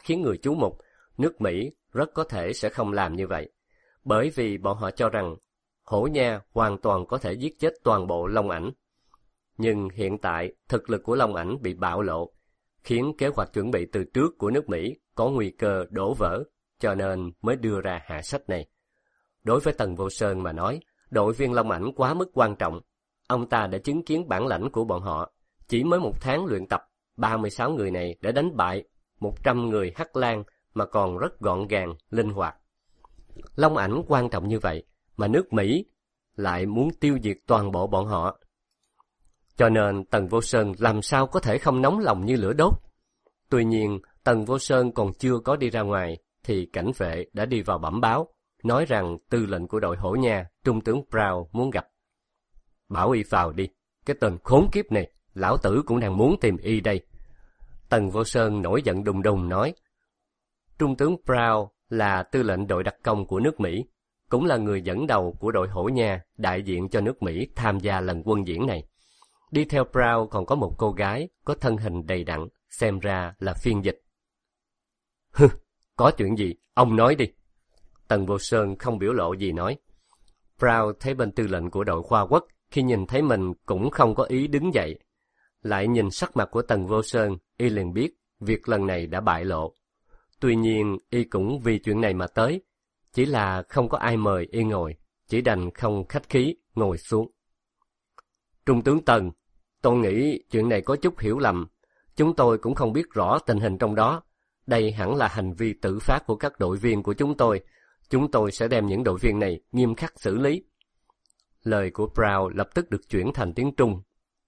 khiến người chú mục, nước Mỹ rất có thể sẽ không làm như vậy, bởi vì bọn họ cho rằng Hổ Nha hoàn toàn có thể giết chết toàn bộ Long Ảnh. Nhưng hiện tại, thực lực của Long Ảnh bị bạo lộ, khiến kế hoạch chuẩn bị từ trước của nước Mỹ có nguy cơ đổ vỡ, cho nên mới đưa ra hạ sách này. Đối với Tần Vô Sơn mà nói, đội viên Long Ảnh quá mức quan trọng. Ông ta đã chứng kiến bản lãnh của bọn họ. Chỉ mới 1 tháng luyện tập, 36 người này đã đánh bại 100 người Hắc Lang mà còn rất gọn gàng, linh hoạt. Long Ảnh quan trọng như vậy, mà nước Mỹ lại muốn tiêu diệt toàn bộ bọn họ. Cho nên Tần Vô Sơn làm sao có thể không nóng lòng như lửa đốt. Tuy nhiên, Tần Vô Sơn còn chưa có đi ra ngoài, thì cảnh vệ đã đi vào bẩm báo, nói rằng tư lệnh của đội Hổ Nha, Trung tướng Brown muốn gặp. Bảo y vào đi, cái tên khốn kiếp này, lão tử cũng đang muốn tìm y đây. Tần Vô Sơn nổi giận đùng đùng nói. Trung tướng Brown là tư lệnh đội đặc công của nước Mỹ, cũng là người dẫn đầu của đội Hổ Nha đại diện cho nước Mỹ tham gia lần quân diễn này. Đi theo Brown còn có một cô gái có thân hình đầy đặn, xem ra là phiên dịch. Hừ, có chuyện gì, ông nói đi. Tần Vô Sơn không biểu lộ gì nói. Brown thấy bên tư lệnh của đội Khoa Quốc, khi nhìn thấy mình cũng không có ý đứng dậy. Lại nhìn sắc mặt của Tần Vô Sơn, y liền biết việc lần này đã bại lộ. Tuy nhiên, y cũng vì chuyện này mà tới, chỉ là không có ai mời y ngồi, chỉ đành không khách khí ngồi xuống. Trung tướng Tần, tôi nghĩ chuyện này có chút hiểu lầm. Chúng tôi cũng không biết rõ tình hình trong đó. Đây hẳn là hành vi tự phát của các đội viên của chúng tôi. Chúng tôi sẽ đem những đội viên này nghiêm khắc xử lý. Lời của Brown lập tức được chuyển thành tiếng Trung.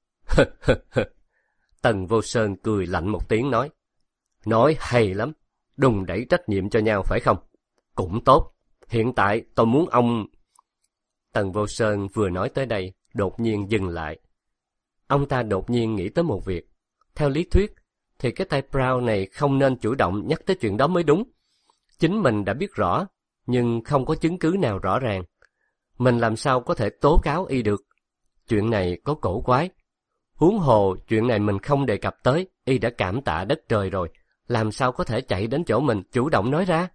Tần Vô Sơn cười lạnh một tiếng nói. Nói hay lắm, đùng đẩy trách nhiệm cho nhau phải không? Cũng tốt, hiện tại tôi muốn ông... Tần Vô Sơn vừa nói tới đây, đột nhiên dừng lại. Ông ta đột nhiên nghĩ tới một việc. Theo lý thuyết, thì cái tay Brown này không nên chủ động nhắc tới chuyện đó mới đúng. Chính mình đã biết rõ, nhưng không có chứng cứ nào rõ ràng. Mình làm sao có thể tố cáo y được? Chuyện này có cổ quái. Huống hồ, chuyện này mình không đề cập tới, y đã cảm tạ đất trời rồi. Làm sao có thể chạy đến chỗ mình chủ động nói ra?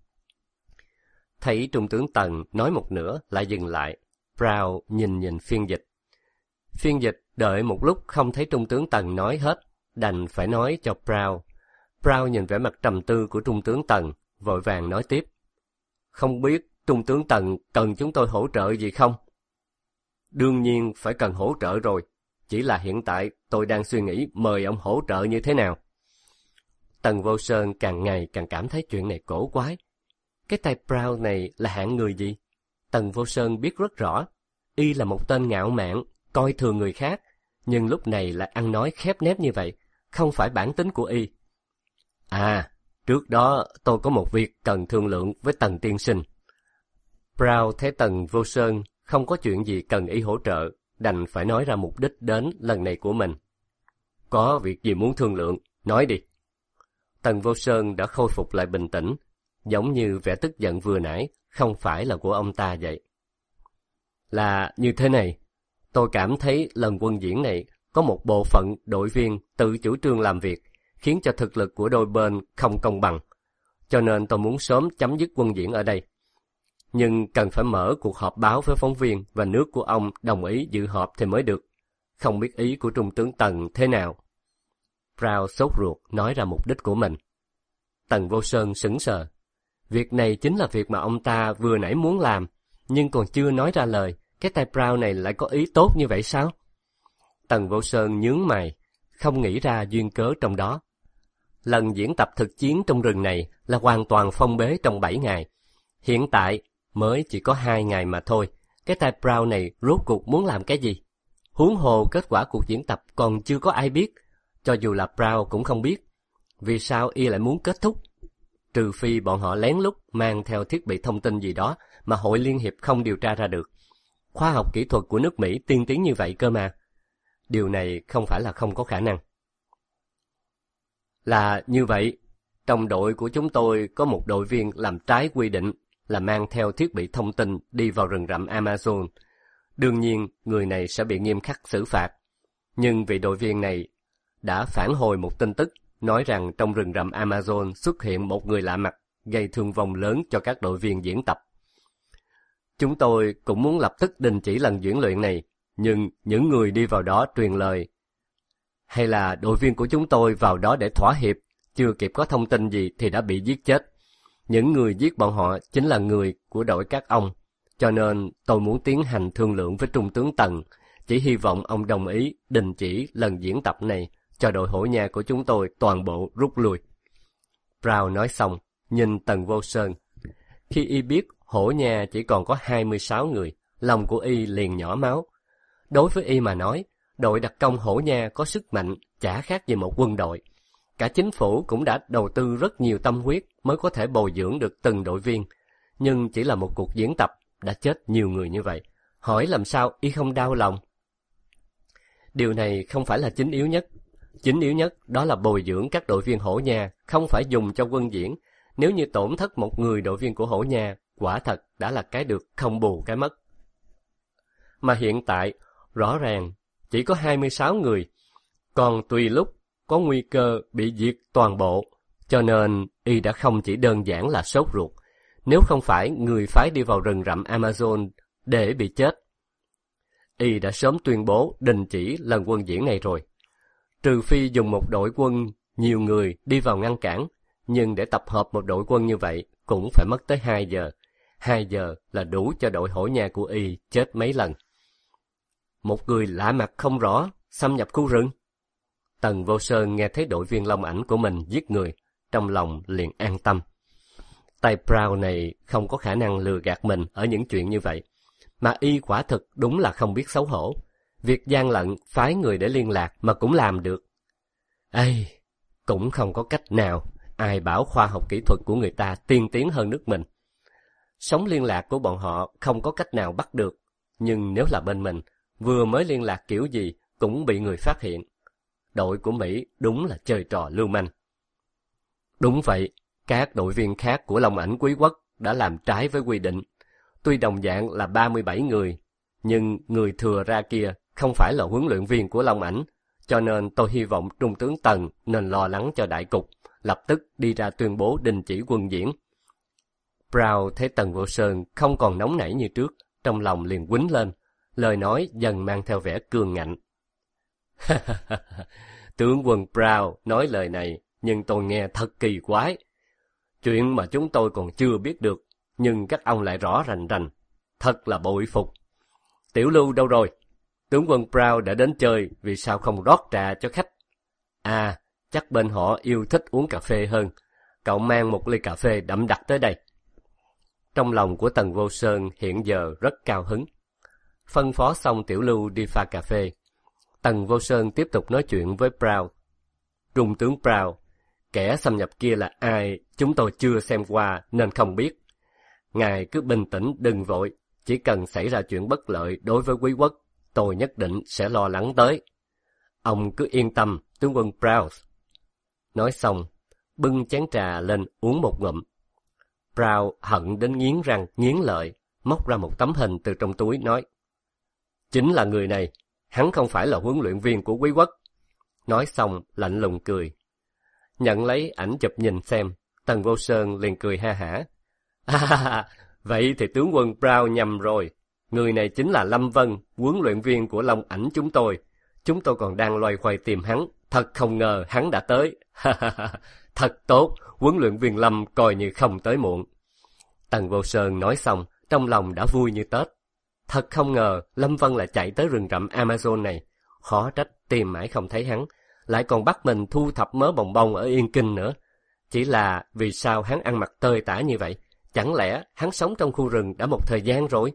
Thấy Trung tướng Tần nói một nửa lại dừng lại. Brown nhìn phiên dịch. Phiên dịch đợi một lúc không thấy Trung tướng Tần nói hết, đành phải nói cho Brown. Brown nhìn vẻ mặt trầm tư của Trung tướng Tần, vội vàng nói tiếp. Không biết Trung tướng Tần cần chúng tôi hỗ trợ gì không? Đương nhiên phải cần hỗ trợ rồi, chỉ là hiện tại tôi đang suy nghĩ mời ông hỗ trợ như thế nào. Tần Vô Sơn càng ngày càng cảm thấy chuyện này cổ quái. Cái tay Brown này là hạng người gì? Tần Vô Sơn biết rất rõ, y là một tên ngạo mạn, coi thường người khác, nhưng lúc này lại ăn nói khép nép như vậy, không phải bản tính của y. À, trước đó tôi có một việc cần thương lượng với Tần tiên sinh. Brown thấy Tần Vô Sơn không có chuyện gì cần y hỗ trợ, đành phải nói ra mục đích đến lần này của mình. Có việc gì muốn thương lượng, nói đi. Tần Vô Sơn đã khôi phục lại bình tĩnh, giống như vẻ tức giận vừa nãy không phải là của ông ta vậy. Là như thế này, tôi cảm thấy lần quân diễn này có một bộ phận đội viên tự chủ trương làm việc, khiến cho thực lực của đôi bên không công bằng. Cho nên tôi muốn sớm chấm dứt quân diễn ở đây. Nhưng cần phải mở cuộc họp báo với phóng viên và nước của ông đồng ý dự họp thì mới được. Không biết ý của Trung tướng Tần thế nào? Brown sốt ruột nói ra mục đích của mình. Tần Vô Sơn sững sờ. Việc này chính là việc mà ông ta vừa nãy muốn làm, nhưng còn chưa nói ra lời. Cái tay Brown này lại có ý tốt như vậy sao? Tần Vô Sơn nhướng mày, không nghĩ ra duyên cớ trong đó. Lần diễn tập thực chiến trong rừng này là hoàn toàn phong bế trong 7 ngày. Hiện tại mới chỉ có 2 ngày mà thôi. Cái tay Brown này rốt cuộc muốn làm cái gì? Huống hồ kết quả cuộc diễn tập còn chưa có ai biết. Cho dù là Brown cũng không biết. Vì sao y lại muốn kết thúc? Trừ phi bọn họ lén lút mang theo thiết bị thông tin gì đó mà Hội Liên Hiệp không điều tra ra được. Khoa học kỹ thuật của nước Mỹ tiên tiến như vậy cơ mà. Điều này không phải là không có khả năng. Là như vậy, trong đội của chúng tôi có một đội viên làm trái quy định là mang theo thiết bị thông tin đi vào rừng rậm Amazon. Đương nhiên, người này sẽ bị nghiêm khắc xử phạt. Nhưng vị đội viên này đã phản hồi một tin tức nói rằng trong rừng rậm Amazon xuất hiện một người lạ mặt gây thương vong lớn cho các đội viên diễn tập. Chúng tôi cũng muốn lập tức đình chỉ lần diễn luyện này, nhưng những người đi vào đó truyền lời. Hay là đội viên của chúng tôi vào đó để thỏa hiệp, chưa kịp có thông tin gì thì đã bị giết chết. Những người giết bọn họ chính là người của đội các ông, cho nên tôi muốn tiến hành thương lượng với Trung tướng Tần, chỉ hy vọng ông đồng ý đình chỉ lần diễn tập này cho đội hổ nha của chúng tôi toàn bộ rút lui. Brown nói xong, nhìn Tần Vô Sơn. Khi y biết hổ nha chỉ còn có 26 người, lòng của y liền nhỏ máu. Đối với y mà nói, đội đặc công hổ nha có sức mạnh chả khác gì một quân đội. Cả chính phủ cũng đã đầu tư rất nhiều tâm huyết mới có thể bồi dưỡng được từng đội viên. Nhưng chỉ là một cuộc diễn tập đã chết nhiều người như vậy. Hỏi làm sao y không đau lòng? Điều này không phải là chính yếu nhất. Chính yếu nhất đó là bồi dưỡng các đội viên hổ nha, không phải dùng cho quân diễn. Nếu như tổn thất một người đội viên của hổ nha, quả thật đã là cái được không bù cái mất. Mà hiện tại, rõ ràng, chỉ có 26 người, còn tùy lúc có nguy cơ bị diệt toàn bộ, cho nên y đã không chỉ đơn giản là sốt ruột. Nếu không phải người phái đi vào rừng rậm Amazon để bị chết, y đã sớm tuyên bố đình chỉ lần quân diễn này rồi. Trừ phi dùng một đội quân nhiều người đi vào ngăn cản, nhưng để tập hợp một đội quân như vậy cũng phải mất tới 2 giờ. 2 giờ là đủ cho đội hổ nha của y chết mấy lần. Một người lạ mặt không rõ xâm nhập khu rừng. Tần Vô Sơn nghe thấy đội viên Long Ảnh của mình giết người, trong lòng liền an tâm. Tay Brown này không có khả năng lừa gạt mình ở những chuyện như vậy, mà y quả thực đúng là không biết xấu hổ. Việc gian lận phái người để liên lạc mà cũng làm được. Ây, cũng không có cách nào, ai bảo khoa học kỹ thuật của người ta tiên tiến hơn nước mình. Sóng liên lạc của bọn họ không có cách nào bắt được, nhưng nếu là bên mình, vừa mới liên lạc kiểu gì cũng bị người phát hiện. Đội của Mỹ đúng là chơi trò lưu manh. Đúng vậy, các đội viên khác của Long Ảnh Quý Quốc đã làm trái với quy định. Tuy đồng dạng là 37 người, nhưng người thừa ra kia không phải là huấn luyện viên của Long Ảnh, cho nên tôi hy vọng Trung tướng Tần nên lo lắng cho đại cục, lập tức đi ra tuyên bố đình chỉ quân diễn. Brown thấy Tần Vô Sơn không còn nóng nảy như trước, trong lòng liền quýnh lên, lời nói dần mang theo vẻ cương ngạnh. Tướng quân Brown nói lời này, nhưng tôi nghe thật kỳ quái. Chuyện mà chúng tôi còn chưa biết được, nhưng các ông lại rõ rành rành. Thật là bội phục. Tiểu Lưu đâu rồi? Tướng quân Brown đã đến chơi, vì sao không rót trà cho khách? À, chắc bên họ yêu thích uống cà phê hơn. Cậu mang một ly cà phê đậm đặc tới đây. Trong lòng của Tần Vô Sơn hiện giờ rất cao hứng. Phân phó xong Tiểu Lưu đi pha cà phê. Tần Vô Sơn tiếp tục nói chuyện với Brown. Trung tướng Brown, kẻ xâm nhập kia là ai chúng tôi chưa xem qua nên không biết. Ngài cứ bình tĩnh đừng vội, chỉ cần xảy ra chuyện bất lợi đối với quý quốc, tôi nhất định sẽ lo lắng tới. Ông cứ yên tâm, tướng quân Brown. Nói xong, bưng chén trà lên uống một ngụm. Brown hận đến nghiến răng nghiến lợi, móc ra một tấm hình từ trong túi nói. Chính là người này, hắn không phải là huấn luyện viên của quý quốc. Nói xong lạnh lùng cười. Nhận lấy ảnh chụp nhìn xem, Tần Vô Sơn liền cười ha hả. Vậy thì tướng quân Brown nhầm rồi. Người này chính là Lâm Vân, huấn luyện viên của Long Ảnh chúng tôi. Chúng tôi còn đang loay hoay tìm hắn, thật không ngờ hắn đã tới. Thật tốt, huấn luyện viên Lâm coi như không tới muộn. Tần Vô Sơn nói xong, trong lòng đã vui như Tết. Thật không ngờ Lâm Vân lại chạy tới rừng rậm Amazon này. Khó trách tìm mãi không thấy hắn, lại còn bắt mình thu thập mớ bồng bông ở Yên Kinh nữa. Chỉ là vì sao hắn ăn mặc tơi tả như vậy? Chẳng lẽ hắn sống trong khu rừng đã một thời gian rồi?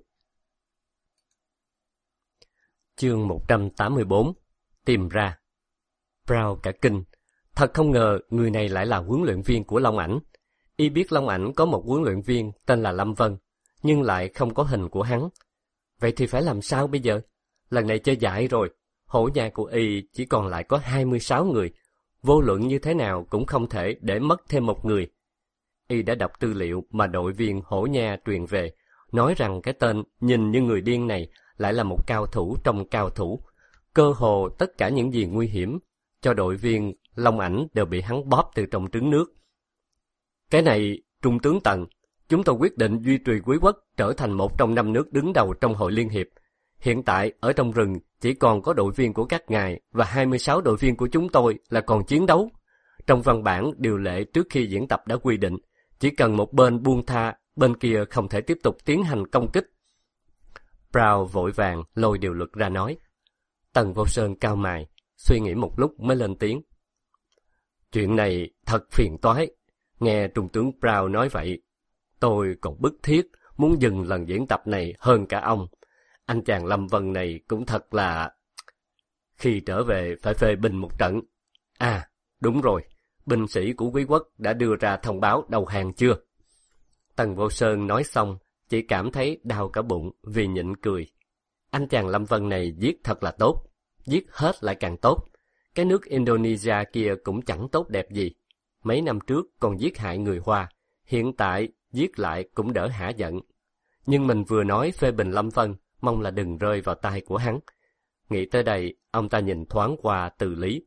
Chương 184. Tìm ra. Brown cả kinh. Thật không ngờ người này lại là huấn luyện viên của Long Ảnh. Y biết Long Ảnh có một huấn luyện viên tên là Lâm Vân, nhưng lại không có hình của hắn. Vậy thì phải làm sao bây giờ? Lần này chơi dại rồi. Hổ nha của Y chỉ còn lại có 26 người. Vô luận như thế nào cũng không thể để mất thêm một người. Y đã đọc tư liệu mà đội viên hổ nha truyền về, nói rằng cái tên nhìn như người điên này lại là một cao thủ trong cao thủ. Cơ hồ tất cả những gì nguy hiểm cho đội viên Long Ảnh đều bị hắn bóp từ trong trứng nước. Cái này, Trung tướng Tần, chúng tôi quyết định duy trì Quý quốc trở thành một trong 5 nước đứng đầu trong Hội Liên Hiệp. Hiện tại, ở trong rừng, chỉ còn có đội viên của các ngài và 26 đội viên của chúng tôi là còn chiến đấu. Trong văn bản điều lệ trước khi diễn tập đã quy định, chỉ cần một bên buông tha, bên kia không thể tiếp tục tiến hành công kích. Brown vội vàng lôi điều luật ra nói. Tần Vô Sơn cau mày, suy nghĩ một lúc mới lên tiếng. Chuyện này thật phiền toái. Nghe Trung tướng Brown nói vậy, tôi còn bức thiết muốn dừng lần diễn tập này hơn cả ông. Anh chàng Lâm Vân này cũng thật là... Khi trở về phải phê bình một trận. À, đúng rồi, binh sĩ của Quý quốc đã đưa ra thông báo đầu hàng chưa? Tần Vô Sơn nói xong, chỉ cảm thấy đau cả bụng vì nhịn cười. Anh chàng Lâm Vân này giết thật là tốt, giết hết lại càng tốt. Cái nước Indonesia kia cũng chẳng tốt đẹp gì. Mấy năm trước còn giết hại người Hoa, hiện tại giết lại cũng đỡ hả giận. Nhưng mình vừa nói phê bình Lâm Vân, mong là đừng rơi vào tay của hắn. Nghĩ tới đây, ông ta nhìn thoáng qua Từ Lý.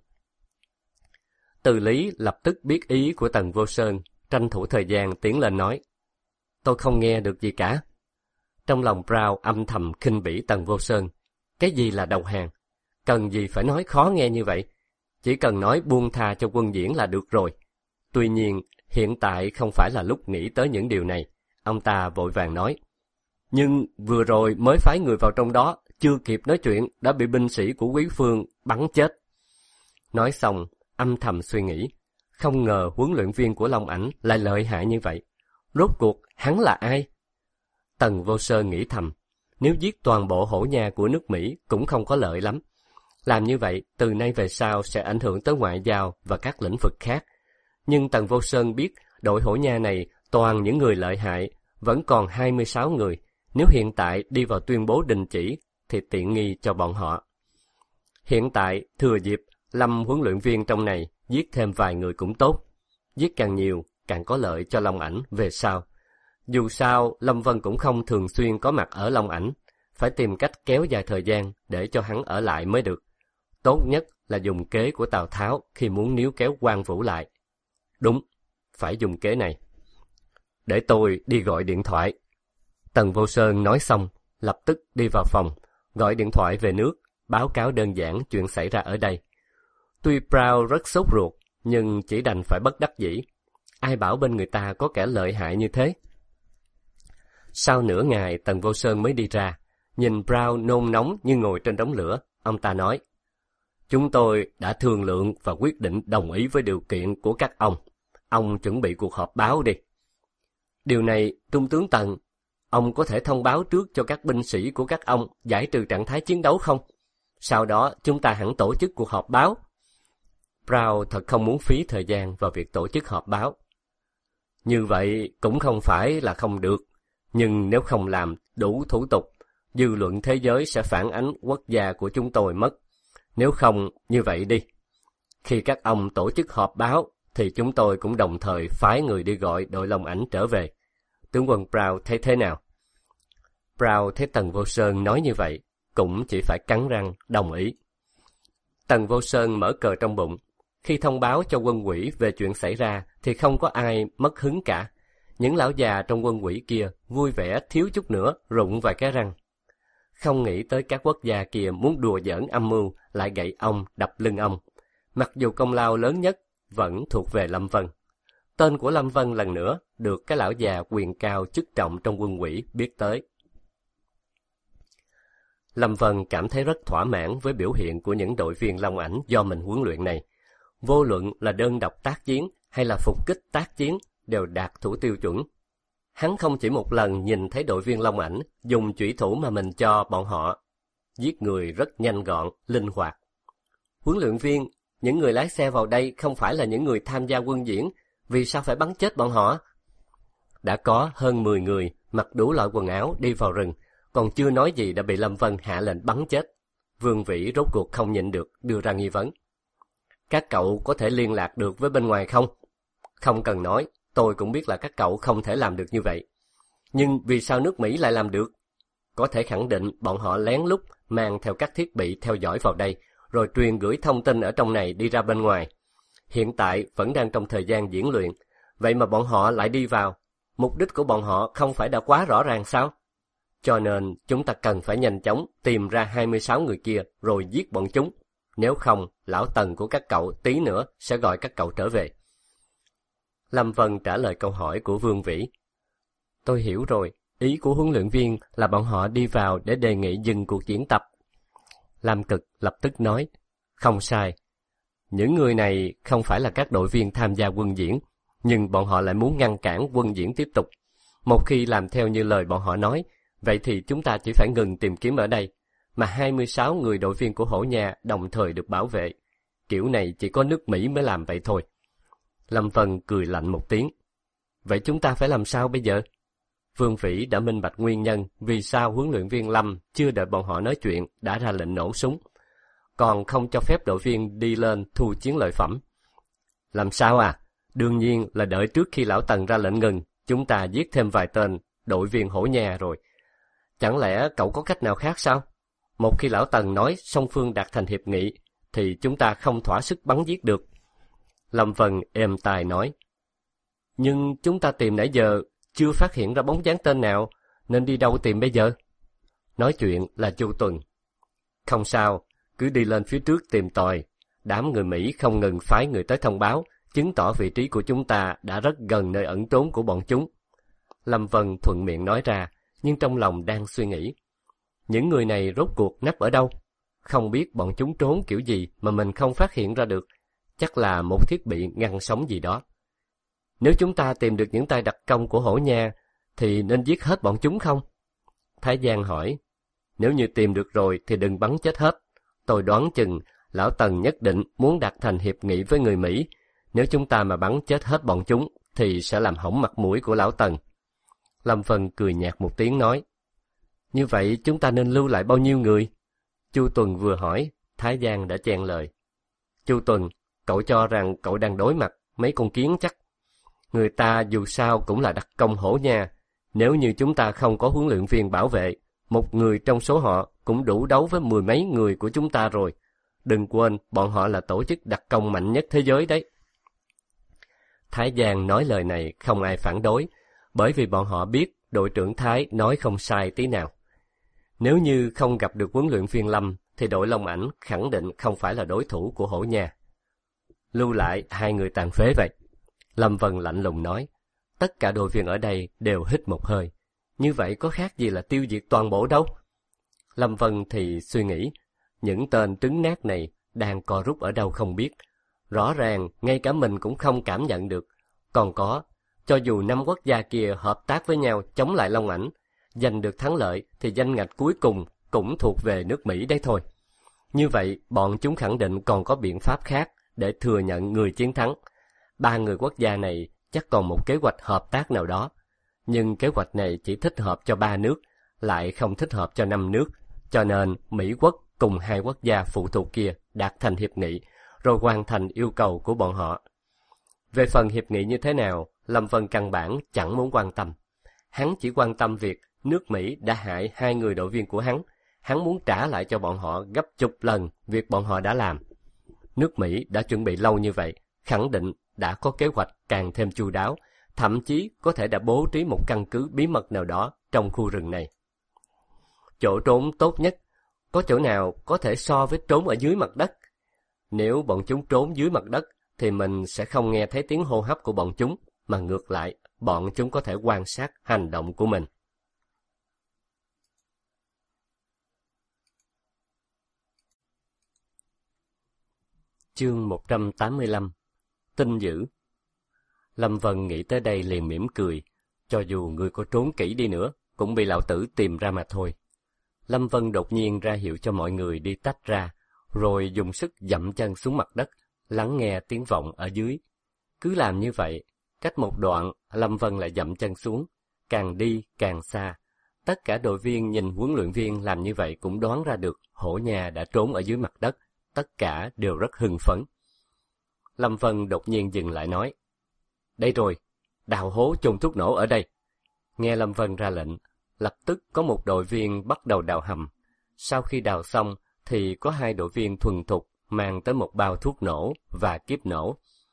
Từ Lý lập tức biết ý của Tần Vô Sơn, tranh thủ thời gian tiến lên nói. Tôi không nghe được gì cả. Trong lòng Brown âm thầm khinh bỉ Tần Vô Sơn. Cái gì là đầu hàng? Cần gì phải nói khó nghe như vậy? Chỉ cần nói buông tha cho quân diễn là được rồi. Tuy nhiên, hiện tại không phải là lúc nghĩ tới những điều này. Ông ta vội vàng nói. Nhưng vừa rồi mới phái người vào trong đó, chưa kịp nói chuyện, đã bị binh sĩ của Quý phương bắn chết. Nói xong, âm thầm suy nghĩ. Không ngờ huấn luyện viên của Long Ảnh lại lợi hại như vậy. Rốt cuộc, hắn là ai? Tần Vô Sơn nghĩ thầm. Nếu giết toàn bộ hổ nha của nước Mỹ cũng không có lợi lắm. Làm như vậy, từ nay về sau sẽ ảnh hưởng tới ngoại giao và các lĩnh vực khác. Nhưng Tần Vô Sơn biết đội hổ nha này toàn những người lợi hại, vẫn còn 26 người. Nếu hiện tại đi vào tuyên bố đình chỉ, thì tiện nghi cho bọn họ. Hiện tại, thừa dịp, Lâm huấn luyện viên trong này giết thêm vài người cũng tốt. Giết càng nhiều, càng có lợi cho Long Ảnh về sau. Dù sao, Lâm Vân cũng không thường xuyên có mặt ở Long Ảnh. Phải tìm cách kéo dài thời gian để cho hắn ở lại mới được. Tốt nhất là dùng kế của Tào Tháo khi muốn níu kéo Quan Vũ lại. Đúng, phải dùng kế này. Để tôi đi gọi điện thoại. Tần Vô Sơn nói xong, lập tức đi vào phòng, gọi điện thoại về nước, báo cáo đơn giản chuyện xảy ra ở đây. Tuy Brown rất sốt ruột, nhưng chỉ đành phải bất đắc dĩ. Ai bảo bên người ta có kẻ lợi hại như thế? Sau nửa ngày, Tần Vô Sơn mới đi ra. Nhìn Brown nôn nóng như ngồi trên đống lửa, ông ta nói. Chúng tôi đã thương lượng và quyết định đồng ý với điều kiện của các ông. Ông chuẩn bị cuộc họp báo đi. Điều này, Trung tướng Tần, ông có thể thông báo trước cho các binh sĩ của các ông giải trừ trạng thái chiến đấu không? Sau đó chúng ta hẳn tổ chức cuộc họp báo. Brown thật không muốn phí thời gian vào việc tổ chức họp báo. Như vậy cũng không phải là không được, nhưng nếu không làm đủ thủ tục, dư luận thế giới sẽ phản ánh quốc gia của chúng tôi mất. Nếu không, như vậy đi. Khi các ông tổ chức họp báo, thì chúng tôi cũng đồng thời phái người đi gọi đội Long Ảnh trở về. Tướng quân Brown thấy thế nào? Brown thấy Tần Vô Sơn nói như vậy, cũng chỉ phải cắn răng đồng ý. Tần Vô Sơn mở cờ trong bụng. Khi thông báo cho quân ủy về chuyện xảy ra thì không có ai mất hứng cả. Những lão già trong quân ủy kia vui vẻ thiếu chút nữa rụng vài cái răng. Không nghĩ tới các quốc gia kia muốn đùa giỡn âm mưu lại gậy ông đập lưng ông. Mặc dù công lao lớn nhất vẫn thuộc về Lâm Vân. Tên của Lâm Vân lần nữa được cái lão già quyền cao chức trọng trong quân ủy biết tới. Lâm Vân cảm thấy rất thỏa mãn với biểu hiện của những đội viên Long Ảnh do mình huấn luyện này. Vô luận là đơn độc tác chiến hay là phục kích tác chiến đều đạt thủ tiêu chuẩn. Hắn không chỉ một lần nhìn thấy đội viên Long Ảnh dùng chủy thủ mà mình cho bọn họ. Giết người rất nhanh gọn, linh hoạt. Huấn luyện viên, những người lái xe vào đây không phải là những người tham gia quân diễn, vì sao phải bắn chết bọn họ? Đã có hơn 10 người mặc đủ loại quần áo đi vào rừng, còn chưa nói gì đã bị Lâm Vân hạ lệnh bắn chết. Vương Vĩ rốt cuộc không nhịn được đưa ra nghi vấn. Các cậu có thể liên lạc được với bên ngoài không? Không cần nói, tôi cũng biết là các cậu không thể làm được như vậy. Nhưng vì sao nước Mỹ lại làm được? Có thể khẳng định bọn họ lén lút mang theo các thiết bị theo dõi vào đây, rồi truyền gửi thông tin ở trong này đi ra bên ngoài. hiện tại vẫn đang trong thời gian diễn luyện, vậy mà bọn họ lại đi vào. Mục đích của bọn họ không phải đã quá rõ ràng sao? Cho nên chúng ta cần phải nhanh chóng tìm ra 26 người kia rồi giết bọn chúng. Nếu không, lão Tần của các cậu tí nữa sẽ gọi các cậu trở về. Lâm Vân trả lời câu hỏi của Vương Vĩ. Tôi hiểu rồi, ý của huấn luyện viên là bọn họ đi vào để đề nghị dừng cuộc diễn tập. Lam Cực lập tức nói, không sai. Những người này không phải là các đội viên tham gia quân diễn, nhưng bọn họ lại muốn ngăn cản quân diễn tiếp tục. Một khi làm theo như lời bọn họ nói, vậy thì chúng ta chỉ phải ngừng tìm kiếm ở đây, mà 26 người đội viên của Hổ Nha đồng thời được bảo vệ. Kiểu này chỉ có nước Mỹ mới làm vậy thôi. Lâm Vân cười lạnh một tiếng. Vậy chúng ta phải làm sao bây giờ? Vương Vĩ đã minh bạch nguyên nhân vì sao huấn luyện viên Lâm chưa đợi bọn họ nói chuyện đã ra lệnh nổ súng, còn không cho phép đội viên đi lên thu chiến lợi phẩm. Làm sao à? Đương nhiên là đợi trước khi lão Tần ra lệnh ngừng, chúng ta giết thêm vài tên đội viên Hổ Nha rồi. Chẳng lẽ cậu có cách nào khác sao? Một khi lão Tần nói song phương đạt thành hiệp nghị, thì chúng ta không thỏa sức bắn giết được. Lâm Vân êm tai nói. Nhưng chúng ta tìm nãy giờ chưa phát hiện ra bóng dáng tên nào, nên đi đâu tìm bây giờ? Nói chuyện là Chu Tuần. Không sao, cứ đi lên phía trước tìm tòi. Đám người Mỹ không ngừng phái người tới thông báo, chứng tỏ vị trí của chúng ta đã rất gần nơi ẩn trốn của bọn chúng. Lâm Vân thuận miệng nói ra, nhưng trong lòng đang suy nghĩ. Những người này rốt cuộc nấp ở đâu? Không biết bọn chúng trốn kiểu gì mà mình không phát hiện ra được. Chắc là một thiết bị ngăn sóng gì đó. Nếu chúng ta tìm được những tay đặc công của Hổ Nha, thì nên giết hết bọn chúng không? Thái Giang hỏi. Nếu như tìm được rồi thì đừng bắn chết hết. Tôi đoán chừng lão Tần nhất định muốn đạt thành hiệp nghị với người Mỹ. Nếu chúng ta mà bắn chết hết bọn chúng, thì sẽ làm hỏng mặt mũi của lão Tần. Lâm Vân cười nhạt một tiếng nói. Như vậy chúng ta nên lưu lại bao nhiêu người? Chu Tuần vừa hỏi, Thái Giang đã chen lời. Chu Tuần, cậu cho rằng cậu đang đối mặt mấy con kiến chắc. Người ta dù sao cũng là đặc công Hổ Nha. Nếu như chúng ta không có huấn luyện viên bảo vệ, một người trong số họ cũng đủ đấu với 10 mấy người của chúng ta rồi. Đừng quên, bọn họ là tổ chức đặc công mạnh nhất thế giới đấy. Thái Giang nói lời này không ai phản đối, bởi vì bọn họ biết đội trưởng Thái nói không sai tí nào. Nếu như không gặp được huấn luyện viên Lâm, thì đội Long Ảnh khẳng định không phải là đối thủ của Hổ Nha. Lưu lại 2 người tàn phế vậy. Lâm Vân lạnh lùng nói. Tất cả đội viên ở đây đều hít một hơi. Như vậy có khác gì là tiêu diệt toàn bộ đâu? Lâm Vân thì suy nghĩ, những tên trứng nát này đang co rút ở đâu không biết. Rõ ràng ngay cả mình cũng không cảm nhận được. Còn có, cho dù 5 quốc gia kia hợp tác với nhau chống lại Long Ảnh, giành được thắng lợi thì danh ngạch cuối cùng cũng thuộc về nước Mỹ đấy thôi. Như vậy bọn chúng khẳng định còn có biện pháp khác để thừa nhận người chiến thắng. 3 người quốc gia này chắc còn một kế hoạch hợp tác nào đó. Nhưng kế hoạch này chỉ thích hợp cho 3 nước, lại không thích hợp cho 5 nước. Cho nên Mỹ quốc cùng 2 quốc gia phụ thuộc kia đạt thành hiệp nghị, rồi hoàn thành yêu cầu của bọn họ. Về phần hiệp nghị như thế nào, Lâm Vân căn bản chẳng muốn quan tâm. Hắn chỉ quan tâm việc nước Mỹ đã hại 2 người đội viên của hắn. Hắn muốn trả lại cho bọn họ gấp chục lần việc bọn họ đã làm. Nước Mỹ đã chuẩn bị lâu như vậy, khẳng định đã có kế hoạch càng thêm chu đáo, thậm chí có thể đã bố trí một căn cứ bí mật nào đó trong khu rừng này. Chỗ trốn tốt nhất, có chỗ nào có thể so với trốn ở dưới mặt đất? Nếu bọn chúng trốn dưới mặt đất, thì mình sẽ không nghe thấy tiếng hô hấp của bọn chúng, mà ngược lại, bọn chúng có thể quan sát hành động của mình. Chương 185. Tin dữ. Lâm Vân nghĩ tới đây liền mỉm cười. Cho dù người có trốn kỹ đi nữa, cũng bị lão tử tìm ra mà thôi. Lâm Vân đột nhiên ra hiệu cho mọi người đi tách ra, rồi dùng sức dậm chân xuống mặt đất, lắng nghe tiếng vọng ở dưới. Cứ làm như vậy, cách một đoạn, Lâm Vân lại dậm chân xuống, càng đi càng xa. Tất cả đội viên nhìn huấn luyện viên làm như vậy cũng đoán ra được Hổ Nha đã trốn ở dưới mặt đất. Tất cả đều rất hưng phấn. Lâm Vân đột nhiên dừng lại nói. Đây rồi, đào hố chôn thuốc nổ ở đây. Nghe Lâm Vân ra lệnh, lập tức có một đội viên bắt đầu đào hầm. Sau khi đào xong, thì có 2 đội viên thuần thục mang tới một bao thuốc nổ và kíp nổ.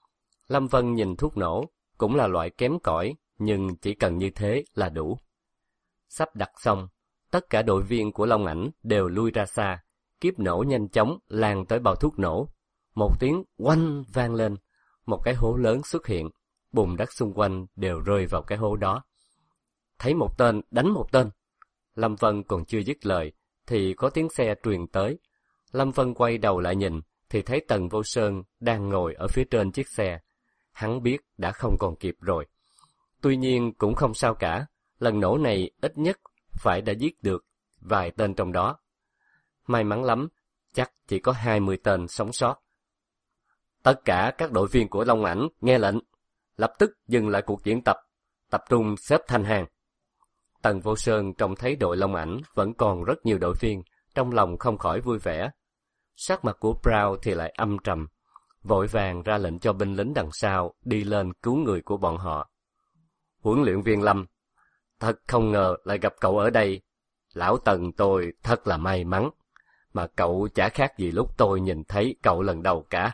Lâm Vân nhìn thuốc nổ, cũng là loại kém cỏi, nhưng chỉ cần như thế là đủ. Sắp đặt xong, tất cả đội viên của Long Ảnh đều lui ra xa, kiếp nổ nhanh chóng lan tới bao thuốc nổ. Một tiếng oanh vang lên, một cái hố lớn xuất hiện, bùn đất xung quanh đều rơi vào cái hố đó. Thấy một tên, đánh một tên. Lâm Vân còn chưa dứt lời, thì có tiếng xe truyền tới. Lâm Vân quay đầu lại nhìn, thì thấy Tần Vô Sơn đang ngồi ở phía trên chiếc xe. Hắn biết đã không còn kịp rồi. Tuy nhiên cũng không sao cả, lần nổ này ít nhất phải đã giết được vài tên trong đó. May mắn lắm, chắc chỉ có 20 tên sống sót. Tất cả các đội viên của Long Ảnh nghe lệnh, lập tức dừng lại cuộc diễn tập, tập trung xếp thành hàng. Tần Vô Sơn trông thấy đội Long Ảnh vẫn còn rất nhiều đội viên, trong lòng không khỏi vui vẻ. Sắc mặt của Brown thì lại âm trầm, vội vàng ra lệnh cho binh lính đằng sau đi lên cứu người của bọn họ. Huấn luyện viên Lâm, thật không ngờ lại gặp cậu ở đây. Lão Tần tôi thật là may mắn, mà cậu chả khác gì lúc tôi nhìn thấy cậu lần đầu cả.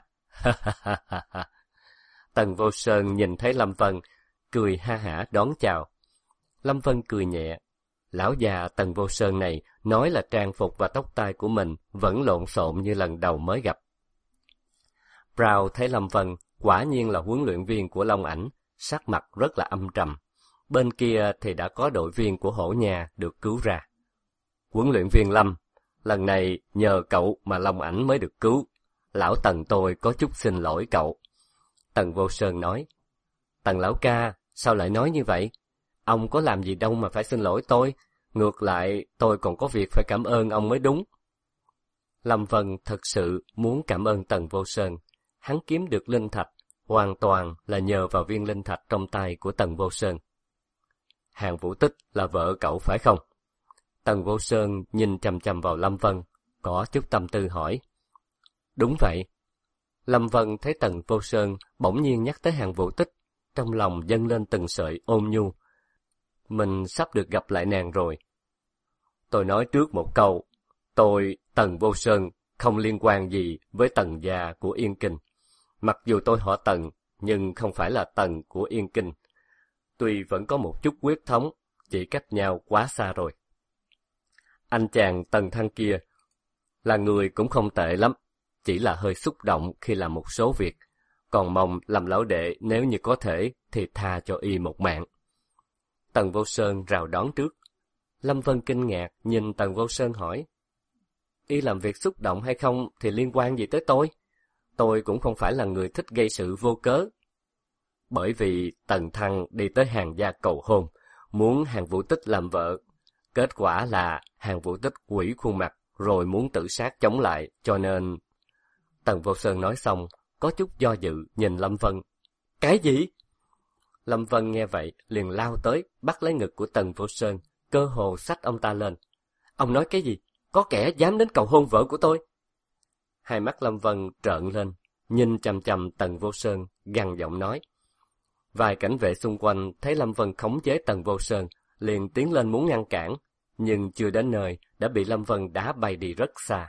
Tần Vô Sơn nhìn thấy Lâm Vân, cười ha hả đón chào. Lâm Vân cười nhẹ. Lão già Tần Vô Sơn này nói là trang phục và tóc tai của mình vẫn lộn xộn như lần đầu mới gặp. Brown thấy Lâm Vân quả nhiên là huấn luyện viên của Long Ảnh, sắc mặt rất là âm trầm. Bên kia thì đã có đội viên của Hổ Nha được cứu ra. Huấn luyện viên Lâm, lần này nhờ cậu mà Long Ảnh mới được cứu. Lão Tần tôi có chút xin lỗi cậu. Tần Vô Sơn nói. Tần lão ca, sao lại nói như vậy? Ông có làm gì đâu mà phải xin lỗi tôi. Ngược lại, tôi còn có việc phải cảm ơn ông mới đúng. Lâm Vân thật sự muốn cảm ơn Tần Vô Sơn. Hắn kiếm được linh thạch, hoàn toàn là nhờ vào viên linh thạch trong tay của Tần Vô Sơn. Hàn Vũ Tích là vợ cậu phải không? Tần Vô Sơn nhìn chằm chằm vào Lâm Vân, có chút tâm tư hỏi. Đúng vậy. Lâm Vân thấy Tần Vô Sơn bỗng nhiên nhắc tới Hàn Vũ Tích, trong lòng dâng lên từng sợi ôn nhu. Mình sắp được gặp lại nàng rồi. Tôi nói trước một câu, tôi, Tần Vô Sơn, không liên quan gì với Tần gia của Yên Kinh. Mặc dù tôi họ Tần, nhưng không phải là Tần của Yên Kinh. Tuy vẫn có một chút huyết thống, chỉ cách nhau quá xa rồi. Anh chàng Tần Thăng kia là người cũng không tệ lắm, chỉ là hơi xúc động khi làm một số việc, còn mong làm lão đệ nếu như có thể thì tha cho y một mạng. Tần Vô Sơn rào đón trước. Lâm Vân kinh ngạc nhìn Tần Vô Sơn hỏi. Y làm việc xúc động hay không thì liên quan gì tới tôi? Tôi cũng không phải là người thích gây sự vô cớ. Bởi vì Tần Thăng đi tới Hàn gia cầu hôn, muốn Hàn Vũ Tích làm vợ. Kết quả là Hàn Vũ Tích quỷ khuôn mặt rồi muốn tự sát chống lại, cho nên... Tần Vô Sơn nói xong, có chút do dự nhìn Lâm Vân. Cái gì? Lâm Vân nghe vậy, liền lao tới, bắt lấy ngực của Tần Vô Sơn, cơ hồ xách ông ta lên. Ông nói cái gì? Có kẻ dám đến cầu hôn vợ của tôi? Hai mắt Lâm Vân trợn lên, nhìn chằm chằm Tần Vô Sơn, gằn giọng nói. Vài cảnh vệ xung quanh thấy Lâm Vân khống chế Tần Vô Sơn, liền tiến lên muốn ngăn cản, nhưng chưa đến nơi đã bị Lâm Vân đá bay đi rất xa.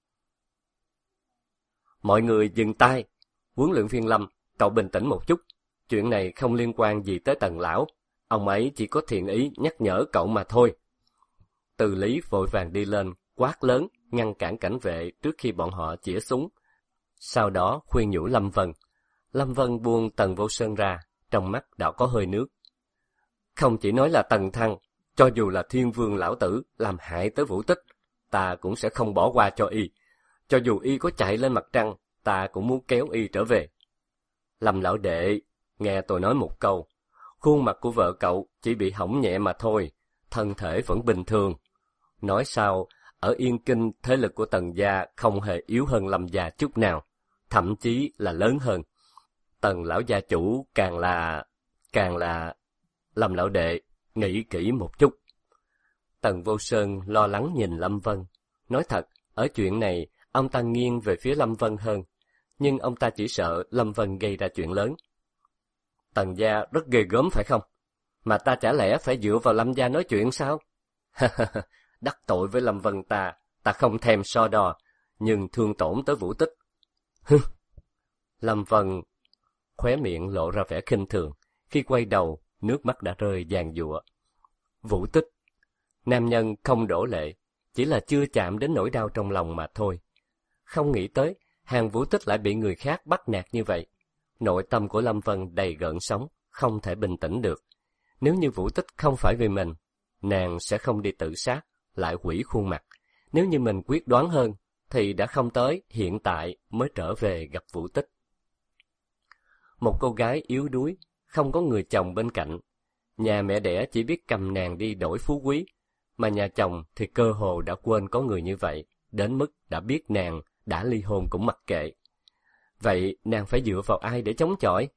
Mọi người dừng tay. Huấn luyện viên Lâm, cậu bình tĩnh một chút. Chuyện này không liên quan gì tới Tần lão. Ông ấy chỉ có thiện ý nhắc nhở cậu mà thôi. Từ Lý vội vàng đi lên, quát lớn, ngăn cản cảnh vệ trước khi bọn họ chĩa súng. Sau đó khuyên nhủ Lâm Vân. Lâm Vân buông Tần Vô Sơn ra, trong mắt đã có hơi nước. Không chỉ nói là Tần Thăng, cho dù là Thiên Vương lão tử làm hại tới Vũ Tích, ta cũng sẽ không bỏ qua cho y. Cho dù y có chạy lên mặt trăng, ta cũng muốn kéo y trở về. Lâm lão đệ, nghe tôi nói một câu. Khuôn mặt của vợ cậu chỉ bị hỏng nhẹ mà thôi, thân thể vẫn bình thường. Nói sao, ở Yên Kinh thế lực của Tần gia không hề yếu hơn Lâm gia chút nào, thậm chí là lớn hơn. Tần lão gia chủ càng là... Lâm lão đệ, nghĩ kỹ một chút. Tần Vô Sơn lo lắng nhìn Lâm Vân. Nói thật, ở chuyện này, ông ta nghiêng về phía Lâm Vân hơn, nhưng ông ta chỉ sợ Lâm Vân gây ra chuyện lớn. Tần gia rất ghê gớm phải không? Mà ta chả lẽ phải dựa vào Lâm gia nói chuyện sao? Đắc tội với Lâm Vân ta không thèm so đo, nhưng thương tổn tới Vũ Tích. Lâm Vân khóe miệng lộ ra vẻ khinh thường. Khi quay đầu, nước mắt đã rơi giàn giụa. Vũ Tích. Nam nhân không đổ lệ, chỉ là chưa chạm đến nỗi đau trong lòng mà thôi. Không nghĩ tới, hàng Vũ Tích lại bị người khác bắt nạt như vậy. Nội tâm của Lâm Vân đầy gợn sóng, không thể bình tĩnh được. Nếu như Vũ Tích không phải vì mình, nàng sẽ không đi tự sát, lại hủy khuôn mặt. Nếu như mình quyết đoán hơn, thì đã không tới hiện tại mới trở về gặp Vũ Tích. Một cô gái yếu đuối, không có người chồng bên cạnh. Nhà mẹ đẻ chỉ biết cầm nàng đi đổi phú quý, mà nhà chồng thì cơ hồ đã quên có người như vậy, đến mức đã biết nàng đã ly hôn cũng mặc kệ. Vậy nàng phải dựa vào ai để chống chọi?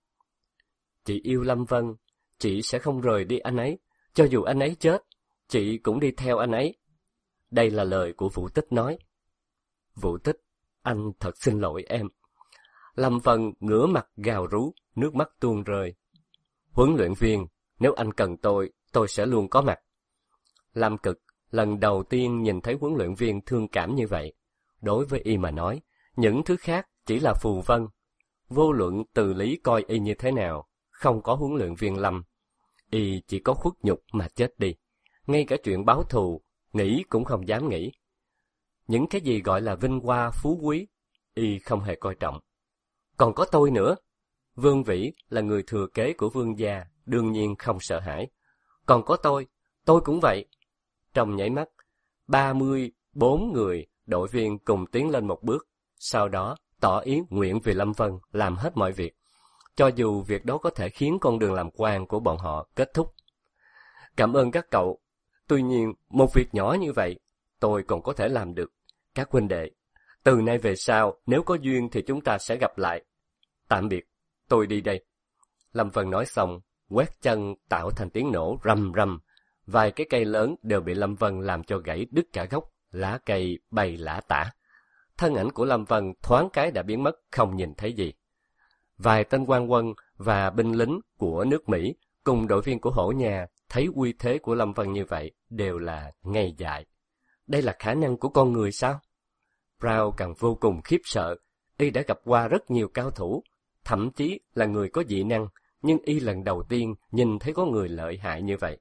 Chị yêu Lâm Vân, chị sẽ không rời đi anh ấy, cho dù anh ấy chết, chị cũng đi theo anh ấy. Đây là lời của Vũ Tích nói. Vũ Tích, anh thật xin lỗi em. Lâm Vân ngửa mặt gào rú, nước mắt tuôn rơi. Huấn luyện viên, nếu anh cần tôi sẽ luôn có mặt. Lâm Cực lần đầu tiên nhìn thấy huấn luyện viên thương cảm như vậy. Đối với y mà nói, những thứ khác chỉ là phù vân. Vô luận từ lý coi y như thế nào, không có huấn luyện viên Lâm, y chỉ có khuất nhục mà chết đi. Ngay cả chuyện báo thù, nghĩ cũng không dám nghĩ. Những cái gì gọi là vinh hoa phú quý, y không hề coi trọng. Còn có tôi nữa. Vương Vĩ là người thừa kế của Vương gia, đương nhiên không sợ hãi. Còn có tôi cũng vậy. Trong nháy mắt, 34 người đội viên cùng tiến lên một bước, sau đó tỏ ý nguyện vì Lâm Vân làm hết mọi việc, cho dù việc đó có thể khiến con đường làm quan của bọn họ kết thúc. Cảm ơn các cậu. Tuy nhiên, một việc nhỏ như vậy, tôi còn có thể làm được. Các huynh đệ, từ nay về sau, nếu có duyên thì chúng ta sẽ gặp lại. Tạm biệt, tôi đi đây. Lâm Vân nói xong, quét chân tạo thành tiếng nổ rầm rầm. Vài cái cây lớn đều bị Lâm Vân làm cho gãy đứt cả gốc, lá cây bay lả tả. Thân ảnh của Lâm Vân thoáng cái đã biến mất, không nhìn thấy gì. Vài tên quan quân và binh lính của nước Mỹ cùng đội viên của Hổ Nhà thấy uy thế của Lâm Vân như vậy đều là ngây dại. Đây là khả năng của con người sao? Brown càng vô cùng khiếp sợ. Y đã gặp qua rất nhiều cao thủ, thậm chí là người có dị năng, nhưng y lần đầu tiên nhìn thấy có người lợi hại như vậy.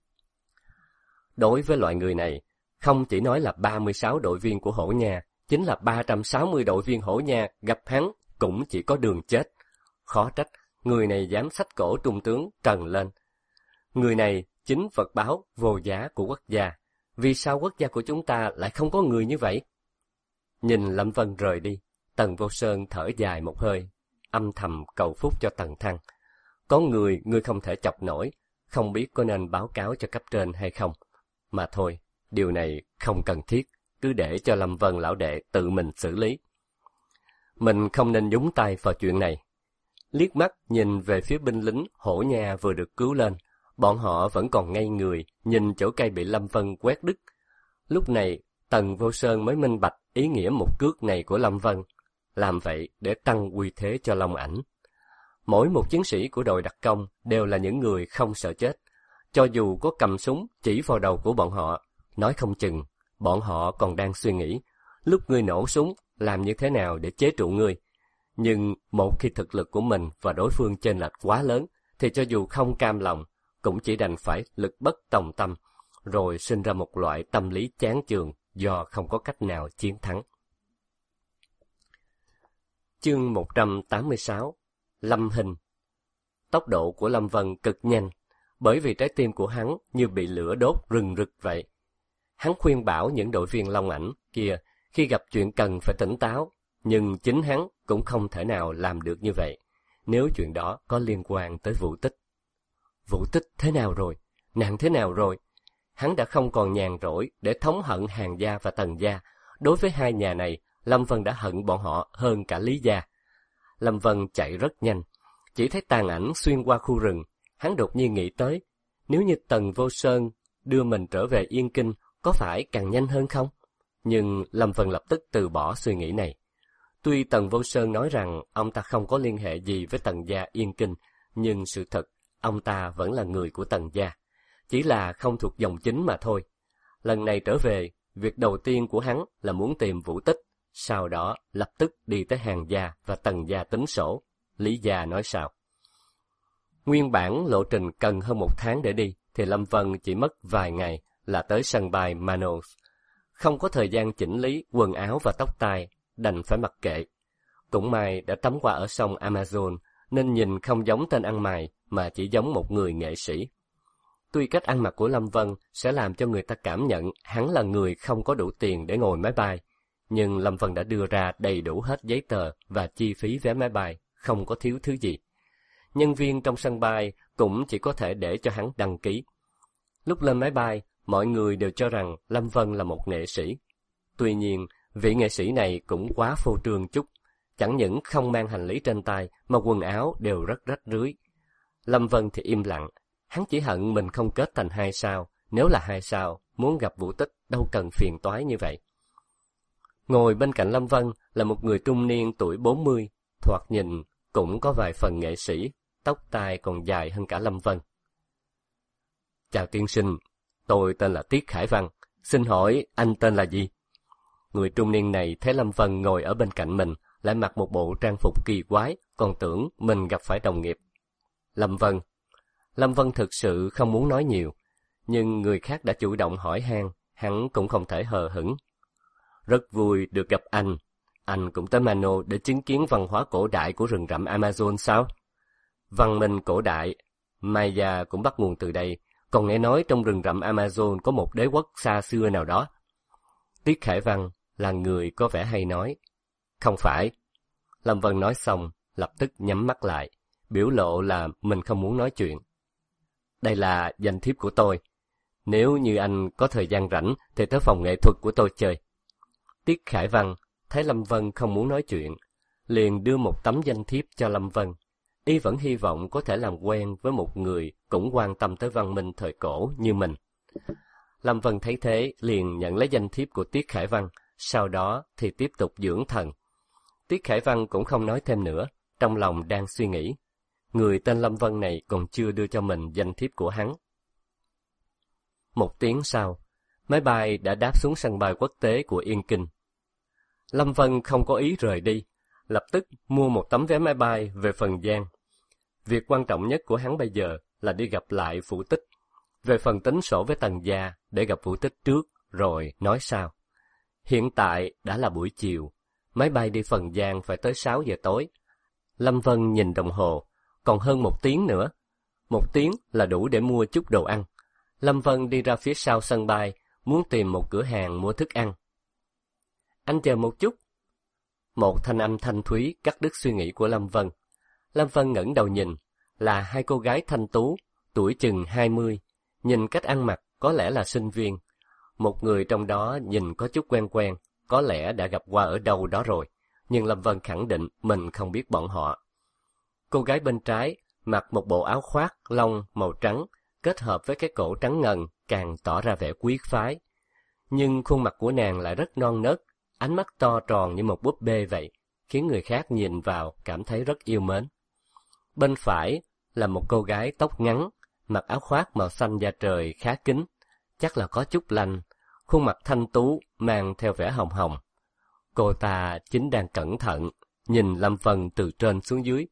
Đối với loại người này, không chỉ nói là 36 đội viên của Hổ Nha, chính là 360 đội viên Hổ Nha gặp hắn cũng chỉ có đường chết. Khó trách, người này dám xách cổ trung tướng trần lên. Người này chính vật báo vô giá của quốc gia. Vì sao quốc gia của chúng ta lại không có người như vậy? Nhìn Lâm Vân rời đi, Tần Vô Sơn thở dài một hơi, âm thầm cầu phúc cho Tần Thăng. Có người ngươi không thể chọc nổi, không biết có nên báo cáo cho cấp trên hay không. Mà thôi, điều này không cần thiết, cứ để cho Lâm Vân lão đệ tự mình xử lý. Mình không nên nhúng tay vào chuyện này. Liếc mắt nhìn về phía binh lính Hổ Nha vừa được cứu lên, bọn họ vẫn còn ngây người, nhìn chỗ cây bị Lâm Vân quét đứt. Lúc này, Tần Vô Sơn mới minh bạch ý nghĩa một cước này của Lâm Vân, làm vậy để tăng uy thế cho Long Ảnh. Mỗi một chiến sĩ của đội đặc công đều là những người không sợ chết. Cho dù có cầm súng chỉ vào đầu của bọn họ, nói không chừng, bọn họ còn đang suy nghĩ, lúc ngươi nổ súng, làm như thế nào để chế trụ ngươi. Nhưng một khi thực lực của mình và đối phương chênh lệch quá lớn, thì cho dù không cam lòng, cũng chỉ đành phải lực bất tòng tâm, rồi sinh ra một loại tâm lý chán chường do không có cách nào chiến thắng. Chương 186. Lâm Hình. Tốc độ của Lâm Vân cực nhanh, bởi vì trái tim của hắn như bị lửa đốt rừng rực vậy. Hắn khuyên bảo những đội viên Long Ảnh kia khi gặp chuyện cần phải tỉnh táo, nhưng chính hắn cũng không thể nào làm được như vậy, nếu chuyện đó có liên quan tới Vũ Tích. Vũ Tích thế nào rồi? Nàng thế nào rồi? Hắn đã không còn nhàn rỗi để thống hận Hàn gia và Tần gia. Đối với hai nhà này, Lâm Vân đã hận bọn họ hơn cả Lý gia. Lâm Vân chạy rất nhanh, chỉ thấy tàn ảnh xuyên qua khu rừng. Hắn đột nhiên nghĩ tới, nếu như Tần Vô Sơn đưa mình trở về Yên Kinh, có phải càng nhanh hơn không? Nhưng Lâm Vân lập tức từ bỏ suy nghĩ này. Tuy Tần Vô Sơn nói rằng ông ta không có liên hệ gì với Tần gia Yên Kinh, nhưng sự thật, ông ta vẫn là người của Tần gia, chỉ là không thuộc dòng chính mà thôi. Lần này trở về, việc đầu tiên của hắn là muốn tìm Vũ Tích, sau đó lập tức đi tới Hàn gia và Tần gia tính sổ. Lý Gia nói sao. Nguyên bản lộ trình cần hơn 1 tháng để đi, thì Lâm Vân chỉ mất vài ngày là tới sân bay Manos. Không có thời gian chỉnh lý quần áo và tóc tai, đành phải mặc kệ. Cũng may đã tắm qua ở sông Amazon, nên nhìn không giống tên ăn mày, mà chỉ giống một người nghệ sĩ. Tuy cách ăn mặc của Lâm Vân sẽ làm cho người ta cảm nhận hắn là người không có đủ tiền để ngồi máy bay, nhưng Lâm Vân đã đưa ra đầy đủ hết giấy tờ và chi phí vé máy bay, không có thiếu thứ gì. Nhân viên trong sân bay cũng chỉ có thể để cho hắn đăng ký. Lúc lên máy bay, mọi người đều cho rằng Lâm Vân là một nghệ sĩ. Tuy nhiên, vị nghệ sĩ này cũng quá phô trương chút, chẳng những không mang hành lý trên tay mà quần áo đều rất rách rưới. Lâm Vân thì im lặng, hắn chỉ hận mình không kết thành 2 sao, nếu là 2 sao, muốn gặp Vũ Tích đâu cần phiền toái như vậy. Ngồi bên cạnh Lâm Vân là một người trung niên tuổi 40, thoạt nhìn cũng có vài phần nghệ sĩ, tóc tai còn dài hơn cả Lâm Vân. Chào tiên sinh, tôi tên là Tiết Khải Văn, xin hỏi anh tên là gì? Người trung niên này thấy Lâm Vân ngồi ở bên cạnh mình, lại mặc một bộ trang phục kỳ quái, còn tưởng mình gặp phải đồng nghiệp. Lâm Vân thực sự không muốn nói nhiều, nhưng người khác đã chủ động hỏi han, hắn cũng không thể hờ hững. Rất vui được gặp anh cũng tới Mano để chứng kiến văn hóa cổ đại của rừng rậm Amazon sao? Văn minh cổ đại, Maya cũng bắt nguồn từ đây, còn nghe nói trong rừng rậm Amazon có một đế quốc xa xưa nào đó. Tiết Khải Văn là người có vẻ hay nói. Không phải. Lâm Vân nói xong, lập tức nhắm mắt lại, biểu lộ là mình không muốn nói chuyện. Đây là danh thiếp của tôi. Nếu như anh có thời gian rảnh thì tới phòng nghệ thuật của tôi chơi. Tiết Khải Văn thấy Lâm Vân không muốn nói chuyện, liền đưa một tấm danh thiếp cho Lâm Vân. Y vẫn hy vọng có thể làm quen với một người cũng quan tâm tới văn minh thời cổ như mình. Lâm Vân thấy thế liền nhận lấy danh thiếp của Tiết Khải Văn, sau đó thì tiếp tục dưỡng thần. Tiết Khải Văn cũng không nói thêm nữa, trong lòng đang suy nghĩ. Người tên Lâm Vân này còn chưa đưa cho mình danh thiếp của hắn. 1 tiếng sau, máy bay đã đáp xuống sân bay quốc tế của Yên Kinh. Lâm Vân không có ý rời đi, lập tức mua một tấm vé máy bay về Phần Giang. Việc quan trọng nhất của hắn bây giờ là đi gặp lại Vũ Tích. Về phần tính sổ với Tần gia để gặp Vũ Tích trước, rồi nói sau. Hiện tại đã là buổi chiều, máy bay đi Phần Giang phải tới 6 giờ tối. Lâm Vân nhìn đồng hồ, còn hơn 1 tiếng nữa. 1 tiếng là đủ để mua chút đồ ăn. Lâm Vân đi ra phía sau sân bay, muốn tìm một cửa hàng mua thức ăn. Anh chờ một chút. Một thanh âm thanh thúy cắt đứt suy nghĩ của Lâm Vân. Lâm Vân ngẩng đầu nhìn, là 2 cô gái thanh tú, tuổi chừng 20, nhìn cách ăn mặc có lẽ là sinh viên. Một người trong đó nhìn có chút quen quen, có lẽ đã gặp qua ở đâu đó rồi, nhưng Lâm Vân khẳng định mình không biết bọn họ. Cô gái bên trái mặc một bộ áo khoác lông màu trắng, kết hợp với cái cổ trắng ngần càng tỏ ra vẻ quý phái. Nhưng khuôn mặt của nàng lại rất non nớt, ánh mắt to tròn như một búp bê vậy, khiến người khác nhìn vào cảm thấy rất yêu mến. Bên phải là một cô gái tóc ngắn, mặc áo khoác màu xanh da trời khá kín, chắc là có chút lạnh, khuôn mặt thanh tú mang theo vẻ hồng hồng. Cô ta chính đang cẩn thận nhìn Lâm Vân từ trên xuống dưới.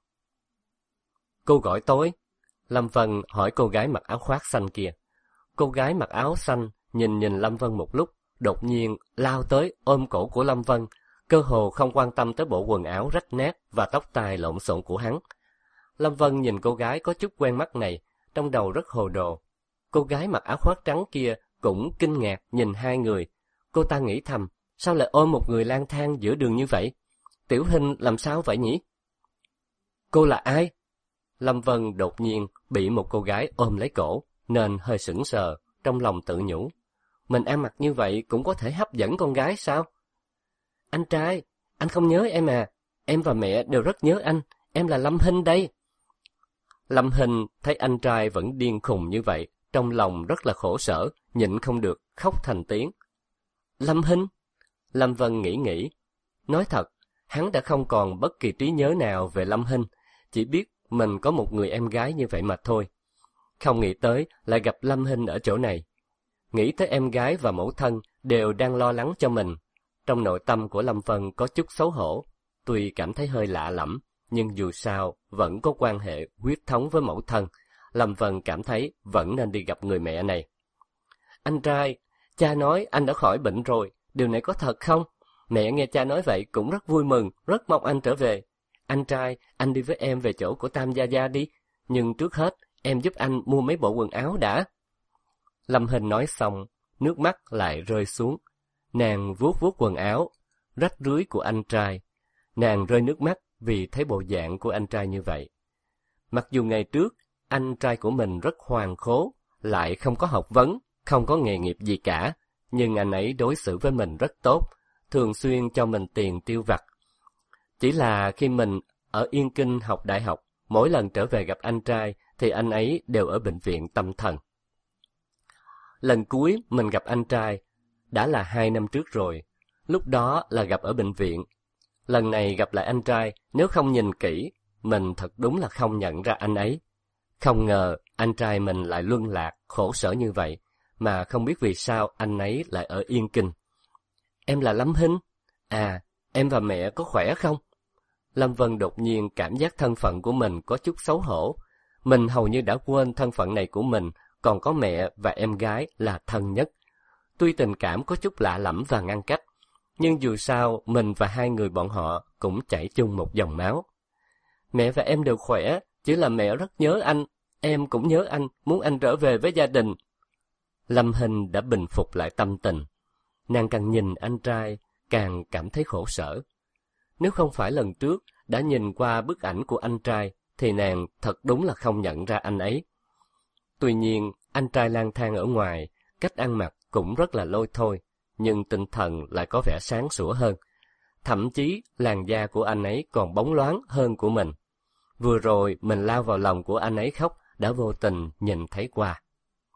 Cô gọi tôi? Lâm Vân hỏi cô gái mặc áo khoác xanh kia. Cô gái mặc áo xanh nhìn Lâm Vân một lúc, đột nhiên lao tới ôm cổ của Lâm Vân, cơ hồ không quan tâm tới bộ quần áo rách nát và tóc tai lộn xộn của hắn. Lâm Vân nhìn cô gái có chút quen mắt này, trong đầu rất hồ đồ. Cô gái mặc áo khoác trắng kia cũng kinh ngạc nhìn hai người. Cô ta nghĩ thầm, sao lại ôm một người lang thang giữa đường như vậy? Tiểu Hinh làm sao vậy nhỉ? Cô là ai? Lâm Vân đột nhiên bị một cô gái ôm lấy cổ, nên hơi sững sờ, trong lòng tự nhủ. Mình ăn mặc như vậy cũng có thể hấp dẫn con gái sao? Anh trai, anh không nhớ em à? Em và mẹ đều rất nhớ anh, em là Lâm Hinh đây. Lâm Hinh thấy anh trai vẫn điên khùng như vậy, trong lòng rất là khổ sở, nhịn không được, khóc thành tiếng. Lâm Hinh? Lâm Vân nghĩ. Nói thật, hắn đã không còn bất kỳ trí nhớ nào về Lâm Hinh, chỉ biết mình có một người em gái như vậy mà thôi. Không nghĩ tới lại gặp Lâm Hinh ở chỗ này. Nghĩ tới em gái và mẫu thân đều đang lo lắng cho mình. Trong nội tâm của Lâm Vân có chút xấu hổ, tuy cảm thấy hơi lạ lẫm, nhưng dù sao vẫn có quan hệ huyết thống với mẫu thân. Lâm Vân cảm thấy vẫn nên đi gặp người mẹ này. Anh trai, cha nói anh đã khỏi bệnh rồi, điều này có thật không? Mẹ nghe cha nói vậy cũng rất vui mừng, rất mong anh trở về. Anh trai, anh đi với em về chỗ của Tam Gia Gia đi, nhưng trước hết em giúp anh mua mấy bộ quần áo đã. Lâm Hinh nói xong, nước mắt lại rơi xuống. Nàng vuốt vuốt quần áo rách rưới của anh trai. Nàng rơi nước mắt vì thấy bộ dạng của anh trai như vậy. Mặc dù ngày trước anh trai của mình rất hoàn khố, lại không có học vấn, không có nghề nghiệp gì cả, nhưng anh ấy đối xử với mình rất tốt, thường xuyên cho mình tiền tiêu vặt. Chỉ là khi mình ở Yên Kinh học đại học, mỗi lần trở về gặp anh trai thì anh ấy đều ở bệnh viện tâm thần. Lần cuối mình gặp anh trai đã là 2 năm trước rồi, lúc đó là gặp ở bệnh viện. Lần này gặp lại anh trai, nếu không nhìn kỹ, mình thật đúng là không nhận ra anh ấy. Không ngờ anh trai mình lại luân lạc, khổ sở như vậy, mà không biết vì sao anh ấy lại ở Yên Kinh. Em là Lâm Hinh. À, em và mẹ có khỏe không? Lâm Vân đột nhiên cảm giác thân phận của mình có chút xấu hổ. Mình hầu như đã quên thân phận này của mình, còn có mẹ và em gái là thân nhất. Tuy tình cảm có chút lạ lẫm và ngăn cách, nhưng dù sao mình và hai người bọn họ cũng chảy chung một dòng máu. Mẹ và em đều khỏe, chỉ là mẹ rất nhớ anh, em cũng nhớ anh, muốn anh trở về với gia đình. Lâm Hinh đã bình phục lại tâm tình. Nàng càng nhìn anh trai, càng cảm thấy khổ sở. Nếu không phải lần trước đã nhìn qua bức ảnh của anh trai, thì nàng thật đúng là không nhận ra anh ấy. Tuy nhiên, anh trai lang thang ở ngoài, cách ăn mặc cũng rất là lôi thôi, nhưng tinh thần lại có vẻ sáng sủa hơn. Thậm chí, làn da của anh ấy còn bóng loáng hơn của mình. Vừa rồi, mình lao vào lòng của anh ấy khóc, đã vô tình nhìn thấy qua.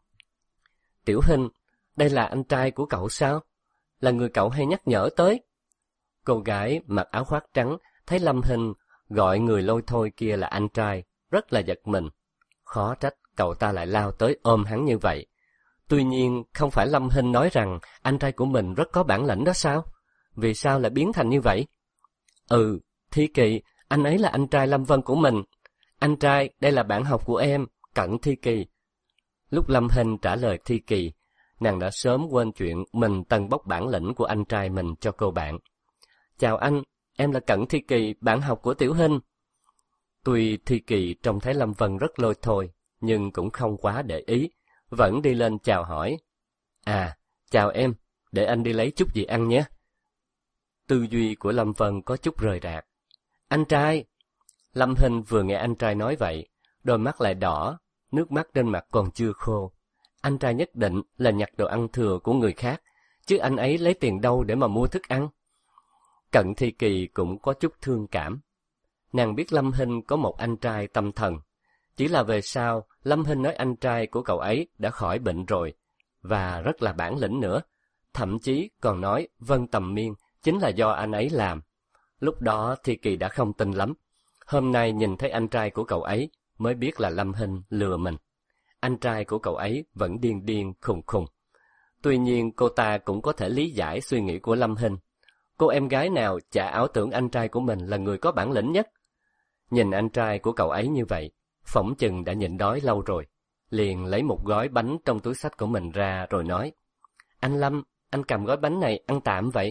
Tiểu Hinh, đây là anh trai của cậu sao? Là người cậu hay nhắc nhở tới. Cô gái mặc áo khoác trắng, thấy Lâm Hinh gọi người lôi thôi kia là anh trai, rất là giật mình. Khó trách cậu ta lại lao tới ôm hắn như vậy. Tuy nhiên, không phải Lâm Hinh nói rằng anh trai của mình rất có bản lĩnh đó sao? Vì sao lại biến thành như vậy? Ừ, Thi Kỳ, anh ấy là anh trai Lâm Vân của mình. Anh trai, đây là bạn học của em, Cận Thi Kỳ. Lúc Lâm Hinh trả lời Thi Kỳ, nàng đã sớm quên chuyện mình tâng bốc bản lĩnh của anh trai mình cho cô bạn. Chào anh, em là Cận Thi Kỳ, bạn học của Tiểu Hinh. Tuy Thi Kỳ trông thấy Lâm Vân rất lôi thôi, nhưng cũng không quá để ý, vẫn đi lên chào hỏi. À, chào em, để anh đi lấy chút gì ăn nhé. Tư duy của Lâm Vân có chút rời rạc. Anh trai! Lâm Hinh vừa nghe anh trai nói vậy, đôi mắt lại đỏ, nước mắt trên mặt còn chưa khô. Anh trai nhất định là nhặt đồ ăn thừa của người khác, chứ anh ấy lấy tiền đâu để mà mua thức ăn. Cận Thi Kỳ cũng có chút thương cảm. Nàng biết Lâm Hinh có một anh trai tâm thần. Chỉ là về sau, Lâm Hinh nói anh trai của cậu ấy đã khỏi bệnh rồi, và rất là bản lĩnh nữa. Thậm chí còn nói Vân Tầm Miên chính là do anh ấy làm. Lúc đó Thi Kỳ đã không tin lắm. Hôm nay nhìn thấy anh trai của cậu ấy, mới biết là Lâm Hinh lừa mình. Anh trai của cậu ấy vẫn điên điên khùng khùng. Tuy nhiên cô ta cũng có thể lý giải suy nghĩ của Lâm Hinh. Cô em gái nào chả ảo tưởng anh trai của mình là người có bản lĩnh nhất. Nhìn anh trai của cậu ấy như vậy, phỏng chừng đã nhịn đói lâu rồi. Liền lấy một gói bánh trong túi xách của mình ra rồi nói. Anh Lâm, anh cầm gói bánh này ăn tạm vậy.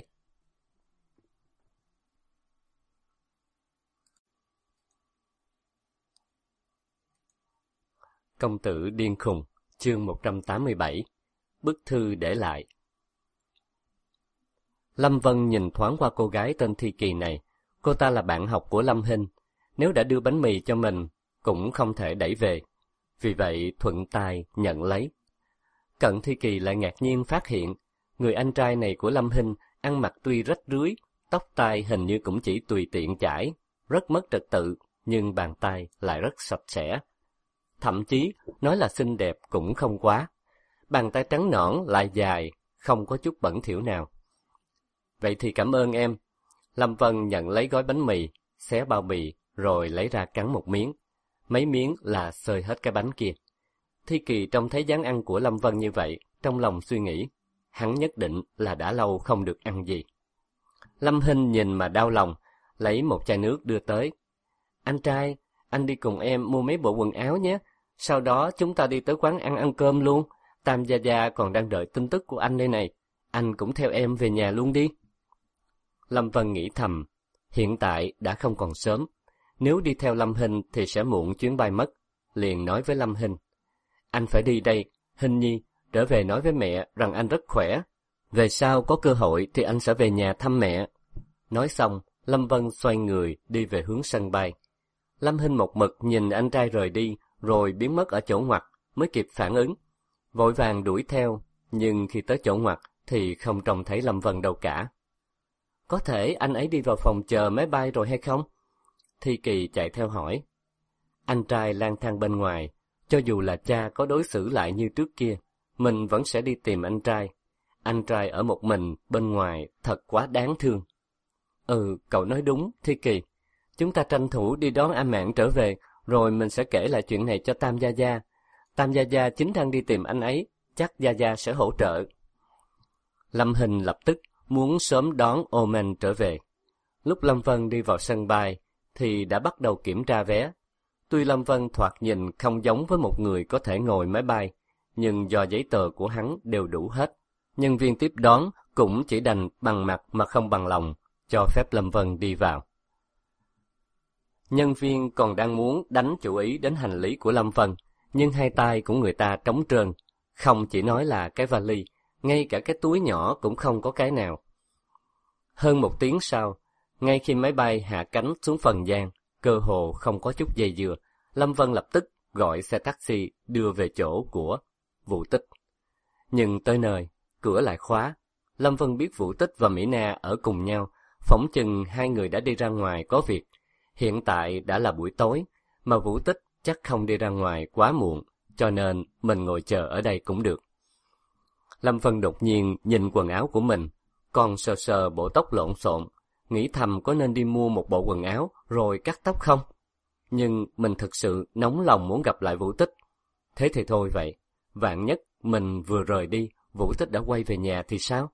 Công tử điên khùng, chương 187. Bức thư để lại. Lâm Vân nhìn thoáng qua cô gái tên Thi Kỳ này. Cô ta là bạn học của Lâm Hinh. Nếu đã đưa bánh mì cho mình, cũng không thể đẩy về. Vì vậy thuận tay nhận lấy. Cận Thi Kỳ lại ngạc nhiên phát hiện, người anh trai này của Lâm Hinh ăn mặc tuy rách rưới, tóc tai hình như cũng chỉ tùy tiện chải, rất mất trật tự, nhưng bàn tay lại rất sạch sẽ. Thậm chí, nói là xinh đẹp cũng không quá. Bàn tay trắng nõn lại dài, không có chút bẩn thỉu nào. Vậy thì cảm ơn em. Lâm Vân nhận lấy gói bánh mì, xé bao bì, rồi lấy ra cắn một miếng. Mấy miếng là xơi hết cái bánh kia. Thi Kỳ trông thấy dáng ăn của Lâm Vân như vậy, trong lòng suy nghĩ, hắn nhất định là đã lâu không được ăn gì. Lâm Hinh nhìn mà đau lòng, lấy một chai nước đưa tới. Anh trai, anh đi cùng em mua mấy bộ quần áo nhé. Sau đó chúng ta đi tới quán ăn cơm luôn. Tam Gia Gia còn đang đợi tin tức của anh đây này. Anh cũng theo em về nhà luôn đi. Lâm Vân nghĩ thầm, hiện tại đã không còn sớm. Nếu đi theo Lâm Hinh thì sẽ muộn chuyến bay mất. Liền nói với Lâm Hinh, anh phải đi đây. Hinh nhi, trở về nói với mẹ rằng anh rất khỏe. Về sau có cơ hội thì anh sẽ về nhà thăm mẹ. Nói xong, Lâm Vân xoay người đi về hướng sân bay. Lâm Hinh một mực nhìn anh trai rời đi, rồi biến mất ở chỗ ngoặt, mới kịp phản ứng. Vội vàng đuổi theo, nhưng khi tới chỗ ngoặt thì không trông thấy Lâm Vân đâu cả. Có thể anh ấy đi vào phòng chờ máy bay rồi hay không? Thi Kỳ chạy theo hỏi. Anh trai lang thang bên ngoài, cho dù là cha có đối xử lại như trước kia, mình vẫn sẽ đi tìm anh trai. Anh trai ở một mình bên ngoài thật quá đáng thương. Ừ, cậu nói đúng, Thi Kỳ. Chúng ta tranh thủ đi đón A Mạn trở về, rồi mình sẽ kể lại chuyện này cho Tam Gia Gia. Tam Gia Gia chính đang đi tìm anh ấy, chắc Gia Gia sẽ hỗ trợ. Lâm Hinh lập tức muốn sớm đón Oman trở về. Lúc Lâm Vân đi vào sân bay, thì đã bắt đầu kiểm tra vé. Tuy Lâm Vân thoạt nhìn không giống với một người có thể ngồi máy bay, nhưng do giấy tờ của hắn đều đủ hết. Nhân viên tiếp đón cũng chỉ đành bằng mặt mà không bằng lòng, cho phép Lâm Vân đi vào. Nhân viên còn đang muốn đánh chủ ý đến hành lý của Lâm Vân, nhưng hai tay của người ta trống trơn, không chỉ nói là cái vali, ngay cả cái túi nhỏ cũng không có cái nào. Hơn một tiếng sau, ngay khi máy bay hạ cánh xuống Phần Giang, cơ hồ không có chút dây dưa, Lâm Vân lập tức gọi xe taxi đưa về chỗ của Vũ Tích. Nhưng tới nơi, cửa lại khóa. Lâm Vân biết Vũ Tích và Mỹ Na ở cùng nhau, phỏng chừng hai người đã đi ra ngoài có việc. Hiện tại đã là buổi tối, mà Vũ Tích chắc không đi ra ngoài quá muộn, cho nên mình ngồi chờ ở đây cũng được. Lâm Vân đột nhiên nhìn quần áo của mình, còn sờ sờ bộ tóc lộn xộn, nghĩ thầm có nên đi mua một bộ quần áo rồi cắt tóc không? Nhưng mình thực sự nóng lòng muốn gặp lại Vũ Tích. Thế thì thôi vậy, vạn nhất mình vừa rời đi, Vũ Tích đã quay về nhà thì sao?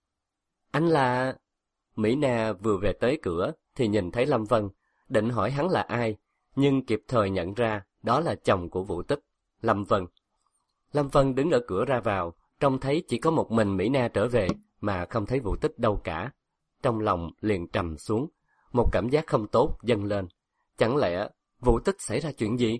Anh là... Mỹ Na vừa về tới cửa thì nhìn thấy Lâm Vân, định hỏi hắn là ai, nhưng kịp thời nhận ra đó là chồng của Vũ Tích, Lâm Vân. Lâm Vân đứng ở cửa ra vào, trông thấy chỉ có một mình Mỹ Na trở về, mà không thấy Vũ Tích đâu cả. Trong lòng liền trầm xuống, một cảm giác không tốt dâng lên. Chẳng lẽ Vũ Tích xảy ra chuyện gì?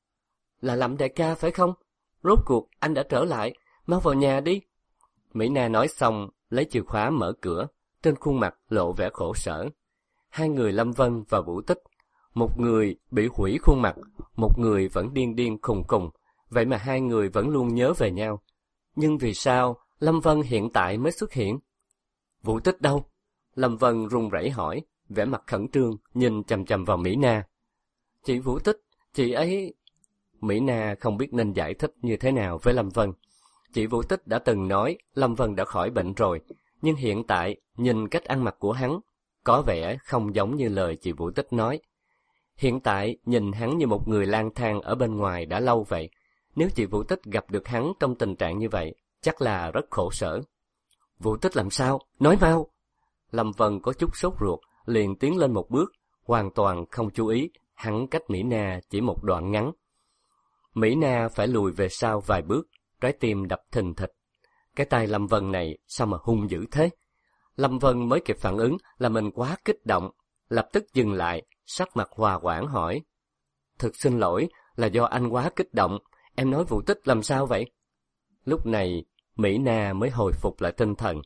Là Lâm đại ca phải không? Rốt cuộc anh đã trở lại, mau vào nhà đi. Mỹ Na nói xong, lấy chìa khóa mở cửa, trên khuôn mặt lộ vẻ khổ sở. Hai người Lâm Vân và Vũ Tích, một người bị hủy khuôn mặt, một người vẫn điên điên khùng khùng, vậy mà hai người vẫn luôn nhớ về nhau. Nhưng vì sao Lâm Vân hiện tại mới xuất hiện? Vũ Tích đâu? Lâm Vân run rẩy hỏi, vẻ mặt khẩn trương, nhìn chằm chằm vào Mỹ Na. Chị Vũ Tích, chị ấy... Mỹ Na không biết nên giải thích như thế nào với Lâm Vân. Chị Vũ Tích đã từng nói Lâm Vân đã khỏi bệnh rồi, nhưng hiện tại nhìn cách ăn mặc của hắn, có vẻ không giống như lời chị Vũ Tích nói. Hiện tại nhìn hắn như một người lang thang ở bên ngoài đã lâu vậy. Nếu chị Vũ Tích gặp được hắn trong tình trạng như vậy, chắc là rất khổ sở. Vũ Tích làm sao? Nói mau! Lâm Vân có chút sốt ruột, liền tiến lên một bước, hoàn toàn không chú ý, hắn cách Mỹ Na chỉ một đoạn ngắn. Mỹ Na phải lùi về sau vài bước, trái tim đập thình thịch. Cái tay Lâm Vân này sao mà hung dữ thế? Lâm Vân mới kịp phản ứng là mình quá kích động, lập tức dừng lại, sắc mặt hòa hoãn hỏi. Thực xin lỗi, là do anh quá kích động, em nói Vũ Tích làm sao vậy? Lúc này, Mỹ Na mới hồi phục lại tinh thần.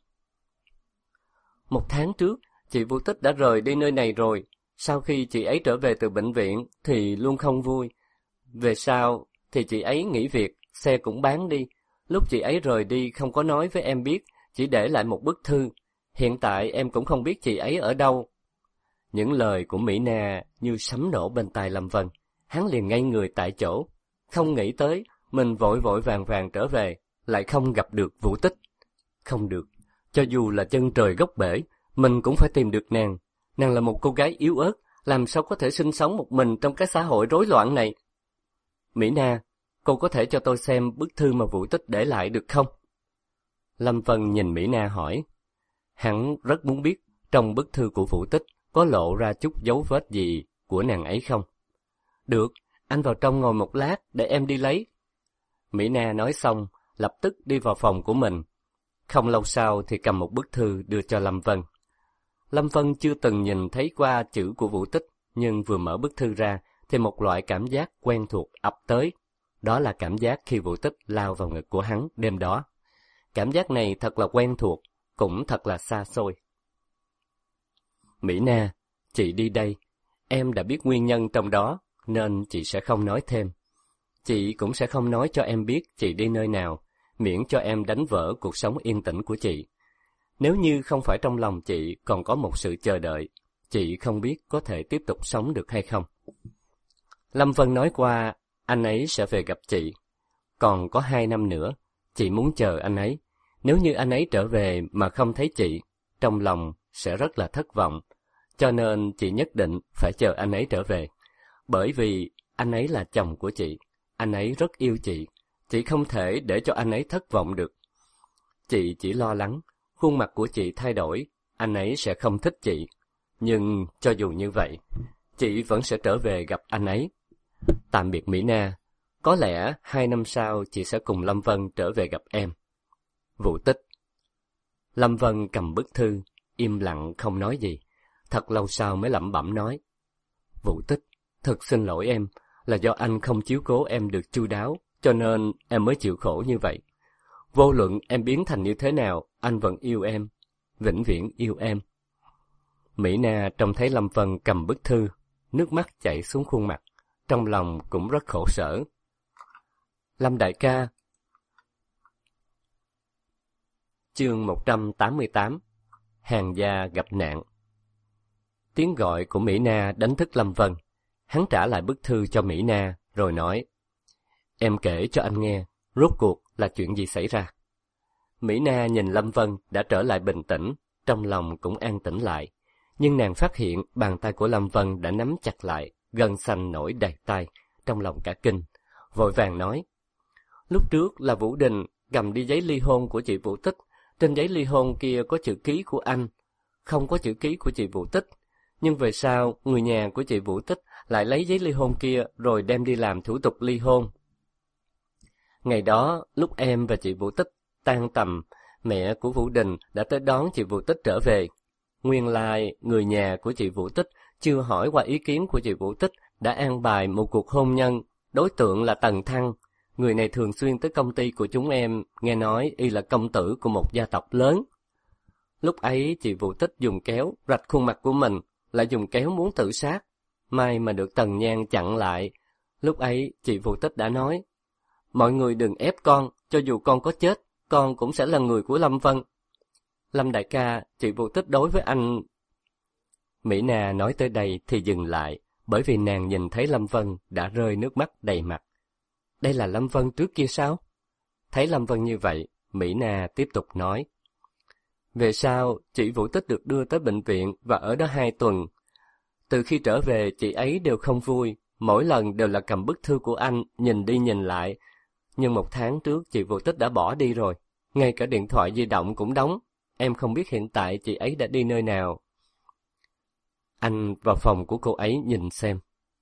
1 tháng trước, chị Vũ Tích đã rời đi nơi này rồi. Sau khi chị ấy trở về từ bệnh viện thì luôn không vui. Về sau thì chị ấy nghỉ việc, xe cũng bán đi. Lúc chị ấy rời đi không có nói với em biết, chỉ để lại một bức thư. Hiện tại em cũng không biết chị ấy ở đâu. Những lời của Mỹ Na như sấm nổ bên tai Lâm Vân. Hắn liền ngây người tại chỗ. Không nghĩ tới, mình vội vội vàng vàng trở về, lại không gặp được Vũ Tích. Không được, cho dù là chân trời góc bể, mình cũng phải tìm được nàng. Nàng là một cô gái yếu ớt, làm sao có thể sinh sống một mình trong cái xã hội rối loạn này? Mỹ Na, cô có thể cho tôi xem bức thư mà Vũ Tích để lại được không? Lâm Vân nhìn Mỹ Na hỏi. Hắn rất muốn biết trong bức thư của Vũ Tích có lộ ra chút dấu vết gì của nàng ấy không? Được, anh vào trong ngồi một lát để em đi lấy. Mỹ Na nói xong, lập tức đi vào phòng của mình. Không lâu sau thì cầm một bức thư đưa cho Lâm Vân. Lâm Vân chưa từng nhìn thấy qua chữ của Vũ Tích, nhưng vừa mở bức thư ra thì một loại cảm giác quen thuộc ập tới. Đó là cảm giác khi Vũ Tích lao vào ngực của hắn đêm đó. Cảm giác này thật là quen thuộc, cũng thật là xa xôi. Mỹ Na, chị đi đây. Em đã biết nguyên nhân trong đó, nên chị sẽ không nói thêm. Chị cũng sẽ không nói cho em biết chị đi nơi nào, miễn cho em đánh vỡ cuộc sống yên tĩnh của chị. Nếu như không phải trong lòng chị còn có một sự chờ đợi, chị không biết có thể tiếp tục sống được hay không. Lâm Vân nói qua, anh ấy sẽ về gặp chị. Còn có 2 năm nữa, chị muốn chờ anh ấy. Nếu như anh ấy trở về mà không thấy chị, trong lòng sẽ rất là thất vọng. Cho nên chị nhất định phải chờ anh ấy trở về. Bởi vì anh ấy là chồng của chị. Anh ấy rất yêu chị không thể để cho anh ấy thất vọng được. Chị chỉ lo lắng, khuôn mặt của chị thay đổi, anh ấy sẽ không thích chị. Nhưng cho dù như vậy, chị vẫn sẽ trở về gặp anh ấy. Tạm biệt Mỹ Na, có lẽ 2 năm sau chị sẽ cùng Lâm Vân trở về gặp em. Vũ Tích. Lâm Vân cầm bức thư, im lặng không nói gì. Thật lâu sau mới lẩm bẩm nói. Vũ Tích, thật xin lỗi em, là do anh không chiếu cố em được chu đáo, cho nên em mới chịu khổ như vậy. Vô luận em biến thành như thế nào, anh vẫn yêu em, vĩnh viễn yêu em. Mỹ Na trông thấy Lâm Vân cầm bức thư, nước mắt chảy xuống khuôn mặt, trong lòng cũng rất khổ sở. Lâm đại ca. Chương 188. Hàng gia gặp nạn. Tiếng gọi của Mỹ Na đánh thức Lâm Vân. Hắn trả lại bức thư cho Mỹ Na, rồi nói, em kể cho anh nghe, rốt cuộc là chuyện gì xảy ra. Mỹ Na nhìn Lâm Vân đã trở lại bình tĩnh, trong lòng cũng an tĩnh lại. Nhưng nàng phát hiện bàn tay của Lâm Vân đã nắm chặt lại, gân xanh nổi đầy tay, trong lòng cả kinh. Vội vàng nói, lúc trước là Vũ Đình cầm đi giấy ly hôn của chị Vũ Tích. Trên giấy ly hôn kia có chữ ký của anh, không có chữ ký của chị Vũ Tích. Nhưng về sau, người nhà của chị Vũ Tích lại lấy giấy ly hôn kia rồi đem đi làm thủ tục ly hôn. Ngày đó, lúc em và chị Vũ Tích tan tầm, mẹ của Vũ Đình đã tới đón chị Vũ Tích trở về. Nguyên lai, người nhà của chị Vũ Tích chưa hỏi qua ý kiến của chị Vũ Tích đã an bài một cuộc hôn nhân, đối tượng là Tần Thăng. Người này thường xuyên tới công ty của chúng em, nghe nói y là công tử của một gia tộc lớn. Lúc ấy chị Vũ Tích dùng kéo rạch khuôn mặt của mình, lại dùng kéo muốn tự sát. May mà được Tần Nhan chặn lại. Lúc ấy chị Vũ Tích đã nói, mọi người đừng ép con, cho dù con có chết, con cũng sẽ là người của Lâm Vân. Lâm đại ca, chị Vũ Tích đối với anh... Mỹ Na nói tới đây thì dừng lại, bởi vì nàng nhìn thấy Lâm Vân đã rơi nước mắt đầy mặt. Đây là Lâm Vân trước kia sao? Thấy Lâm Vân như vậy, Mỹ Na tiếp tục nói. Về sau, chị Vũ Tích được đưa tới bệnh viện và ở đó 2 tuần. Từ khi trở về, chị ấy đều không vui, mỗi lần đều là cầm bức thư của anh, nhìn đi nhìn lại. Nhưng 1 tháng trước, chị Vũ Tích đã bỏ đi rồi, ngay cả điện thoại di động cũng đóng. Em không biết hiện tại chị ấy đã đi nơi nào. Anh vào phòng của cô ấy nhìn xem.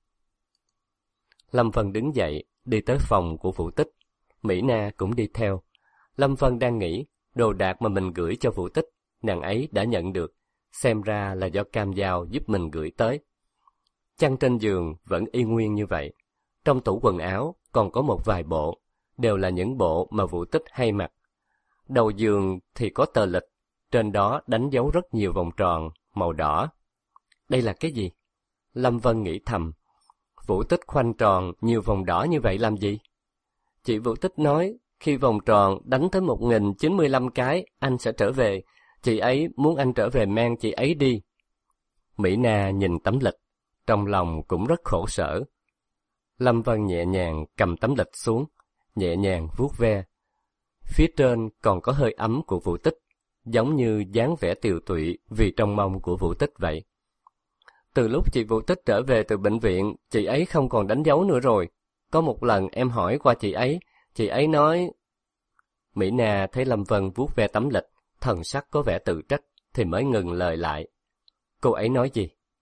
Lâm Vân đứng dậy, đi tới phòng của Vũ Tích. Mỹ Na cũng đi theo. Lâm Vân đang nghĩ, đồ đạc mà mình gửi cho Vũ Tích, nàng ấy đã nhận được. Xem ra là do Cam Giao giúp mình gửi tới. Chăn trên giường vẫn y nguyên như vậy. Trong tủ quần áo còn có một vài bộ, đều là những bộ mà Vũ Tích hay mặc. Đầu giường thì có tờ lịch, trên đó đánh dấu rất nhiều vòng tròn, màu đỏ. Đây là cái gì? Lâm Vân nghĩ thầm. Vũ Tích khoanh tròn nhiều vòng đỏ như vậy làm gì? Chị Vũ Tích nói, khi vòng tròn đánh tới 1095 cái, anh sẽ trở về. Chị ấy muốn anh trở về mang chị ấy đi. Mỹ Na nhìn tấm lịch, trong lòng cũng rất khổ sở. Lâm Vân nhẹ nhàng cầm tấm lịch xuống, nhẹ nhàng vuốt ve. Phía trên còn có hơi ấm của Vũ Tích, giống như dáng vẻ tiều tụy vì trong mong của Vũ Tích vậy. Từ lúc chị Vũ Tích trở về từ bệnh viện, chị ấy không còn đánh dấu nữa rồi. Có một lần em hỏi qua chị ấy nói... Mỹ Na thấy Lâm Vân vuốt ve tấm lịch, thần sắc có vẻ tự trách, thì mới ngừng lời lại. Cô ấy nói gì?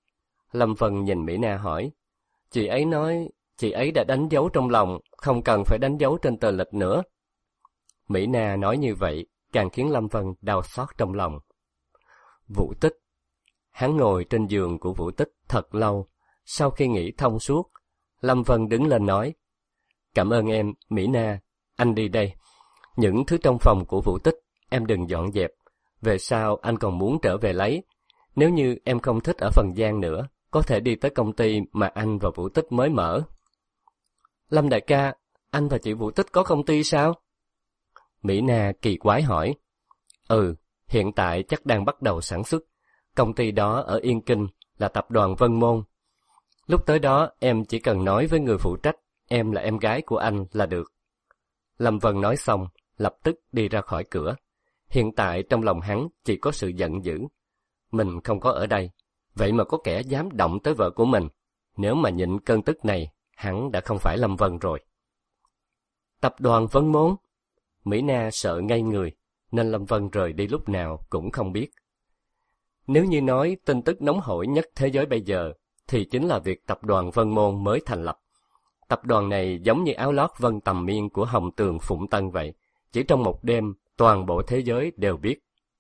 Lâm Vân nhìn Mỹ Na hỏi, chị ấy nói, chị ấy đã đánh dấu trong lòng, không cần phải đánh dấu trên tờ lịch nữa. Mỹ Na nói như vậy, càng khiến Lâm Vân đau xót trong lòng. Vũ Tích. Hắn ngồi trên giường của Vũ Tích thật lâu. Sau khi nghĩ thông suốt, Lâm Vân đứng lên nói, cảm ơn em, Mỹ Na, anh đi đây. Những thứ trong phòng của Vũ Tích, em đừng dọn dẹp. Về sau anh còn muốn trở về lấy. Nếu như em không thích ở Phần Giang nữa, có thể đi tới công ty mà anh và Vũ Tích mới mở. Lâm đại ca, anh và chị Vũ Tích có công ty sao? Mỹ Na kỳ quái hỏi. Hiện tại chắc đang bắt đầu sản xuất. Công ty đó ở Yên Kinh là tập đoàn Vân Môn. Lúc tới đó em chỉ cần nói với người phụ trách em là em gái của anh là được. Lâm Vân nói xong, lập tức đi ra khỏi cửa. Hiện tại trong lòng hắn chỉ có sự giận dữ. Mình không có ở đây, vậy mà có kẻ dám động tới vợ của mình. Nếu mà nhịn cơn tức này, hắn đã không phải Lâm Vân rồi. Tập đoàn Vân Môn? Mỹ Na sợ ngây người, nên Lâm Vân rời đi lúc nào cũng không biết. Nếu như nói tin tức nóng hổi nhất thế giới bây giờ, thì chính là việc tập đoàn Vân Môn mới thành lập. Tập đoàn này giống như áo lót Vân Tầm Miên của Hồng Tường Phụng Tân vậy, chỉ trong một đêm toàn bộ thế giới đều biết.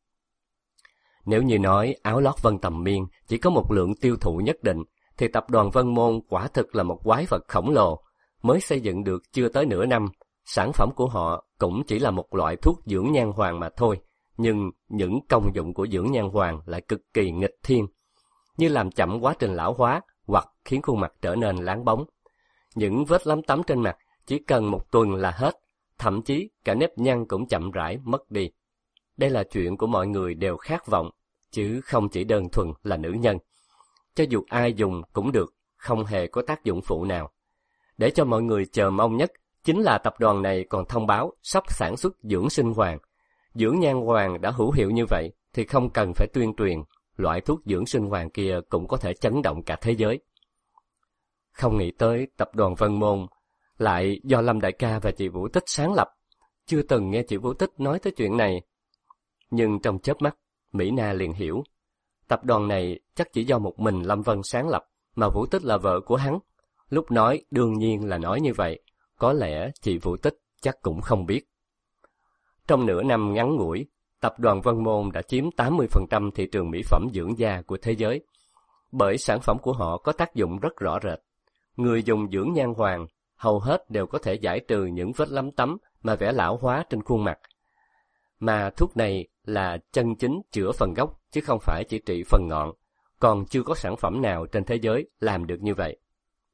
Nếu như nói áo lót Vân Tầm Miên chỉ có một lượng tiêu thụ nhất định, thì tập đoàn Vân Môn quả thực là một quái vật khổng lồ, mới xây dựng được chưa tới nửa năm. Sản phẩm của họ cũng chỉ là một loại thuốc dưỡng nhan hoàng mà thôi, nhưng những công dụng của dưỡng nhan hoàng lại cực kỳ nghịch thiên, như làm chậm quá trình lão hóa hoặc khiến khuôn mặt trở nên láng bóng. Những vết lấm tấm trên mặt chỉ cần một tuần là hết, thậm chí cả nếp nhăn cũng chậm rãi mất đi. Đây là chuyện của mọi người đều khát vọng, chứ không chỉ đơn thuần là nữ nhân. Cho dù ai dùng cũng được, không hề có tác dụng phụ nào. Để cho mọi người chờ mong nhất, chính là tập đoàn này còn thông báo sắp sản xuất dưỡng sinh hoàng. Dưỡng nhan hoàng đã hữu hiệu như vậy, thì không cần phải tuyên truyền, loại thuốc dưỡng sinh hoàng kia cũng có thể chấn động cả thế giới. Không nghĩ tới tập đoàn Vân Môn lại do Lâm đại ca và chị Vũ Tích sáng lập. Chưa từng nghe chị Vũ Tích nói tới chuyện này. Nhưng trong chớp mắt, Mỹ Na liền hiểu. Tập đoàn này chắc chỉ do một mình Lâm Vân sáng lập, mà Vũ Tích là vợ của hắn. Lúc nói đương nhiên là nói như vậy, có lẽ chị Vũ Tích chắc cũng không biết. Trong nửa năm ngắn ngủi, tập đoàn Vân Môn đã chiếm 80% thị trường mỹ phẩm dưỡng da của thế giới. Bởi sản phẩm của họ có tác dụng rất rõ rệt. Người dùng dưỡng nhan hoàng hầu hết đều có thể giải trừ những vết lấm tấm mà vẻ lão hóa trên khuôn mặt. Mà thuốc này là chân chính chữa phần gốc chứ không phải chỉ trị phần ngọn, còn chưa có sản phẩm nào trên thế giới làm được như vậy.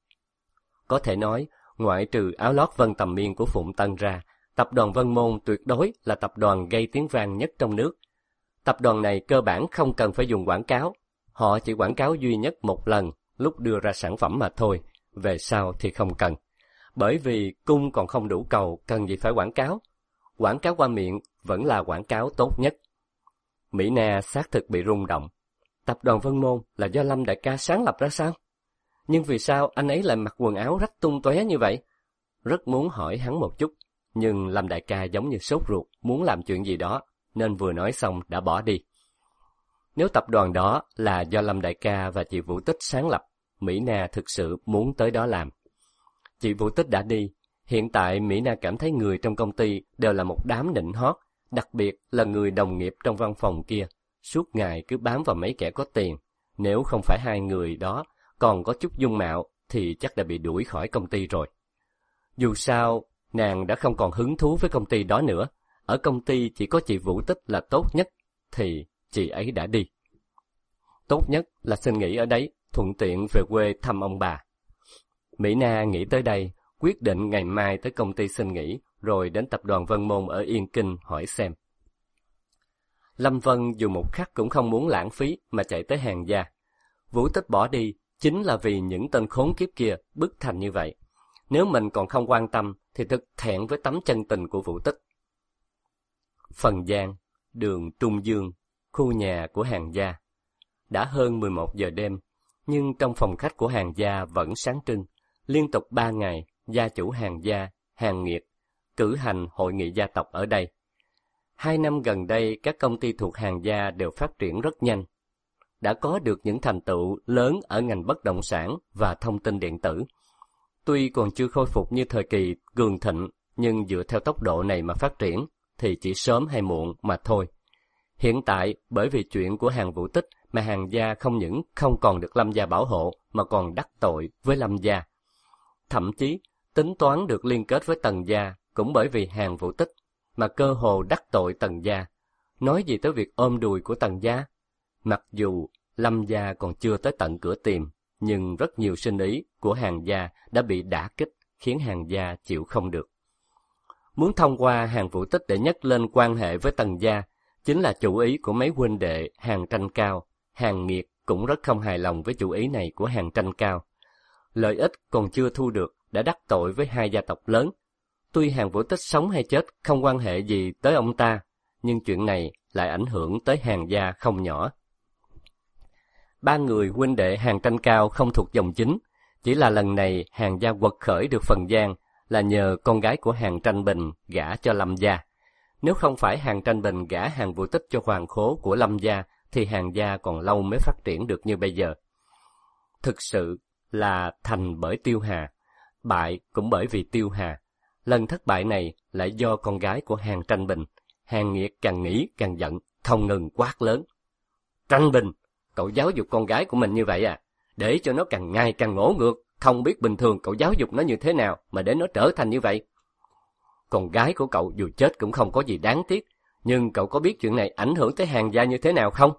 Có thể nói, ngoại trừ áo lót Vân Tầm Miên của Phụng Tân ra, tập đoàn Vân Môn tuyệt đối là tập đoàn gây tiếng vang nhất trong nước. Tập đoàn này cơ bản không cần phải dùng quảng cáo, họ chỉ quảng cáo duy nhất một lần lúc đưa ra sản phẩm mà thôi, về sau thì không cần. Bởi vì cung còn không đủ cầu, cần gì phải quảng cáo. Quảng cáo qua miệng vẫn là quảng cáo tốt nhất. Mỹ Na xác thực bị rung động. Tập đoàn Vân Môn là do Lâm đại ca sáng lập ra sao? Nhưng vì sao anh ấy lại mặc quần áo rách tung tóe như vậy? Rất muốn hỏi hắn một chút, nhưng Lâm đại ca giống như sốt ruột muốn làm chuyện gì đó, nên vừa nói xong đã bỏ đi. Nếu tập đoàn đó là do Lâm đại ca và chị Vũ Tích sáng lập, Mỹ Na thực sự muốn tới đó làm. Chị Vũ Tích đã đi, hiện tại Mỹ Na cảm thấy người trong công ty đều là một đám nịnh hót, đặc biệt là người đồng nghiệp trong văn phòng kia, suốt ngày cứ bám vào mấy kẻ có tiền. Nếu không phải hai người đó còn có chút dung mạo thì chắc đã bị đuổi khỏi công ty rồi. Dù sao, nàng đã không còn hứng thú với công ty đó nữa. Ở công ty chỉ có chị Vũ Tích là tốt nhất, thì chị ấy đã đi. Tốt nhất là xin nghỉ ở đấy, thuận tiện về quê thăm ông bà. Mỹ Na nghĩ tới đây, quyết định ngày mai tới công ty xin nghỉ, rồi đến tập đoàn Vân Môn ở Yên Kinh hỏi xem. Lâm Vân dù một khắc cũng không muốn lãng phí mà chạy tới Hàng Gia. Vũ Tích bỏ đi chính là vì những tên khốn kiếp kia bức thành như vậy. Nếu mình còn không quan tâm thì thực thẹn với tấm chân tình của Vũ Tích. Phần Giang, đường Trung Dương, khu nhà của Hàng Gia. Đã hơn 11 giờ đêm, nhưng trong phòng khách của Hàng Gia vẫn sáng trưng. Liên tục 3 ngày, gia chủ Hàng Gia, Hàng Nghiệt, cử hành hội nghị gia tộc ở đây. 2 năm gần đây, các công ty thuộc Hàng Gia đều phát triển rất nhanh. đã có được những thành tựu lớn ở ngành bất động sản và thông tin điện tử. Tuy còn chưa khôi phục như thời kỳ cường thịnh, nhưng dựa theo tốc độ này mà phát triển thì chỉ sớm hay muộn mà thôi. Hiện tại, bởi vì chuyện của Hàn Vũ Tích mà Hàn gia không những không còn được Lâm gia bảo hộ mà còn đắc tội với Lâm gia. Thậm chí, tính toán được liên kết với Tần gia cũng bởi vì Hàn Vũ Tích mà cơ hồ đắc tội Tần gia. Nói gì tới việc ôm đùi của Tần gia? Mặc dù Lâm gia còn chưa tới tận cửa tìm, nhưng rất nhiều sinh ý của Hàn gia đã bị đả kích, khiến Hàn gia chịu không được. Muốn thông qua Hàn Vũ Tích để nhấc lên quan hệ với Tần gia, chính là chủ ý của mấy huynh đệ Hàn Tranh Cao. Hàn Nghiệt cũng rất không hài lòng với chủ ý này của Hàn Tranh Cao. Lợi ích còn chưa thu được, đã đắc tội với hai gia tộc lớn. Tuy Hàn Vũ Tích sống hay chết không quan hệ gì tới ông ta, nhưng chuyện này lại ảnh hưởng tới Hàn gia không nhỏ. Ba người huynh đệ Hàn Tranh Cao không thuộc dòng chính, chỉ là lần này Hàn gia quật khởi được phần gian là nhờ con gái của Hàn Tranh Bình gả cho Lâm gia. Nếu không phải Hàn Tranh Bình gả Hàn Vũ Tích cho hoàng khố của Lâm gia, thì Hàn gia còn lâu mới phát triển được như bây giờ. Thực sự là thành bởi Tiêu Hà, bại cũng bởi vì Tiêu Hà. Lần thất bại này lại do con gái của Hàn Tranh Bình. Hàn Nghiệt càng nghĩ càng giận, không ngừng quát lớn. Tranh Bình, cậu giáo dục con gái của mình như vậy à? Để cho nó càng ngày càng ngỗ ngược, không biết bình thường cậu giáo dục nó như thế nào mà để nó trở thành như vậy. Con gái của cậu dù chết cũng không có gì đáng tiếc, nhưng cậu có biết chuyện này ảnh hưởng tới Hàn gia như thế nào không?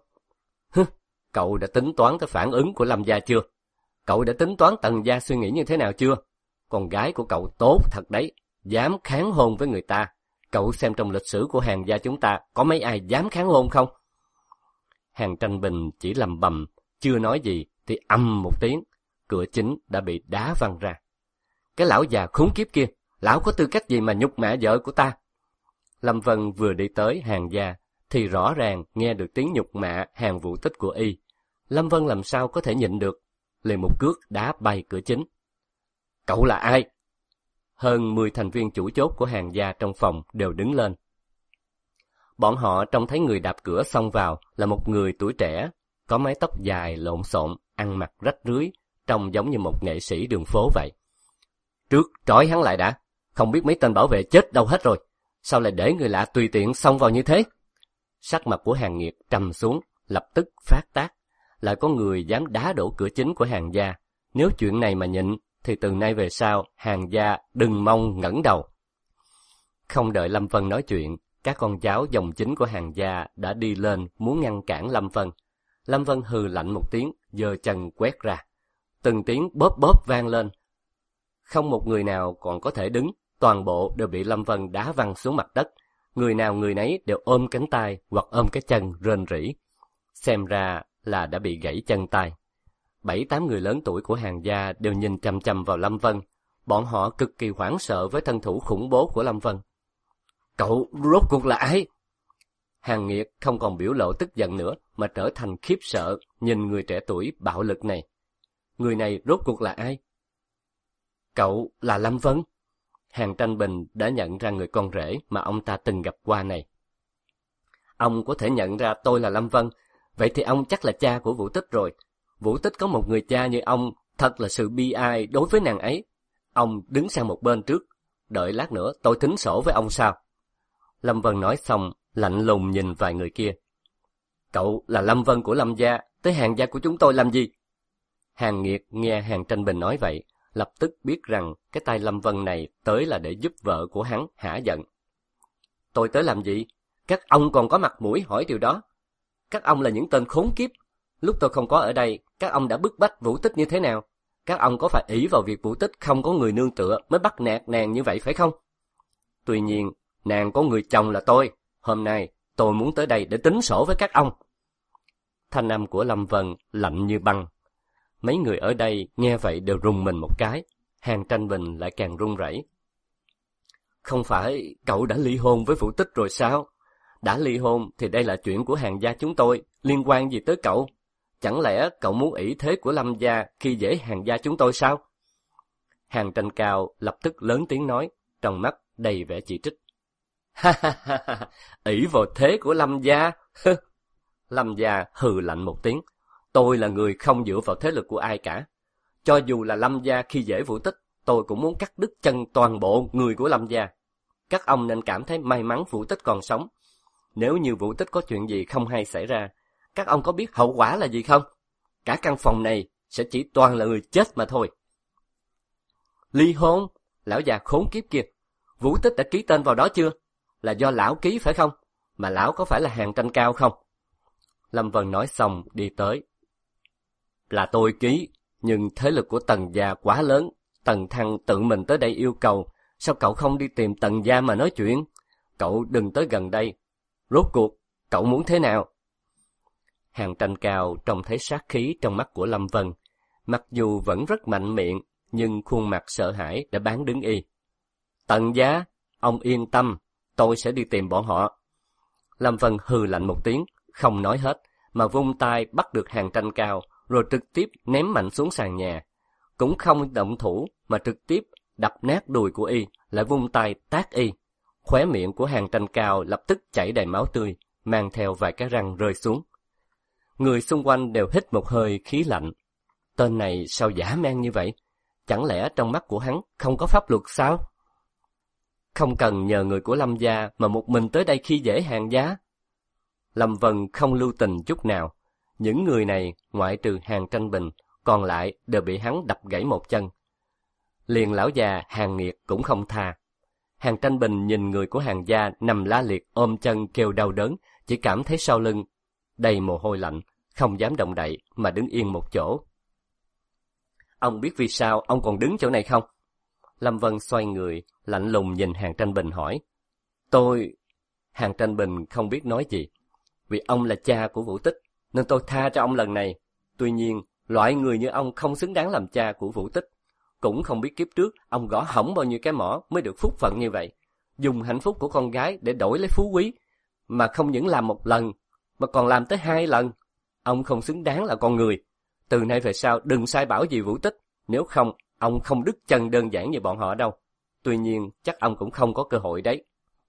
Cậu đã tính toán tới phản ứng của Lâm gia chưa? Cậu đã tính toán Tần gia suy nghĩ như thế nào chưa? Con gái của cậu tốt thật đấy, dám kháng hôn với người ta. Cậu xem trong lịch sử của Hàn gia chúng ta có mấy ai dám kháng hôn không? Hàn Tranh Bình chỉ lầm bầm, chưa nói gì thì ầm một tiếng, cửa chính đã bị đá văng ra. Cái lão già khốn kiếp kia, lão có tư cách gì mà nhục mạ vợ của ta? Lâm Vân vừa đi tới Hàn gia thì rõ ràng nghe được tiếng nhục mạ Hàn Vũ Tích của y. Lâm Vân làm sao có thể nhịn được, liền một cước đá bay cửa chính. Cậu là ai? Hơn 10 thành viên chủ chốt của Hàn gia trong phòng đều đứng lên. Bọn họ trông thấy người đạp cửa xông vào là một người tuổi trẻ, có mái tóc dài lộn xộn, ăn mặc rách rưới, trông giống như một nghệ sĩ đường phố vậy. Trước trói hắn lại đã, không biết mấy tên bảo vệ chết đâu hết rồi, sao lại để người lạ tùy tiện xông vào như thế? Sắc mặt của Hàn Nghiệt trầm xuống, lập tức phát tác. Lại có người dám đá đổ cửa chính của Hàn gia. Nếu chuyện này mà nhịn, thì từ nay về sau Hàn gia đừng mong ngẩng đầu. Không đợi Lâm Vân nói chuyện, các con cháu dòng chính của Hàn gia đã đi lên muốn ngăn cản Lâm Vân. Lâm Vân hừ lạnh một tiếng, giơ chân quét ra. Từng tiếng bóp bóp vang lên. Không một người nào còn có thể đứng, toàn bộ đều bị Lâm Vân đá văng xuống mặt đất. Người nào người nấy đều ôm cánh tay hoặc ôm cái chân rên rỉ. Xem ra là đã bị gãy chân tay. 7-8 người lớn tuổi của Hàn gia đều nhìn chằm chằm vào Lâm Vân. Bọn họ cực kỳ hoảng sợ với thân thủ khủng bố của Lâm Vân. Cậu rốt cuộc là ai? Hàn Nghiệt không còn biểu lộ tức giận nữa mà trở thành khiếp sợ nhìn người trẻ tuổi bạo lực này. Người này rốt cuộc là ai? Cậu là Lâm Vân. Hàn Tranh Bình đã nhận ra người con rể mà ông ta từng gặp qua này. Ông có thể nhận ra tôi là Lâm Vân, vậy thì ông chắc là cha của Vũ Tích rồi. Vũ Tích có một người cha như ông, thật là sự bi ai đối với nàng ấy. Ông đứng sang một bên trước, đợi lát nữa tôi tính sổ với ông sao? Lâm Vân nói xong, lạnh lùng nhìn vài người kia. Cậu là Lâm Vân của Lâm gia, tới Hàn gia của chúng tôi làm gì? Hàn Nghiệt nghe Hàn Tranh Bình nói vậy, lập tức biết rằng cái tay Lâm Vân này tới là để giúp vợ của hắn hả giận. Tôi tới làm gì? Các ông còn có mặt mũi hỏi điều đó. Các ông là những tên khốn kiếp. Lúc tôi không có ở đây, các ông đã bức bách Vũ Tích như thế nào? Các ông có phải ỷ vào việc Vũ Tích không có người nương tựa mới bắt nạt nàng như vậy phải không? Tuy nhiên, nàng có người chồng là tôi. Hôm nay, tôi muốn tới đây để tính sổ với các ông. Thanh âm của Lâm Vân lạnh như băng. Mấy người ở đây nghe vậy đều rùng mình một cái. Hàn Tranh Bình lại càng run rẩy. Không phải cậu đã ly hôn với Vũ Tích rồi sao? Đã ly hôn thì đây là chuyện của Hàn gia chúng tôi, liên quan gì tới cậu? Chẳng lẽ cậu muốn ỷ thế của Lâm gia khi dễ Hàn gia chúng tôi sao? Hàn Tranh Cao lập tức lớn tiếng nói, trong mắt đầy vẻ chỉ trích. Ha ha ha, ỷ vào thế của Lâm gia. Lâm gia hừ lạnh một tiếng. Tôi là người không dựa vào thế lực của ai cả. Cho dù là Lâm gia khi dễ Vũ Tích, tôi cũng muốn cắt đứt chân toàn bộ người của Lâm gia. Các ông nên cảm thấy may mắn Vũ Tích còn sống. Nếu như Vũ Tích có chuyện gì không hay xảy ra, các ông có biết hậu quả là gì không? Cả căn phòng này sẽ chỉ toàn là người chết mà thôi. Ly hôn? Lão già khốn kiếp kia. Vũ Tích đã ký tên vào đó chưa? Là do lão ký phải không? Mà lão có phải là Hàn Tranh Cao không? Lâm Vân nói xong đi tới. Là tôi ký, nhưng thế lực của Tần gia quá lớn. Tần Thăng tự mình tới đây yêu cầu. Sao cậu không đi tìm Tần gia mà nói chuyện? Cậu đừng tới gần đây. Rốt cuộc, cậu muốn thế nào? Hàn Tranh Cao trông thấy sát khí trong mắt của Lâm Vân. Mặc dù vẫn rất mạnh miệng, nhưng khuôn mặt sợ hãi đã bán đứng y. Tần gia, ông yên tâm, tôi sẽ đi tìm bọn họ. Lâm Vân hừ lạnh một tiếng, không nói hết, mà vung tay bắt được Hàn Tranh Cao, rồi trực tiếp ném mạnh xuống sàn nhà. Cũng không động thủ, mà trực tiếp đập nát đùi của y, lại vung tay tát y. Khóe miệng của Hàn Tranh Cao lập tức chảy đầy máu tươi, mang theo vài cái răng rơi xuống. Người xung quanh đều hít một hơi khí lạnh. Tên này sao dã man như vậy? Chẳng lẽ trong mắt của hắn không có pháp luật sao? Không cần nhờ người của Lâm gia mà một mình tới đây khi dễ Hàn gia. Lâm Vân không lưu tình chút nào. Những người này, ngoại trừ Hàn Tranh Bình, còn lại đều bị hắn đập gãy một chân. Liền lão già Hàn Nghiệt cũng không tha. Hàn Tranh Bình nhìn người của Hàn gia nằm la liệt ôm chân kêu đau đớn, chỉ cảm thấy sau lưng đầy mồ hôi lạnh, không dám động đậy mà đứng yên một chỗ. Ông biết vì sao ông còn đứng chỗ này không? Lâm Vân xoay người, lạnh lùng nhìn Hàn Tranh Bình hỏi. Hàn Tranh Bình không biết nói gì. Vì ông là cha của Vũ Tích, nên tôi tha cho ông lần này. Tuy nhiên, loại người như ông không xứng đáng làm cha của Vũ Tích. Cũng không biết kiếp trước ông gõ hỏng bao nhiêu cái mỏ mới được phúc phận như vậy. Dùng hạnh phúc của con gái để đổi lấy phú quý, mà không những làm một lần, mà còn làm tới 2 lần. Ông không xứng đáng là con người. Từ nay về sau đừng sai bảo gì Vũ Tích, nếu không, ông không đứt chân đơn giản như bọn họ đâu. Tuy nhiên, chắc ông cũng không có cơ hội đấy.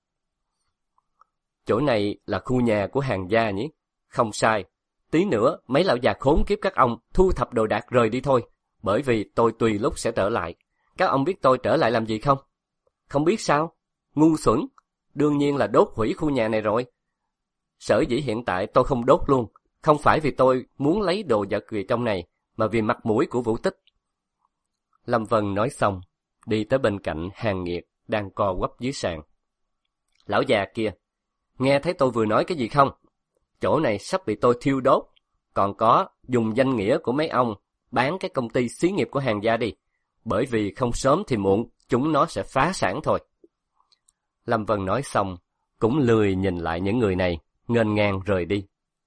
Chỗ này là khu nhà của Hàn gia nhỉ? Không sai. Tí nữa, mấy lão già khốn kiếp các ông thu thập đồ đạc rời đi thôi. Bởi vì tôi tùy lúc sẽ trở lại. Các ông biết tôi trở lại làm gì không? Không biết sao? Ngu xuẩn. Đương nhiên là đốt hủy khu nhà này rồi. Sở dĩ hiện tại tôi không đốt luôn. Không phải vì tôi muốn lấy đồ vật gì trong này, mà vì mặt mũi của Vũ Tích. Lâm Vân nói xong, đi tới bên cạnh Hàn Nghiệt đang co quắp dưới sàn. Lão già kia, nghe thấy tôi vừa nói cái gì không? Chỗ này sắp bị tôi thiêu đốt. Còn có, dùng danh nghĩa của mấy ông bán cái công ty xí nghiệp của Hàn gia đi. Bởi vì không sớm thì muộn, chúng nó sẽ phá sản thôi. Lâm Vân nói xong, cũng lười nhìn lại những người này, nghênh ngang rời đi.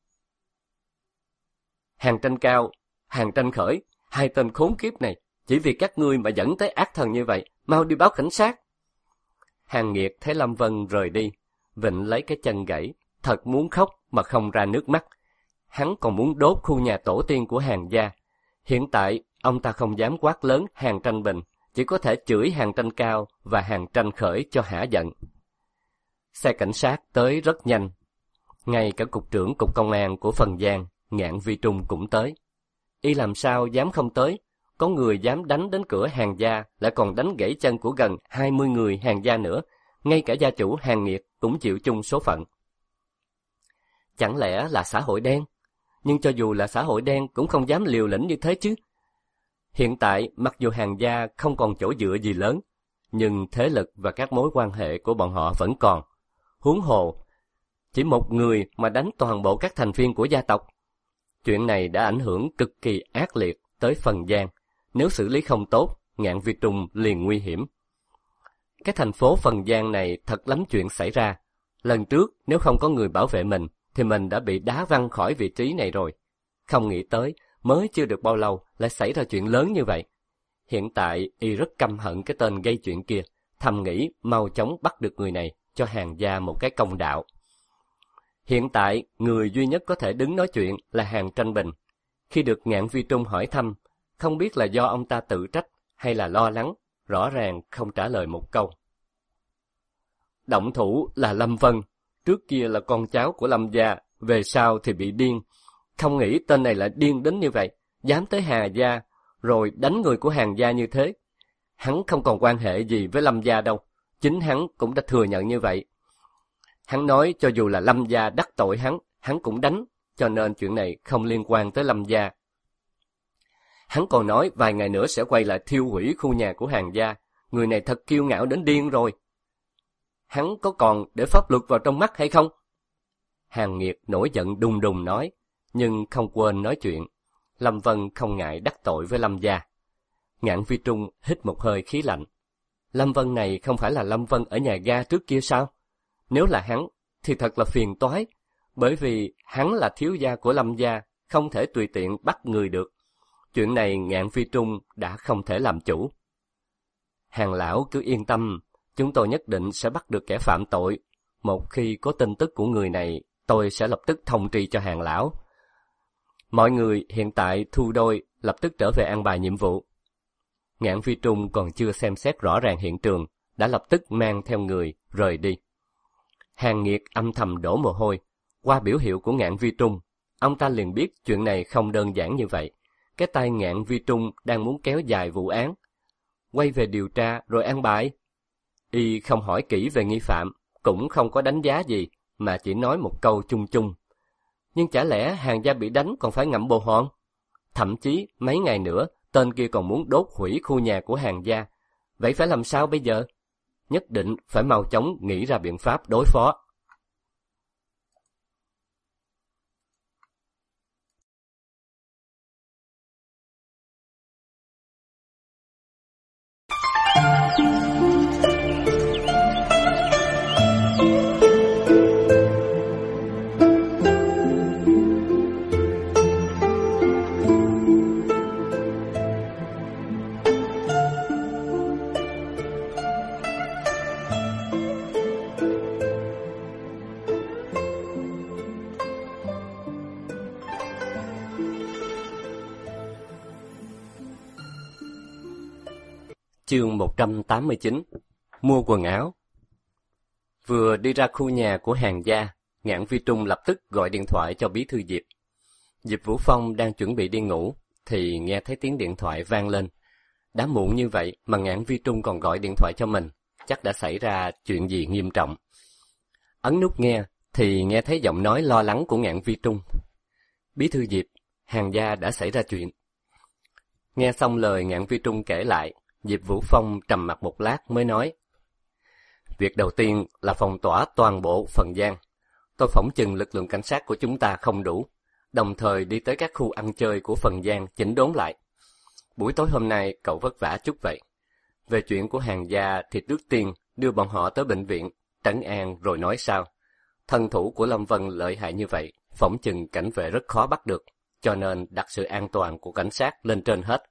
Hàn Tranh Cao, Hàn Tranh Khởi, 2 tên khốn kiếp này, chỉ vì các ngươi mà dẫn tới ác thần như vậy, mau đi báo cảnh sát. Hàn Nghiệt thấy Lâm Vân rời đi, vịnh lấy cái chân gãy, thật muốn khóc mà không ra nước mắt. Hắn còn muốn đốt khu nhà tổ tiên của Hàn gia. Hiện tại, ông ta không dám quát lớn Hàn Tranh Bình, chỉ có thể chửi Hàn Tranh Cao và Hàn Tranh Khởi cho hả giận. Xe cảnh sát tới rất nhanh. Ngay cả cục trưởng cục công an của Phần Giang, Ngạn Vi Trung cũng tới. Y làm sao dám không tới? Có người dám đánh đến cửa Hàn gia, lại còn đánh gãy chân của gần 20 người Hàn gia nữa. Ngay cả gia chủ Hàn Nghiệt cũng chịu chung số phận. Chẳng lẽ là xã hội đen? Nhưng cho dù là xã hội đen cũng không dám liều lĩnh như thế chứ. Hiện tại, mặc dù Hàn gia không còn chỗ dựa gì lớn, nhưng thế lực và các mối quan hệ của bọn họ vẫn còn. Huống hồ, chỉ một người mà đánh toàn bộ các thành viên của gia tộc. Chuyện này đã ảnh hưởng cực kỳ ác liệt tới Phần Giang. Nếu xử lý không tốt, Ngạn Vi Trung liền nguy hiểm. Cái thành phố Phần Giang này thật lắm chuyện xảy ra. Lần trước, nếu không có người bảo vệ mình, thì mình đã bị đá văng khỏi vị trí này rồi. Không nghĩ tới, mới chưa được bao lâu lại xảy ra chuyện lớn như vậy. Hiện tại, y rất căm hận cái tên gây chuyện kia, thầm nghĩ mau chóng bắt được người này, cho Hàn gia một cái công đạo. Hiện tại, người duy nhất có thể đứng nói chuyện là Hàn Tranh Bình. Khi được Ngạn Vi Trung hỏi thăm, không biết là do ông ta tự trách hay là lo lắng, rõ ràng không trả lời một câu. Động thủ là Lâm Vân, trước kia là con cháu của Lâm gia, về sau thì bị điên. Không nghĩ tên này lại điên đến như vậy, dám tới Hà gia, rồi đánh người của Hàn gia như thế. Hắn không còn quan hệ gì với Lâm gia đâu, chính hắn cũng đã thừa nhận như vậy. Hắn nói cho dù là Lâm gia đắc tội hắn cũng đánh, cho nên chuyện này không liên quan tới Lâm gia. Hắn còn nói vài ngày nữa sẽ quay lại thiêu hủy khu nhà của Hàn gia, người này thật kiêu ngạo đến điên rồi. Hắn có còn để pháp luật vào trong mắt hay không? Hàn Nghiệt nổi giận đùng đùng nói, nhưng không quên nói chuyện. Lâm Vân không ngại đắc tội với Lâm gia. Ngạn Phi Trung hít một hơi khí lạnh. Lâm Vân này không phải là Lâm Vân ở nhà ga trước kia sao? Nếu là hắn, thì thật là phiền toái, bởi vì hắn là thiếu gia của Lâm gia, không thể tùy tiện bắt người được. Chuyện này Ngạn Phi Trung đã không thể làm chủ. Hàn lão cứ yên tâm, chúng tôi nhất định sẽ bắt được kẻ phạm tội. Một khi có tin tức của người này, tôi sẽ lập tức thông tri cho Hàn lão. Mọi người hiện tại thu đôi, lập tức trở về an bài nhiệm vụ. Ngạn Phi Trung còn chưa xem xét rõ ràng hiện trường, đã lập tức mang theo người rời đi. Hàn Nghiệt âm thầm đổ mồ hôi. Qua biểu hiệu của Ngạn Vi Trung, ông ta liền biết chuyện này không đơn giản như vậy. Cái tay Ngạn Vi Trung đang muốn kéo dài vụ án. Quay về điều tra rồi an bài. Y không hỏi kỹ về nghi phạm, cũng không có đánh giá gì, mà chỉ nói một câu chung chung. Nhưng chả lẽ Hàn gia bị đánh còn phải ngậm bồ hòn? Thậm chí mấy ngày nữa, tên kia còn muốn đốt hủy khu nhà của Hàn gia. Vậy phải làm sao bây giờ? Nhất định phải mau chóng nghĩ ra biện pháp đối phó. Chương 189. Mua quần áo. Vừa đi ra khu nhà của Hàn gia, Ngạn Vi Trung lập tức gọi điện thoại cho bí thư Diệp. Diệp Vũ Phong đang chuẩn bị đi ngủ, thì nghe thấy tiếng điện thoại vang lên. Đã muộn như vậy mà Ngạn Vi Trung còn gọi điện thoại cho mình, chắc đã xảy ra chuyện gì nghiêm trọng. Ấn nút nghe, thì nghe thấy giọng nói lo lắng của Ngạn Vi Trung. Bí thư Diệp, Hàn gia đã xảy ra chuyện. Nghe xong lời Ngạn Vi Trung kể lại, Diệp Vũ Phong trầm mặc một lát mới nói. Việc đầu tiên là phong tỏa toàn bộ Phần Giang. Tôi phỏng chừng lực lượng cảnh sát của chúng ta không đủ, đồng thời đi tới các khu ăn chơi của Phần Giang chỉnh đốn lại. Buổi tối hôm nay cậu vất vả chút vậy. Về chuyện của Hàn gia thì trước tiên đưa bọn họ tới bệnh viện, trấn an rồi nói sao. Thân thủ của Lâm Vân lợi hại như vậy, phỏng chừng cảnh vệ rất khó bắt được, cho nên đặt sự an toàn của cảnh sát lên trên hết.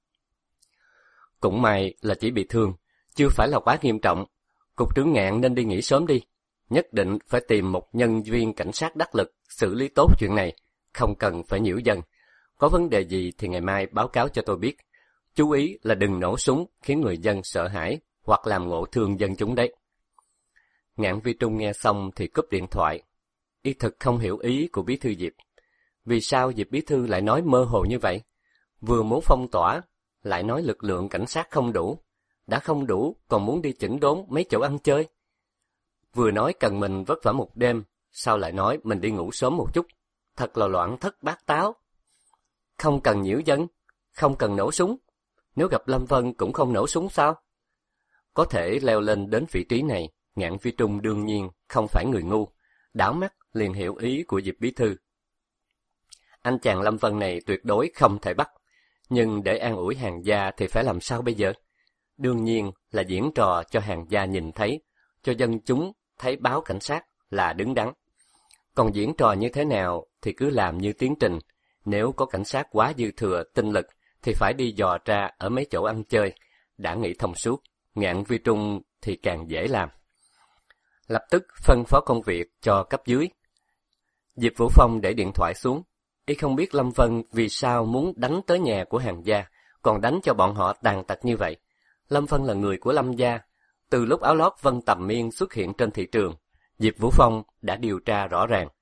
Cũng may là chỉ bị thương, chưa phải là quá nghiêm trọng. Cục trưởng Ngạn nên đi nghỉ sớm đi. Nhất định phải tìm một nhân viên cảnh sát đắc lực xử lý tốt chuyện này, không cần phải nhiễu dân. Có vấn đề gì thì ngày mai báo cáo cho tôi biết. Chú ý là đừng nổ súng khiến người dân sợ hãi hoặc làm ngộ thương dân chúng đấy. Ngạn Vi Trung nghe xong thì cúp điện thoại. Y thực không hiểu ý của bí thư Diệp. Vì sao Diệp bí thư lại nói mơ hồ như vậy? Vừa muốn phong tỏa, lại nói lực lượng cảnh sát không đủ. Đã không đủ, còn muốn đi chỉnh đốn mấy chỗ ăn chơi. Vừa nói cần mình vất vả một đêm, sao lại nói mình đi ngủ sớm một chút? Thật là loạn thất bát táo. Không cần nhiễu dân, không cần nổ súng. Nếu gặp Lâm Vân cũng không nổ súng sao? Có thể leo lên đến vị trí này, Ngạn Vi Trung đương nhiên không phải người ngu. Đảo mắt liền hiểu ý của Diệp bí thư. Anh chàng Lâm Vân này tuyệt đối không thể bắt. Nhưng để an ủi Hàn gia thì phải làm sao bây giờ? Đương nhiên là diễn trò cho Hàn gia nhìn thấy, cho dân chúng thấy báo cảnh sát là đứng đắn. Còn diễn trò như thế nào thì cứ làm như tiến trình. Nếu có cảnh sát quá dư thừa, tinh lực thì phải đi dò tra ở mấy chỗ ăn chơi. Đã nghĩ thông suốt, Ngạn Vi Trung thì càng dễ làm. Lập tức phân phó công việc cho cấp dưới. Diệp Vũ Phong để điện thoại xuống. Y không biết Lâm Vân vì sao muốn đánh tới nhà của Hàn gia, còn đánh cho bọn họ tàn tật như vậy. Lâm Vân là người của Lâm gia. Từ lúc áo lót Vân Tầm Miên xuất hiện trên thị trường, Diệp Vũ Phong đã điều tra rõ ràng.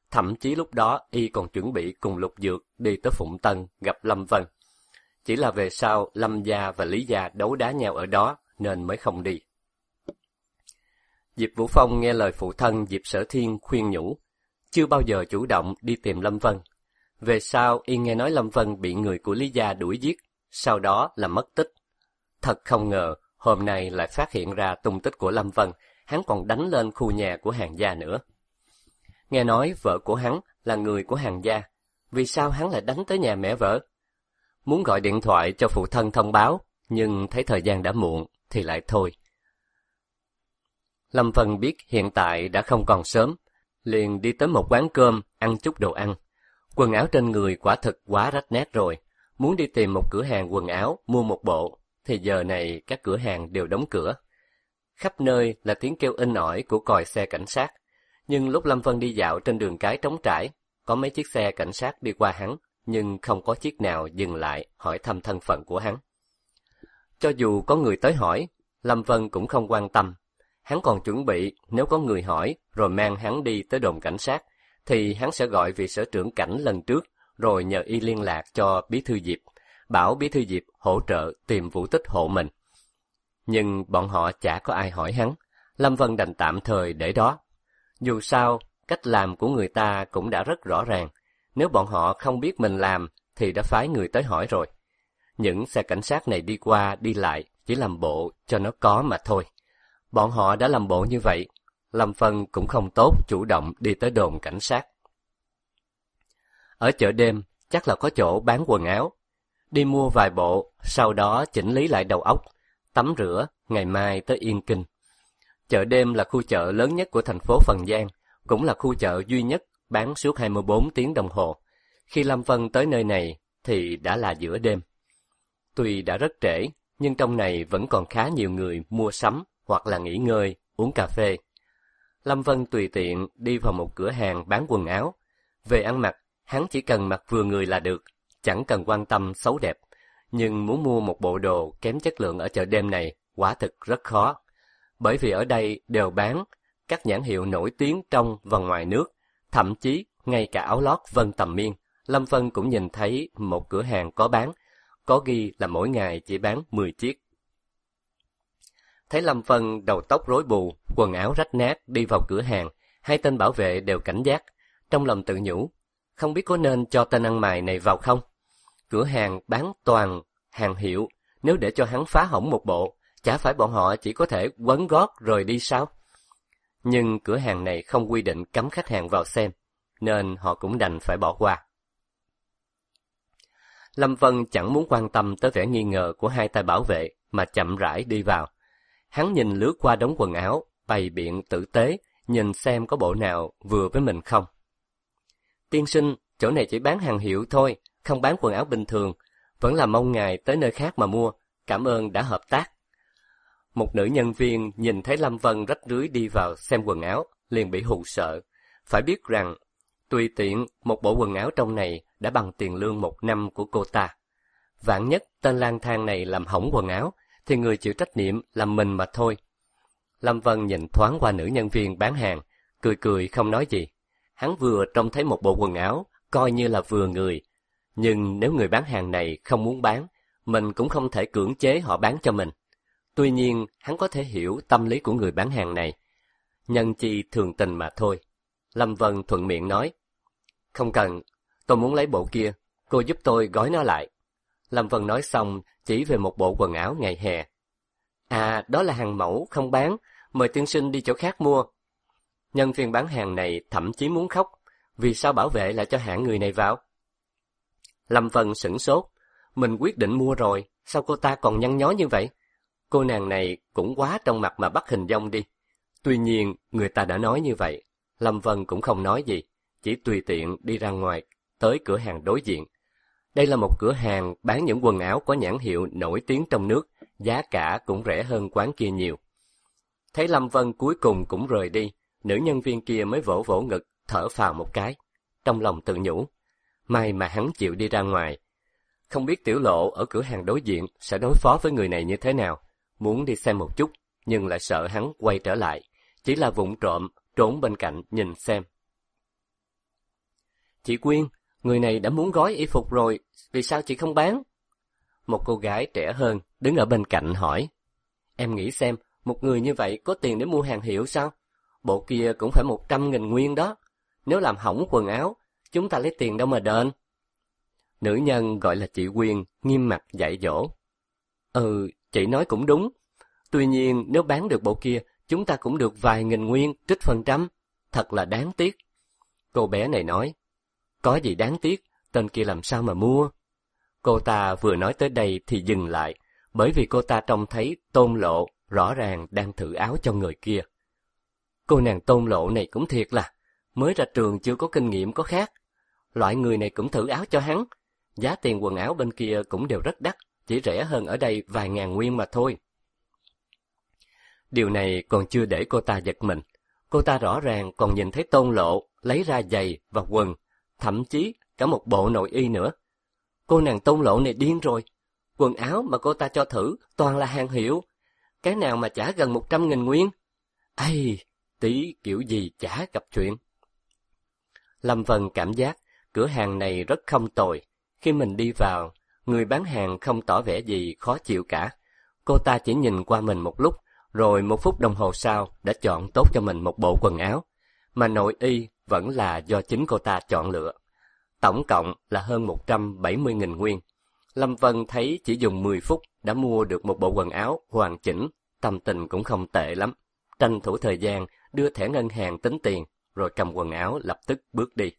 Thậm chí lúc đó y còn chuẩn bị cùng Lục Dược đi tới Phụng Tân gặp Lâm Vân. Chỉ là về sau Lâm gia và Lý gia đấu đá nhau ở đó nên mới không đi. Diệp Vũ Phong nghe lời phụ thân Diệp Sở Thiên khuyên nhủ, chưa bao giờ chủ động đi tìm Lâm Vân. Về sau y nghe nói Lâm Vân bị người của Lý gia đuổi giết, sau đó là mất tích. Thật không ngờ, hôm nay lại phát hiện ra tung tích của Lâm Vân, hắn còn đánh lên khu nhà của Hàn gia nữa. Nghe nói vợ của hắn là người của Hàn gia, vì sao hắn lại đánh tới nhà mẹ vợ? Muốn gọi điện thoại cho phụ thân thông báo, nhưng thấy thời gian đã muộn thì lại thôi. Lâm Vân biết hiện tại đã không còn sớm, liền đi tới một quán cơm ăn chút đồ ăn. Quần áo trên người quả thực quá rách nát rồi, muốn đi tìm một cửa hàng quần áo mua một bộ, thì giờ này các cửa hàng đều đóng cửa. Khắp nơi là tiếng kêu inh ỏi của còi xe cảnh sát, nhưng lúc Lâm Vân đi dạo trên đường cái trống trải, có mấy chiếc xe cảnh sát đi qua hắn, nhưng không có chiếc nào dừng lại hỏi thăm thân phận của hắn. Cho dù có người tới hỏi, Lâm Vân cũng không quan tâm. Hắn còn chuẩn bị nếu có người hỏi rồi mang hắn đi tới đồn cảnh sát, thì hắn sẽ gọi vị sở trưởng cảnh lần trước, rồi nhờ y liên lạc cho Bí thư Diệp, bảo Bí thư Diệp hỗ trợ tìm Vũ Tích hộ mình. Nhưng bọn họ chả có ai hỏi hắn, Lâm Vân đành tạm thời để đó. Dù sao, cách làm của người ta cũng đã rất rõ ràng, nếu bọn họ không biết mình làm thì đã phái người tới hỏi rồi. Những xe cảnh sát này đi qua đi lại chỉ làm bộ cho nó có mà thôi. Bọn họ đã làm bộ như vậy, Lâm Vân cũng không tốt chủ động đi tới đồn cảnh sát. Ở chợ đêm chắc là có chỗ bán quần áo. Đi mua vài bộ, sau đó chỉnh lý lại đầu óc, tắm rửa, ngày mai tới Yên Kinh. Chợ đêm là khu chợ lớn nhất của thành phố Phần Giang, cũng là khu chợ duy nhất bán suốt 24 tiếng đồng hồ. Khi Lâm Vân tới nơi này thì đã là giữa đêm. Tuy đã rất trễ, nhưng trong này vẫn còn khá nhiều người mua sắm hoặc là nghỉ ngơi, uống cà phê. Lâm Vân tùy tiện đi vào một cửa hàng bán quần áo. Về ăn mặc, hắn chỉ cần mặc vừa người là được, chẳng cần quan tâm xấu đẹp. Nhưng muốn mua một bộ đồ kém chất lượng ở chợ đêm này quả thực rất khó. Bởi vì ở đây đều bán các nhãn hiệu nổi tiếng trong và ngoài nước, thậm chí ngay cả áo lót Vân Tầm Miên, Lâm Vân cũng nhìn thấy một cửa hàng có bán, có ghi là mỗi ngày chỉ bán 10 chiếc. Thấy Lâm Vân đầu tóc rối bù, quần áo rách nát đi vào cửa hàng, hai tên bảo vệ đều cảnh giác, trong lòng tự nhủ, không biết có nên cho tên ăn mày này vào không? Cửa hàng bán toàn hàng hiệu, nếu để cho hắn phá hỏng một bộ, chả phải bọn họ chỉ có thể quấn gót rồi đi sao? Nhưng cửa hàng này không quy định cấm khách hàng vào xem, nên họ cũng đành phải bỏ qua. Lâm Vân chẳng muốn quan tâm tới vẻ nghi ngờ của hai tay bảo vệ, mà chậm rãi đi vào. Hắn nhìn lướt qua đống quần áo, bày biện tử tế, nhìn xem có bộ nào vừa với mình không. Tiên sinh, chỗ này chỉ bán hàng hiệu thôi, không bán quần áo bình thường, vẫn là mong ngài tới nơi khác mà mua, cảm ơn đã hợp tác. Một nữ nhân viên nhìn thấy Lâm Vân rách rưới đi vào xem quần áo, liền bị hù sợ. Phải biết rằng, tùy tiện một bộ quần áo trong này đã bằng tiền lương 1 năm của cô ta. Vạn nhất tên lang thang này làm hỏng quần áo, thì người chịu trách nhiệm là mình mà thôi. Lâm Vân nhìn thoáng qua nữ nhân viên bán hàng, cười cười không nói gì. Hắn vừa trông thấy một bộ quần áo, coi như là vừa người. Nhưng nếu người bán hàng này không muốn bán, mình cũng không thể cưỡng chế họ bán cho mình. Tuy nhiên, hắn có thể hiểu tâm lý của người bán hàng này. Nhân chi thường tình mà thôi. Lâm Vân thuận miệng nói, không cần, tôi muốn lấy bộ kia, cô giúp tôi gói nó lại. Lâm Vân nói xong, chỉ về một bộ quần áo ngày hè. À, đó là hàng mẫu, không bán, mời tiên sinh đi chỗ khác mua. Nhân viên bán hàng này thậm chí muốn khóc, vì sao bảo vệ lại cho hạng người này vào? Lâm Vân sửng sốt, mình quyết định mua rồi, sao cô ta còn nhăn nhó như vậy? Cô nàng này cũng quá trong mặt mà bắt hình dong đi. Tuy nhiên, người ta đã nói như vậy, Lâm Vân cũng không nói gì, chỉ tùy tiện đi ra ngoài, tới cửa hàng đối diện. Đây là một cửa hàng bán những quần áo có nhãn hiệu nổi tiếng trong nước, giá cả cũng rẻ hơn quán kia nhiều. Thấy Lâm Vân cuối cùng cũng rời đi, nữ nhân viên kia mới vỗ vỗ ngực, thở phào một cái. Trong lòng tự nhủ, may mà hắn chịu đi ra ngoài. Không biết Tiểu Lộ ở cửa hàng đối diện sẽ đối phó với người này như thế nào. Muốn đi xem một chút, nhưng lại sợ hắn quay trở lại, chỉ là vụng trộm trốn bên cạnh nhìn xem. Chị Quyên, người này đã muốn gói y phục rồi, vì sao chị không bán? Một cô gái trẻ hơn đứng ở bên cạnh hỏi. Em nghĩ xem, một người như vậy có tiền để mua hàng hiệu sao? Bộ kia cũng phải 100.000 nguyên đó. Nếu làm hỏng quần áo, chúng ta lấy tiền đâu mà đền? Nữ nhân gọi là chị Quyên nghiêm mặt dạy dỗ. Chị nói cũng đúng. Tuy nhiên nếu bán được bộ kia, chúng ta cũng được vài nghìn nguyên trích phần trăm. Thật là đáng tiếc. Cô bé này nói. Có gì đáng tiếc, tên kia làm sao mà mua? Cô ta vừa nói tới đây thì dừng lại, bởi vì cô ta trông thấy Tôn Lộ rõ ràng đang thử áo cho người kia. Cô nàng Tôn Lộ này cũng thiệt là, mới ra trường chưa có kinh nghiệm có khác. Loại người này cũng thử áo cho hắn. Giá tiền quần áo bên kia cũng đều rất đắt, chỉ rẻ hơn ở đây vài ngàn nguyên mà thôi. Điều này còn chưa để cô ta giật mình. Cô ta rõ ràng còn nhìn thấy Tôn Lộ lấy ra giày và quần, thậm chí cả một bộ nội y nữa. Cô nàng Tôn Lộ này điên rồi. Quần áo mà cô ta cho thử toàn là hàng hiệu. Cái nào mà trả gần 100.000 nguyên? Tí kiểu gì chả gặp chuyện. Lâm Vân cảm giác cửa hàng này rất không tồi. Khi mình đi vào, người bán hàng không tỏ vẻ gì khó chịu cả. Cô ta chỉ nhìn qua mình một lúc, rồi 1 phút đồng hồ sau đã chọn tốt cho mình một bộ quần áo, mà nội y vẫn là do chính cô ta chọn lựa. Tổng cộng là hơn 170.000 nguyên. Lâm Vân thấy chỉ dùng 10 phút đã mua được một bộ quần áo hoàn chỉnh, tâm tình cũng không tệ lắm. Tranh thủ thời gian đưa thẻ ngân hàng tính tiền, rồi cầm quần áo lập tức bước đi.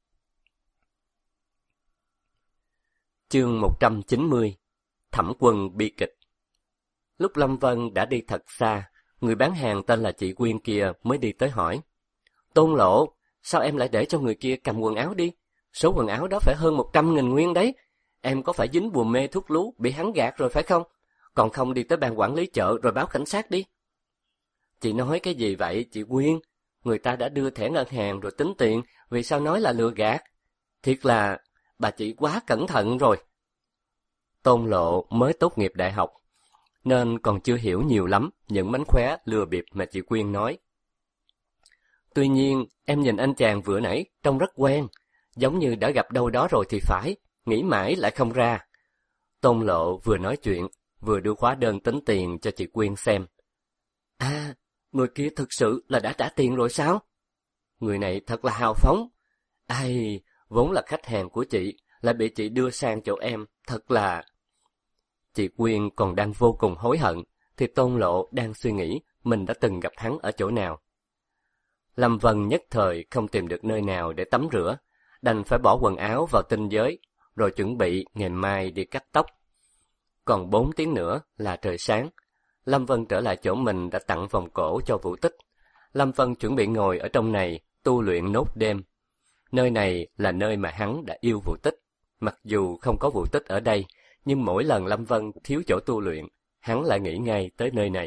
Chương 190. Thẩm Quân bi kịch. Lúc Lâm Vân đã đi thật xa, người bán hàng tên là chị Quyên kia mới đi tới hỏi. Tôn Lộ, sao em lại để cho người kia cầm quần áo đi? Số quần áo đó phải hơn 100.000 nguyên đấy. Em có phải dính bùa mê thuốc lú, bị hắn gạt rồi phải không? Còn không đi tới ban quản lý chợ rồi báo cảnh sát đi. Chị nói cái gì vậy chị Quyên? Người ta đã đưa thẻ ngân hàng rồi tính tiền, vì sao nói là lừa gạt? Thiệt là bà chị quá cẩn thận rồi. Tôn Lộ mới tốt nghiệp đại học, nên còn chưa hiểu nhiều lắm những mánh khóe lừa bịp mà chị Quyên nói. Tuy nhiên, em nhìn anh chàng vừa nãy trông rất quen, giống như đã gặp đâu đó rồi thì phải, nghĩ mãi lại không ra. Tôn Lộ vừa nói chuyện, vừa đưa hóa đơn tính tiền cho chị Quyên xem. Người kia thực sự là đã trả tiền rồi sao? Người này thật là hào phóng. Vốn là khách hàng của chị, lại bị chị đưa sang chỗ em, thật là... Chị Quyên còn đang vô cùng hối hận, thì Tôn Lộ đang suy nghĩ mình đã từng gặp hắn ở chỗ nào. Lâm Vân nhất thời không tìm được nơi nào để tắm rửa, đành phải bỏ quần áo vào tinh giới, rồi chuẩn bị ngày mai đi cắt tóc. Còn 4 tiếng nữa là trời sáng. Lâm Vân trở lại chỗ mình đã tặng vòng cổ cho Vũ Tích. Lâm Vân chuẩn bị ngồi ở trong này tu luyện nốt đêm. Nơi này là nơi mà hắn đã yêu Vũ Tích. Mặc dù không có Vũ Tích ở đây, nhưng mỗi lần Lâm Vân thiếu chỗ tu luyện, hắn lại nghĩ ngay tới nơi này.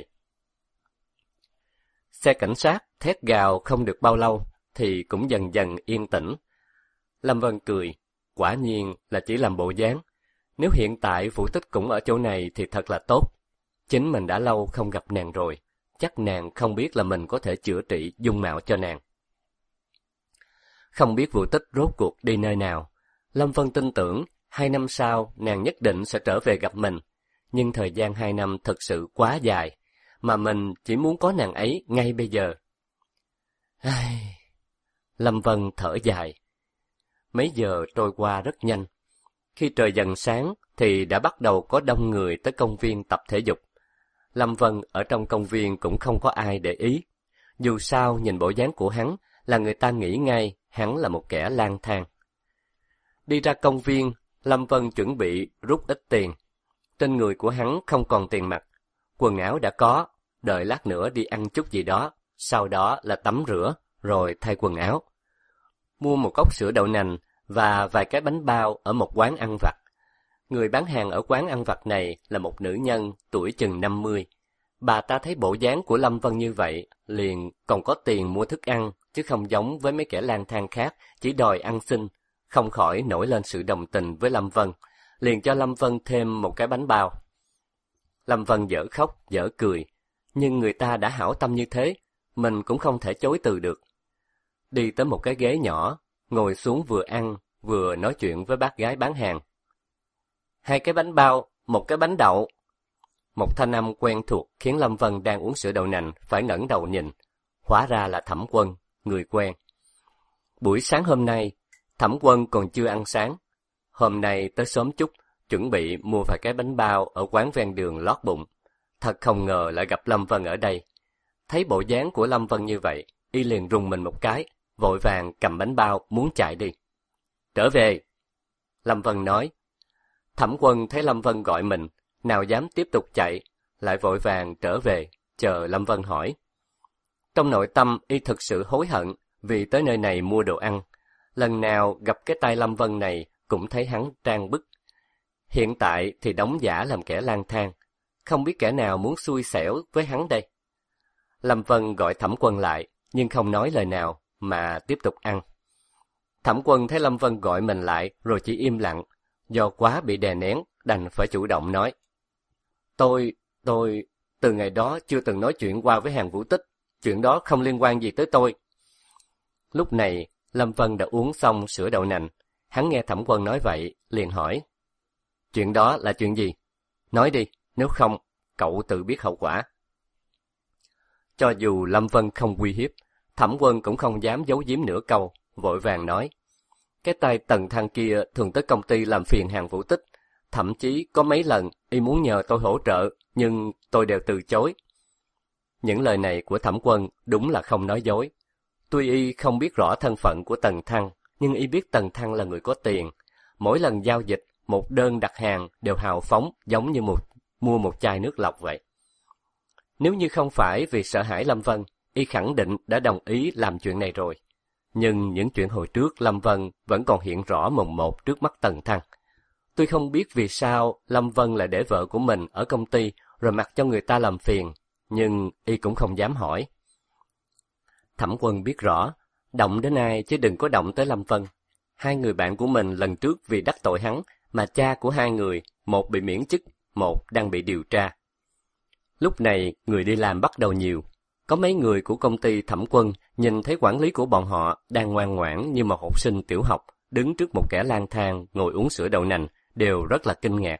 Xe cảnh sát thét gào không được bao lâu thì cũng dần dần yên tĩnh. Lâm Vân cười, quả nhiên là chỉ làm bộ dáng. Nếu hiện tại Vũ Tích cũng ở chỗ này thì thật là tốt. Chính mình đã lâu không gặp nàng rồi, chắc nàng không biết là mình có thể chữa trị dung mạo cho nàng. Không biết Vũ Tích rốt cuộc đi nơi nào, Lâm Vân tin tưởng 2 năm sau nàng nhất định sẽ trở về gặp mình. Nhưng thời gian 2 năm thật sự quá dài, mà mình chỉ muốn có nàng ấy ngay bây giờ. Lâm Vân thở dài. Mấy giờ trôi qua rất nhanh. Khi trời dần sáng thì đã bắt đầu có đông người tới công viên tập thể dục. Lâm Vân ở trong công viên cũng không có ai để ý. Dù sao nhìn bộ dáng của hắn là người ta nghĩ ngay hắn là một kẻ lang thang. Đi ra công viên, Lâm Vân chuẩn bị rút ít tiền. Trên người của hắn không còn tiền mặt. Quần áo đã có, đợi lát nữa đi ăn chút gì đó, sau đó là tắm rửa, rồi thay quần áo. Mua một cốc sữa đậu nành và vài cái bánh bao ở một quán ăn vặt. Người bán hàng ở quán ăn vặt này là một nữ nhân tuổi chừng 50. Bà ta thấy bộ dáng của Lâm Vân như vậy, liền còn có tiền mua thức ăn, chứ không giống với mấy kẻ lang thang khác chỉ đòi ăn xin, không khỏi nổi lên sự đồng tình với Lâm Vân, liền cho Lâm Vân thêm một cái bánh bao. Lâm Vân dở khóc dở cười, nhưng người ta đã hảo tâm như thế, mình cũng không thể chối từ được. Đi tới một cái ghế nhỏ, ngồi xuống vừa ăn, vừa nói chuyện với bác gái bán hàng. 2 cái bánh bao, 1 cái bánh đậu. Một thanh âm quen thuộc khiến Lâm Vân đang uống sữa đậu nành phải ngẩng đầu nhìn. Hóa ra là Thẩm Quân, người quen. Buổi sáng hôm nay, Thẩm Quân còn chưa ăn sáng. Hôm nay tới sớm chút, chuẩn bị mua vài cái bánh bao ở quán ven đường lót bụng. Thật không ngờ lại gặp Lâm Vân ở đây. Thấy bộ dáng của Lâm Vân như vậy, y liền rùng mình một cái, vội vàng cầm bánh bao muốn chạy đi. Trở về! Lâm Vân nói. Thẩm Quân thấy Lâm Vân gọi mình, nào dám tiếp tục chạy, lại vội vàng trở về, chờ Lâm Vân hỏi. Trong nội tâm y thực sự hối hận vì tới nơi này mua đồ ăn. Lần nào gặp cái tay Lâm Vân này cũng thấy hắn trang bức. Hiện tại thì đóng giả làm kẻ lang thang, không biết kẻ nào muốn xui xẻo với hắn đây. Lâm Vân gọi Thẩm Quân lại, nhưng không nói lời nào mà tiếp tục ăn. Thẩm Quân thấy Lâm Vân gọi mình lại rồi chỉ im lặng, do quá bị đè nén đành phải chủ động nói. Tôi từ ngày đó chưa từng nói chuyện qua với Hàn Vũ Tích, chuyện đó không liên quan gì tới tôi. Lúc này, Lâm Vân đã uống xong sữa đậu nành, hắn nghe Thẩm Quân nói vậy, liền hỏi. Chuyện đó là chuyện gì? Nói đi, nếu không, cậu tự biết hậu quả. Cho dù Lâm Vân không uy hiếp, Thẩm Quân cũng không dám giấu giếm nửa câu, vội vàng nói. Cái tay Tần Thăng kia thường tới công ty làm phiền Hàn Vũ Tích, thậm chí có mấy lần y muốn nhờ tôi hỗ trợ, nhưng tôi đều từ chối. Những lời này của Thẩm Quân đúng là không nói dối. Tuy y không biết rõ thân phận của Tần Thăng, nhưng y biết Tần Thăng là người có tiền. Mỗi lần giao dịch, một đơn đặt hàng đều hào phóng giống như mua một chai nước lọc vậy. Nếu như không phải vì sợ hãi Lâm Vân, y khẳng định đã đồng ý làm chuyện này rồi. Nhưng những chuyện hồi trước Lâm Vân vẫn còn hiện rõ mồn một trước mắt Tần Thăng. Tôi không biết vì sao Lâm Vân lại để vợ của mình ở công ty rồi mặc cho người ta làm phiền, nhưng y cũng không dám hỏi. Thẩm Quân biết rõ, động đến ai chứ đừng có động tới Lâm Vân. 2 người bạn của mình lần trước vì đắc tội hắn mà cha của 2 người, một bị miễn chức, một đang bị điều tra. Lúc này người đi làm bắt đầu nhiều. Có mấy người của công ty Thẩm Quân nhìn thấy quản lý của bọn họ đang ngoan ngoãn như một học sinh tiểu học, đứng trước một kẻ lang thang ngồi uống sữa đậu nành, đều rất là kinh ngạc.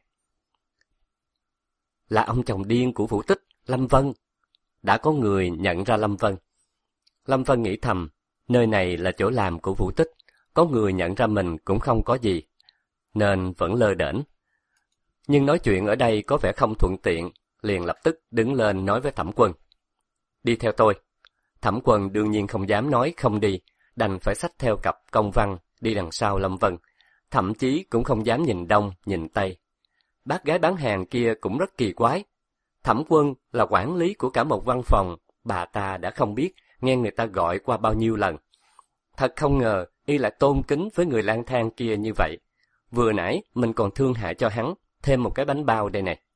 Là ông chồng điên của Vũ Tích, Lâm Vân. Đã có người nhận ra Lâm Vân. Lâm Vân nghĩ thầm, nơi này là chỗ làm của Vũ Tích, có người nhận ra mình cũng không có gì, nên vẫn lơ đễnh. Nhưng nói chuyện ở đây có vẻ không thuận tiện, liền lập tức đứng lên nói với Thẩm Quân. Đi theo tôi. Thẩm Quân đương nhiên không dám nói không đi, đành phải xách theo cặp công văn đi đằng sau Lâm Vân, thậm chí cũng không dám nhìn đông nhìn tây. Bác gái bán hàng kia cũng rất kỳ quái. Thẩm Quân là quản lý của cả một văn phòng, bà ta đã không biết nghe người ta gọi qua bao nhiêu lần. Thật không ngờ y lại tôn kính với người lang thang kia như vậy. Vừa nãy mình còn thương hại cho hắn thêm một cái bánh bao đây này.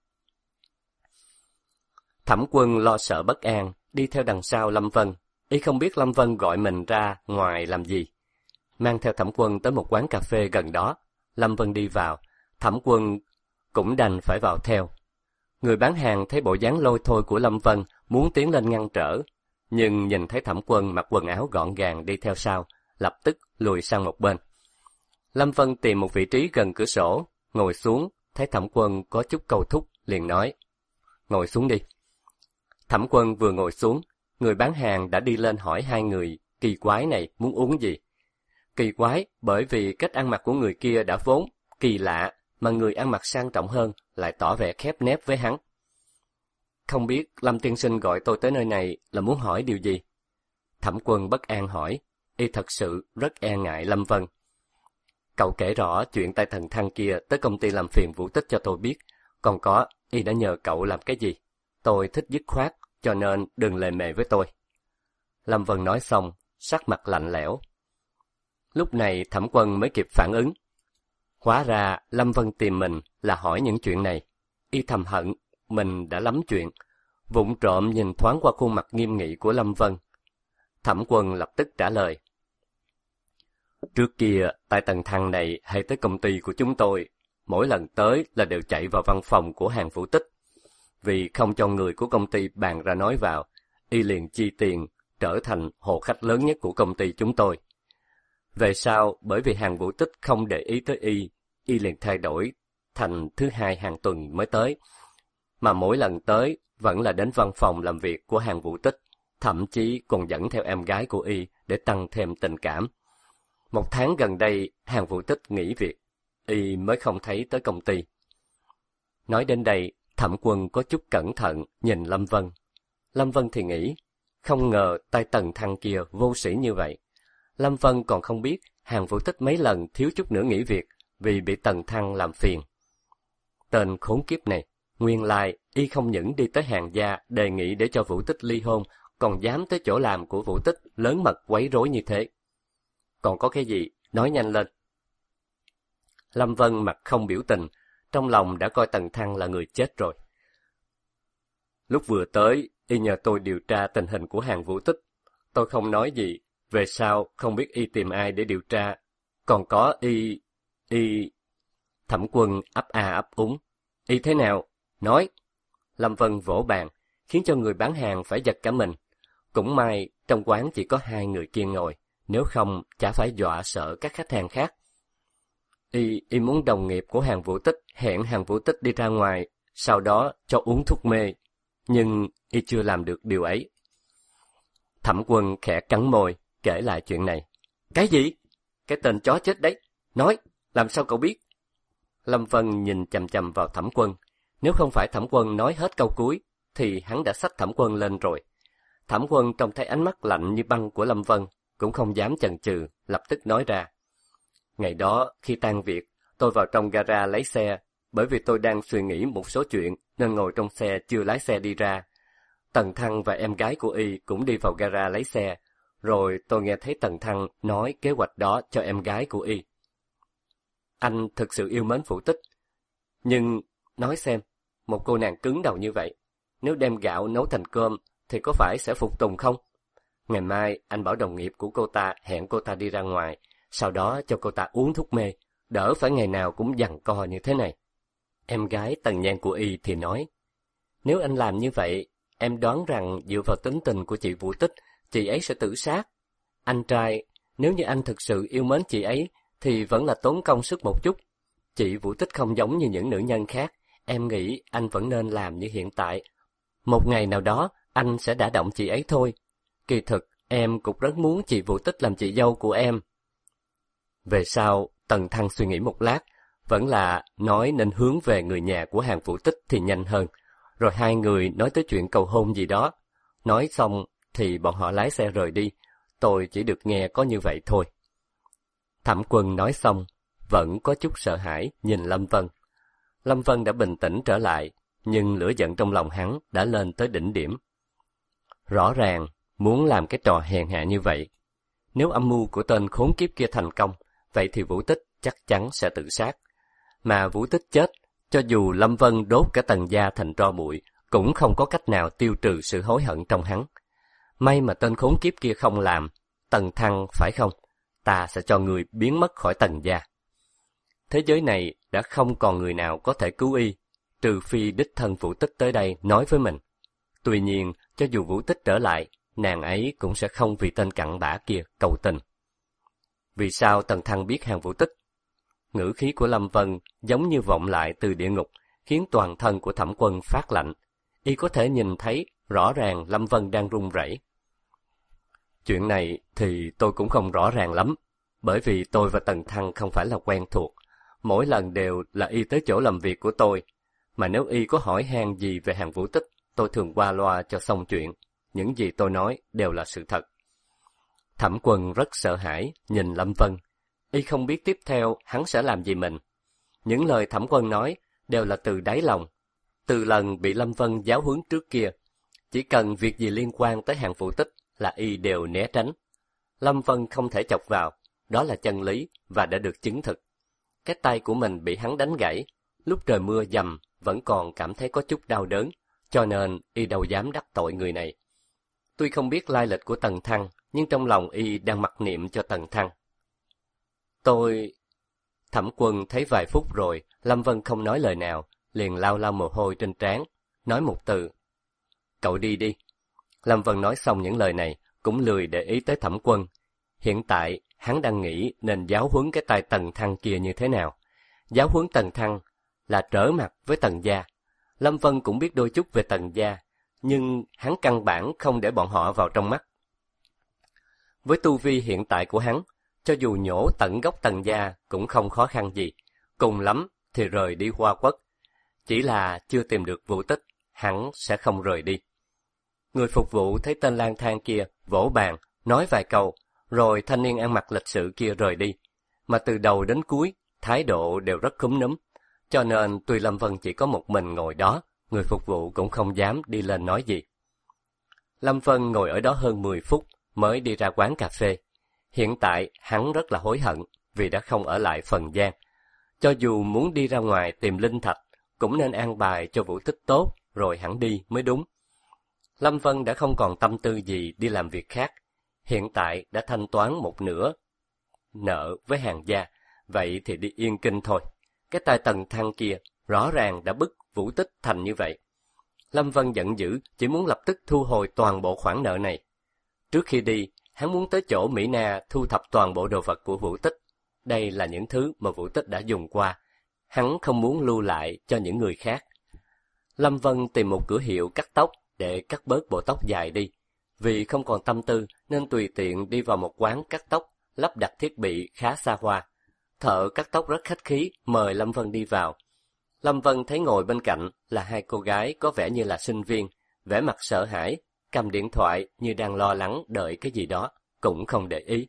Thẩm Quân lo sợ bất an, đi theo đằng sau Lâm Vân. Y không biết Lâm Vân gọi mình ra ngoài làm gì. Mang theo Thẩm Quân tới một quán cà phê gần đó. Lâm Vân đi vào, Thẩm Quân cũng đành phải vào theo. Người bán hàng thấy bộ dáng lôi thôi của Lâm Vân, muốn tiến lên ngăn trở, nhưng nhìn thấy Thẩm Quân mặc quần áo gọn gàng đi theo sau, lập tức lùi sang một bên. Lâm Vân tìm một vị trí gần cửa sổ, ngồi xuống, thấy Thẩm Quân có chút câu thúc, liền nói, ngồi xuống đi. Thẩm Quân vừa ngồi xuống, người bán hàng đã đi lên hỏi 2 người kỳ quái này muốn uống gì. Kỳ quái bởi vì cách ăn mặc của người kia đã vốn kỳ lạ, mà người ăn mặc sang trọng hơn lại tỏ vẻ khép nép với hắn. Không biết Lâm tiên sinh gọi tôi tới nơi này là muốn hỏi điều gì? Thẩm Quân bất an hỏi, y thật sự rất e ngại Lâm Vân. Cậu kể rõ chuyện tay thần Thăng kia tới công ty làm phiền Vũ Tích cho tôi biết, còn có y đã nhờ cậu làm cái gì. Tôi thích dứt khoát, cho nên đừng lề mề với tôi. Lâm Vân nói xong, sắc mặt lạnh lẽo. Lúc này Thẩm Quân mới kịp phản ứng. Hóa ra Lâm Vân tìm mình là hỏi những chuyện này. Y thầm hận, mình đã lắm chuyện. Vụng trộm nhìn thoáng qua khuôn mặt nghiêm nghị của Lâm Vân. Thẩm Quân lập tức trả lời. Trước kia, tại tầng thang này hay tới công ty của chúng tôi, mỗi lần tới là đều chạy vào văn phòng của Hàn Vũ Tích. Vì không cho người của công ty bàn ra nói vào, y liền chi tiền, trở thành hộ khách lớn nhất của công ty chúng tôi. Về sau, bởi vì Hàn Vũ Tích không để ý tới y liền thay đổi thành thứ hai hàng tuần mới tới. Mà mỗi lần tới vẫn là đến văn phòng làm việc của Hàn Vũ Tích, thậm chí còn dẫn theo em gái của y để tăng thêm tình cảm. Một tháng gần đây, Hàn Vũ Tích nghỉ việc, y mới không thấy tới công ty. Nói đến đây, Thẩm Quân có chút cẩn thận nhìn Lâm Vân. Lâm Vân thì nghĩ, không ngờ tay Tần Thăng kia vô sĩ như vậy. Lâm Vân còn không biết Hàn Vũ Tích mấy lần thiếu chút nữa nghỉ việc vì bị Tần Thăng làm phiền. Tên khốn kiếp này, nguyên lai y không những đi tới Hàn gia đề nghị để cho Vũ Tích ly hôn, còn dám tới chỗ làm của Vũ Tích lớn mật quấy rối như thế. Còn có cái gì, nói nhanh lên. Lâm Vân mặt không biểu tình, trong lòng đã coi Tần Thăng là người chết rồi. Lúc vừa tới, y nhờ tôi điều tra tình hình của Hàn Vũ Tích. Tôi không nói gì, về sau không biết y tìm ai để điều tra. Còn có y... Thẩm Quân ấp a ấp úng. Y thế nào? Nói. Lâm Vân vỗ bàn, khiến cho người bán hàng phải giật cả mình. Cũng may trong quán chỉ có 2 người kia ngồi, nếu không chả phải dọa sợ các khách hàng khác. Y muốn đồng nghiệp của Hàn Vũ Tích hẹn Hàn Vũ Tích đi ra ngoài, sau đó cho uống thuốc mê, nhưng y chưa làm được điều ấy. Thẩm Quân khẽ cắn môi, kể lại chuyện này. Cái gì? Cái tên chó chết đấy. Nói, làm sao cậu biết? Lâm Vân nhìn chằm chằm vào Thẩm Quân. Nếu không phải Thẩm Quân nói hết câu cuối, thì hắn đã xách Thẩm Quân lên rồi. Thẩm Quân trông thấy ánh mắt lạnh như băng của Lâm Vân, cũng không dám chần chừ, lập tức nói ra. Ngày đó, khi tan việc, tôi vào trong gara lấy xe, bởi vì tôi đang suy nghĩ một số chuyện nên ngồi trong xe chưa lái xe đi ra. Tần Thăng và em gái của y cũng đi vào gara lấy xe, rồi tôi nghe thấy Tần Thăng nói kế hoạch đó cho em gái của y. Anh thực sự yêu mến Vũ Tích, nhưng nói xem, một cô nàng cứng đầu như vậy, nếu đem gạo nấu thành cơm thì có phải sẽ phục tùng không? Ngày mai anh bảo đồng nghiệp của cô ta hẹn cô ta đi ra ngoài, sau đó cho cô ta uống thuốc mê, đỡ phải ngày nào cũng giằng co như thế này. Em gái Tần Nhan của y thì nói, nếu anh làm như vậy, em đoán rằng dựa vào tính tình của chị Vũ Tích, chị ấy sẽ tự sát. Anh trai, nếu như anh thực sự yêu mến chị ấy, thì vẫn là tốn công sức một chút. Chị Vũ Tích không giống như những nữ nhân khác, em nghĩ anh vẫn nên làm như hiện tại. Một ngày nào đó, anh sẽ đả động chị ấy thôi. Kỳ thực, em cũng rất muốn chị Vũ Tích làm chị dâu của em. Về sau, Tần Thăng suy nghĩ một lát, vẫn là nói nên hướng về người nhà của Hàn Vũ Tích thì nhanh hơn. Rồi 2 người nói tới chuyện cầu hôn gì đó. Nói xong thì bọn họ lái xe rời đi, tôi chỉ được nghe có như vậy thôi. Thẩm Quân nói xong, vẫn có chút sợ hãi nhìn Lâm Vân. Lâm Vân đã bình tĩnh trở lại, nhưng lửa giận trong lòng hắn đã lên tới đỉnh điểm. Rõ ràng, muốn làm cái trò hèn hạ như vậy. Nếu âm mưu của tên khốn kiếp kia thành công, vậy thì Vũ Tích chắc chắn sẽ tự sát. Mà Vũ Tích chết, cho dù Lâm Vân đốt cả Tần gia thành tro bụi, cũng không có cách nào tiêu trừ sự hối hận trong hắn. May mà tên khốn kiếp kia không làm. Tần Thăng phải không? Ta sẽ cho người biến mất khỏi Tần gia. Thế giới này đã không còn người nào có thể cứu y, trừ phi đích thân Vũ Tích tới đây nói với mình. Tuy nhiên, cho dù Vũ Tích trở lại, nàng ấy cũng sẽ không vì tên cặn bã kia cầu tình. Vì sao Tần Thăng biết Hàn Vũ Tích? Ngữ khí của Lâm Vân giống như vọng lại từ địa ngục, khiến toàn thân của Thẩm Quân phát lạnh. Y có thể nhìn thấy rõ ràng Lâm Vân đang run rẩy. Chuyện này thì tôi cũng không rõ ràng lắm, bởi vì tôi và Tần Thăng không phải là quen thuộc. Mỗi lần đều là y tới chỗ làm việc của tôi, mà nếu y có hỏi han gì về Hàn Vũ Tích, tôi thường qua loa cho xong chuyện. Những gì tôi nói đều là sự thật. Thẩm Quân rất sợ hãi nhìn Lâm Vân. Y không biết tiếp theo hắn sẽ làm gì mình. Những lời Thẩm Quân nói đều là từ đáy lòng. Từ lần bị Lâm Vân giáo huấn trước kia, chỉ cần việc gì liên quan tới Hàn Vũ Tích là y đều né tránh. Lâm Vân không thể chọc vào, đó là chân lý và đã được chứng thực. Cái tay của mình bị hắn đánh gãy, lúc trời mưa dầm vẫn còn cảm thấy có chút đau đớn, cho nên y đâu dám đắc tội người này. Tuy không biết lai lịch của Tần Thăng, nhưng trong lòng y đang mặc niệm cho Tần Thăng. Thẩm Quân thấy vài phút rồi, Lâm Vân không nói lời nào, liền lau lau mồ hôi trên trán, nói một từ. Cậu đi đi. Lâm Vân nói xong những lời này, cũng lười để ý tới Thẩm Quân. Hiện tại, hắn đang nghĩ nên giáo huấn cái tay Tần Thăng kia như thế nào. Giáo huấn Tần Thăng là trở mặt với Tần gia. Lâm Vân cũng biết đôi chút về Tần gia, nhưng hắn căn bản không để bọn họ vào trong mắt. Với tu vi hiện tại của hắn, cho dù nhổ tận gốc Tần gia cũng không khó khăn gì, cùng lắm thì rời đi Hoa Quốc. Chỉ là chưa tìm được Vũ Tích, hắn sẽ không rời đi. Người phục vụ thấy tên lang thang kia vỗ bàn, nói vài câu, rồi thanh niên ăn mặc lịch sự kia rời đi. Mà từ đầu đến cuối, thái độ đều rất khúm núm. Cho nên tuy Lâm Vân chỉ có một mình ngồi đó, người phục vụ cũng không dám đi lên nói gì. Lâm Vân ngồi ở đó hơn 10 phút mới đi ra quán cà phê. Hiện tại hắn rất là hối hận vì đã không ở lại Phần Giang. Cho dù muốn đi ra ngoài tìm linh thạch, cũng nên an bài cho Vũ Tích tốt rồi hẳn đi mới đúng. Lâm Vân đã không còn tâm tư gì đi làm việc khác. Hiện tại đã thanh toán một nửa nợ với hàng gia, vậy thì đi Yên Kinh thôi. Cái tay Tần Thăng kia rõ ràng đã bức Vũ Tích thành như vậy. Lâm Vân giận dữ, chỉ muốn lập tức thu hồi toàn bộ khoản nợ này. Trước khi đi, hắn muốn tới chỗ Mỹ Na thu thập toàn bộ đồ vật của Vũ Tích. Đây là những thứ mà Vũ Tích đã dùng qua. Hắn không muốn lưu lại cho những người khác. Lâm Vân tìm một cửa hiệu cắt tóc để cắt bớt bộ tóc dài đi. Vì không còn tâm tư nên tùy tiện đi vào một quán cắt tóc, lắp đặt thiết bị khá xa hoa. Thợ cắt tóc rất khách khí mời Lâm Vân đi vào. Lâm Vân thấy ngồi bên cạnh là hai cô gái có vẻ như là sinh viên, vẻ mặt sợ hãi, cầm điện thoại như đang lo lắng đợi cái gì đó, cũng không để ý.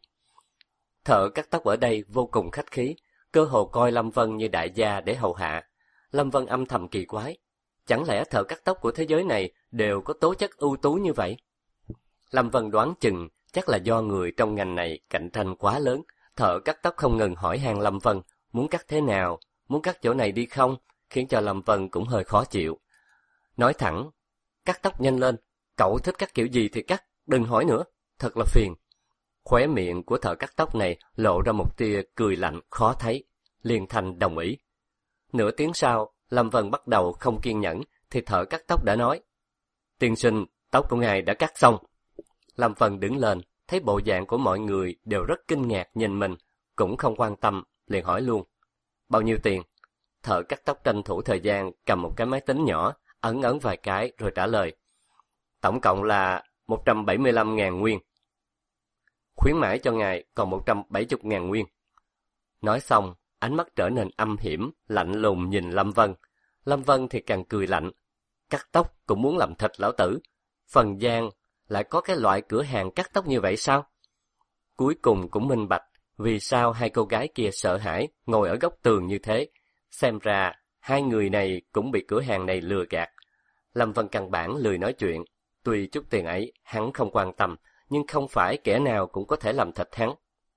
Thợ cắt tóc ở đây vô cùng khách khí, cơ hồ coi Lâm Vân như đại gia để hầu hạ. Lâm Vân âm thầm kỳ quái, chẳng lẽ thợ cắt tóc của thế giới này đều có tố chất ưu tú như vậy? Lâm Vân đoán chừng chắc là do người trong ngành này cạnh tranh quá lớn, thợ cắt tóc không ngừng hỏi han Lâm Vân, muốn cắt thế nào, muốn cắt chỗ này đi không, khiến cho Lâm Vân cũng hơi khó chịu. Nói thẳng, cắt tóc nhanh lên, cậu thích cắt kiểu gì thì cắt, đừng hỏi nữa, thật là phiền. Khóe miệng của thợ cắt tóc này lộ ra một tia cười lạnh khó thấy, liền thành đồng ý. Nửa tiếng sau, Lâm Vân bắt đầu không kiên nhẫn, thì thợ cắt tóc đã nói, tiên sinh, tóc của ngài đã cắt xong. Lâm Vân đứng lên, thấy bộ dạng của mọi người đều rất kinh ngạc nhìn mình, cũng không quan tâm, liền hỏi luôn, bao nhiêu tiền? Thợ cắt tóc tranh thủ thời gian cầm một cái máy tính nhỏ, ấn ấn vài cái rồi trả lời, tổng cộng là 175.000 nguyên. Khuyến mãi cho ngài còn 170.000 nguyên. Nói xong, ánh mắt trở nên âm hiểm, lạnh lùng nhìn Lâm Vân. Lâm Vân thì càng cười lạnh, cắt tóc cũng muốn làm thịt lão tử. Phần Giang lại có cái loại cửa hàng cắt tóc như vậy sao? Cuối cùng cũng minh bạch, vì sao hai cô gái kia sợ hãi ngồi ở góc tường như thế. Xem ra, hai người này cũng bị cửa hàng này lừa gạt. Lâm Vân căn bản lười nói chuyện, tuy chút tiền ấy hắn không quan tâm, nhưng không phải kẻ nào cũng có thể làm thịt hắn.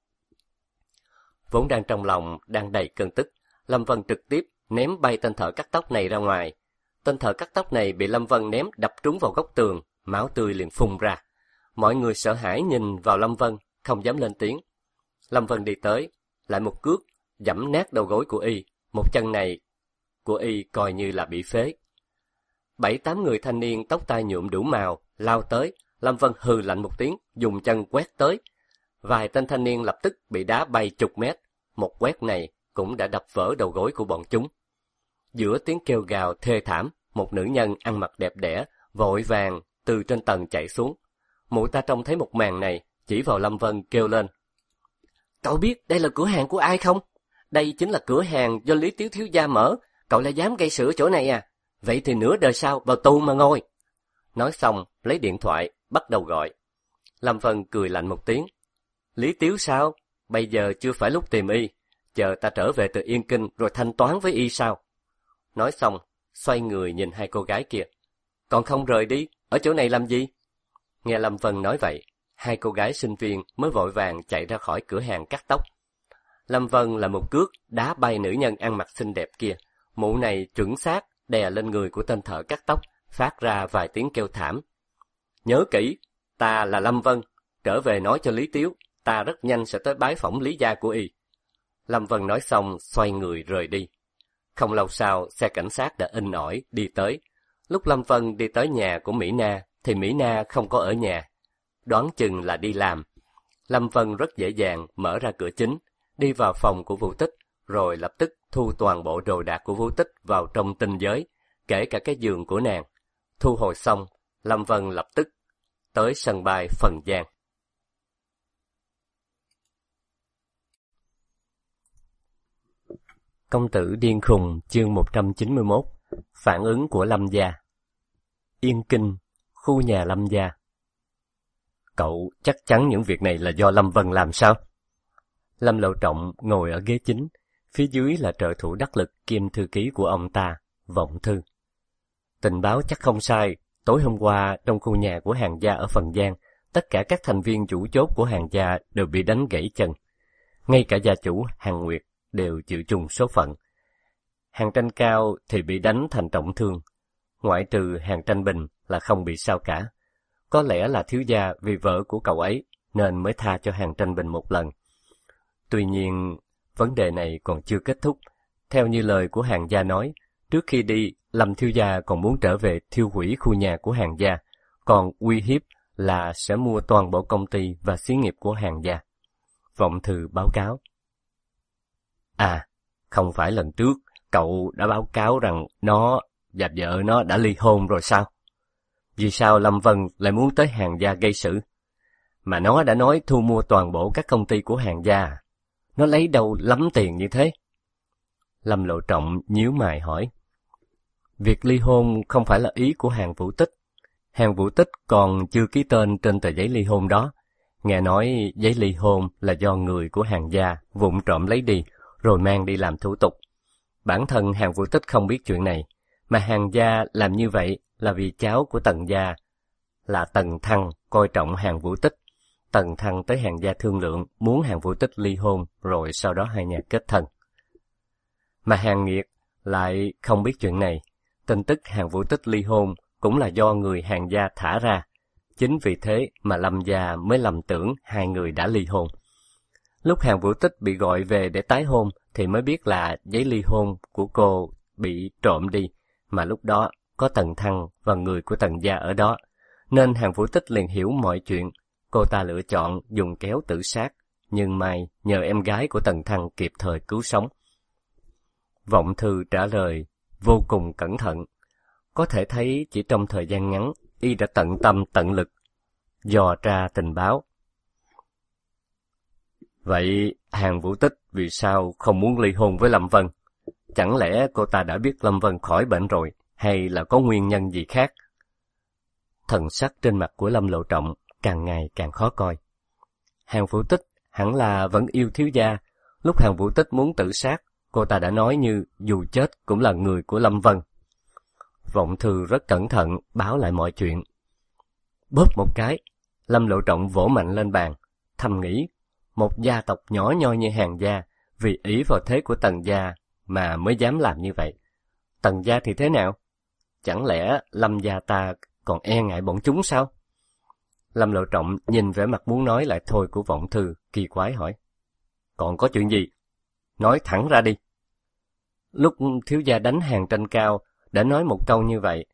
Vốn đang trong lòng, đang đầy cơn tức, Lâm Vân trực tiếp ném bay tên thợ cắt tóc này ra ngoài. Tên thợ cắt tóc này bị Lâm Vân ném đập trúng vào góc tường, máu tươi liền phun ra. Mọi người sợ hãi nhìn vào Lâm Vân, không dám lên tiếng. Lâm Vân đi tới, lại một cước, giẫm nát đầu gối của y, một chân này của y coi như là bị phế. 7-8 người thanh niên tóc tai nhuộm đủ màu, lao tới, Lâm Vân hừ lạnh một tiếng, dùng chân quét tới. Vài tên thanh niên lập tức bị đá bay chục mét, một quét này cũng đã đập vỡ đầu gối của bọn chúng. Giữa tiếng kêu gào thê thảm, một nữ nhân ăn mặc đẹp đẽ, vội vàng từ trên tầng chạy xuống. Mụ ta trông thấy một màn này, chỉ vào Lâm Vân kêu lên. Cậu biết đây là cửa hàng của ai không? Đây chính là cửa hàng do Lý Tiếu thiếu gia mở, cậu lại dám gây sự chỗ này à? Vậy thì nửa đời sau vào tù mà ngồi. Nói xong, lấy điện thoại, bắt đầu gọi. Lâm Vân cười lạnh một tiếng. Lý Tiếu sao? Bây giờ chưa phải lúc tìm y, chờ ta trở về từ Yên Kinh rồi thanh toán với y sao? Nói xong, xoay người nhìn hai cô gái kia. Còn không rời đi, ở chỗ này làm gì? Nghe Lâm Vân nói vậy, hai cô gái sinh viên mới vội vàng chạy ra khỏi cửa hàng cắt tóc. Lâm Vân là một cước đá bay nữ nhân ăn mặc xinh đẹp kia. Mụ này chuẩn xác đè lên người của tên thợ cắt tóc, phát ra vài tiếng kêu thảm. Nhớ kỹ, ta là Lâm Vân, trở về nói cho Lý Tiếu, ta rất nhanh sẽ tới bái phỏng Lý gia của y. Lâm Vân nói xong xoay người rời đi. Không lâu sau, xe cảnh sát đã inh ỏi đi tới. Lúc Lâm Vân đi tới nhà của Mỹ Na, thì Mỹ Na không có ở nhà. Đoán chừng là đi làm. Lâm Vân rất dễ dàng mở ra cửa chính, đi vào phòng của Vũ Tích, rồi lập tức thu toàn bộ đồ đạc của Vũ Tích vào trong tinh giới, kể cả cái giường của nàng. Thu hồi xong, Lâm Vân lập tức tới sân bay Phần Giang. Công tử điên khùng chương 191. Phản ứng của Lâm gia. Yên Kinh, khu nhà Lâm gia. Cậu chắc chắn những việc này là do Lâm Vân làm sao? Lâm Lộ Trọng ngồi ở ghế chính, phía dưới là trợ thủ đắc lực kiêm thư ký của ông ta, Vọng Thư. Tình báo chắc không sai, tối hôm qua trong khu nhà của Hàn gia ở Phần Giang, tất cả các thành viên chủ chốt của Hàn gia đều bị đánh gãy chân. Ngay cả gia chủ Hàn Nguyệt đều chịu chung số phận. Hàn Tranh Cao thì bị đánh thành trọng thương, ngoại trừ Hàn Tranh Bình là không bị sao cả. Có lẽ là thiếu gia vì vợ của cậu ấy nên mới tha cho Hàn Tranh Bình một lần. Tuy nhiên, vấn đề này còn chưa kết thúc. Theo như lời của Hàn gia nói, trước khi đi, Lâm thiếu gia còn muốn trở về thiêu hủy khu nhà của Hàn gia, còn uy hiếp là sẽ mua toàn bộ công ty và xí nghiệp của Hàn gia. Vọng Thư báo cáo. À, không phải lần trước cậu đã báo cáo rằng nó và vợ nó đã ly hôn rồi sao? Vì sao Lâm Vân lại muốn tới Hàn gia gây sự? Mà nó đã nói thu mua toàn bộ các công ty của Hàn gia. Nó lấy đâu lắm tiền như thế? Lâm Lộ Trọng nhíu mày hỏi. Việc ly hôn không phải là ý của Hàn Vũ Tích. Hàn Vũ Tích còn chưa ký tên trên tờ giấy ly hôn đó. Nghe nói giấy ly hôn là do người của Hàn gia vụng trộm lấy đi, rồi mang đi làm thủ tục. Bản thân Hàn Vũ Tích không biết chuyện này, mà Hàn gia làm như vậy là vì cháu của Tần gia là Tần Thăng coi trọng Hàn Vũ Tích. Tần Thăng tới Hàn gia thương lượng muốn Hàn Vũ Tích ly hôn, rồi sau đó hai nhà kết thân. Mà Hàn Nghiệt lại không biết chuyện này. Tin tức Hàn Vũ Tích ly hôn cũng là do người Hàn gia thả ra. Chính vì thế mà Lâm gia mới lầm tưởng hai người đã ly hôn. Lúc Hàn Vũ Tích bị gọi về để tái hôn thì mới biết là giấy ly hôn của cô bị trộm đi, mà lúc đó có Tần Thăng và người của Tần gia ở đó, nên Hàn Vũ Tích liền hiểu mọi chuyện. Cô ta lựa chọn dùng kéo tự sát, nhưng may nhờ em gái của Tần Thăng kịp thời cứu sống. Vọng Thư trả lời vô cùng cẩn thận. Có thể thấy chỉ trong thời gian ngắn, y đã tận tâm tận lực dò tra tình báo. Vậy Hàn Vũ Tích vì sao không muốn ly hôn với Lâm Vân? Chẳng lẽ cô ta đã biết Lâm Vân khỏi bệnh rồi, hay là có nguyên nhân gì khác? Thần sắc trên mặt của Lâm Lộ Trọng càng ngày càng khó coi. Hàn Vũ Tích hẳn là vẫn yêu thiếu gia. Lúc Hàn Vũ Tích muốn tự sát, cô ta đã nói như dù chết cũng là người của Lâm Vân. Vọng Thư rất cẩn thận báo lại mọi chuyện. Bóp một cái, Lâm Lộ Trọng vỗ mạnh lên bàn, thầm nghĩ, một gia tộc nhỏ nhoi như Hàn gia, vì ỷ vào thế của Tần gia mà mới dám làm như vậy. Tần gia thì thế nào? Chẳng lẽ Lâm gia ta còn e ngại bọn chúng sao? Lâm Lộ Trọng nhìn vẻ mặt muốn nói lại thôi của Vọng Thư, kỳ quái hỏi. Còn có chuyện gì? Nói thẳng ra đi. Lúc thiếu gia đánh Hàn Tranh Cao, đã nói một câu như vậy.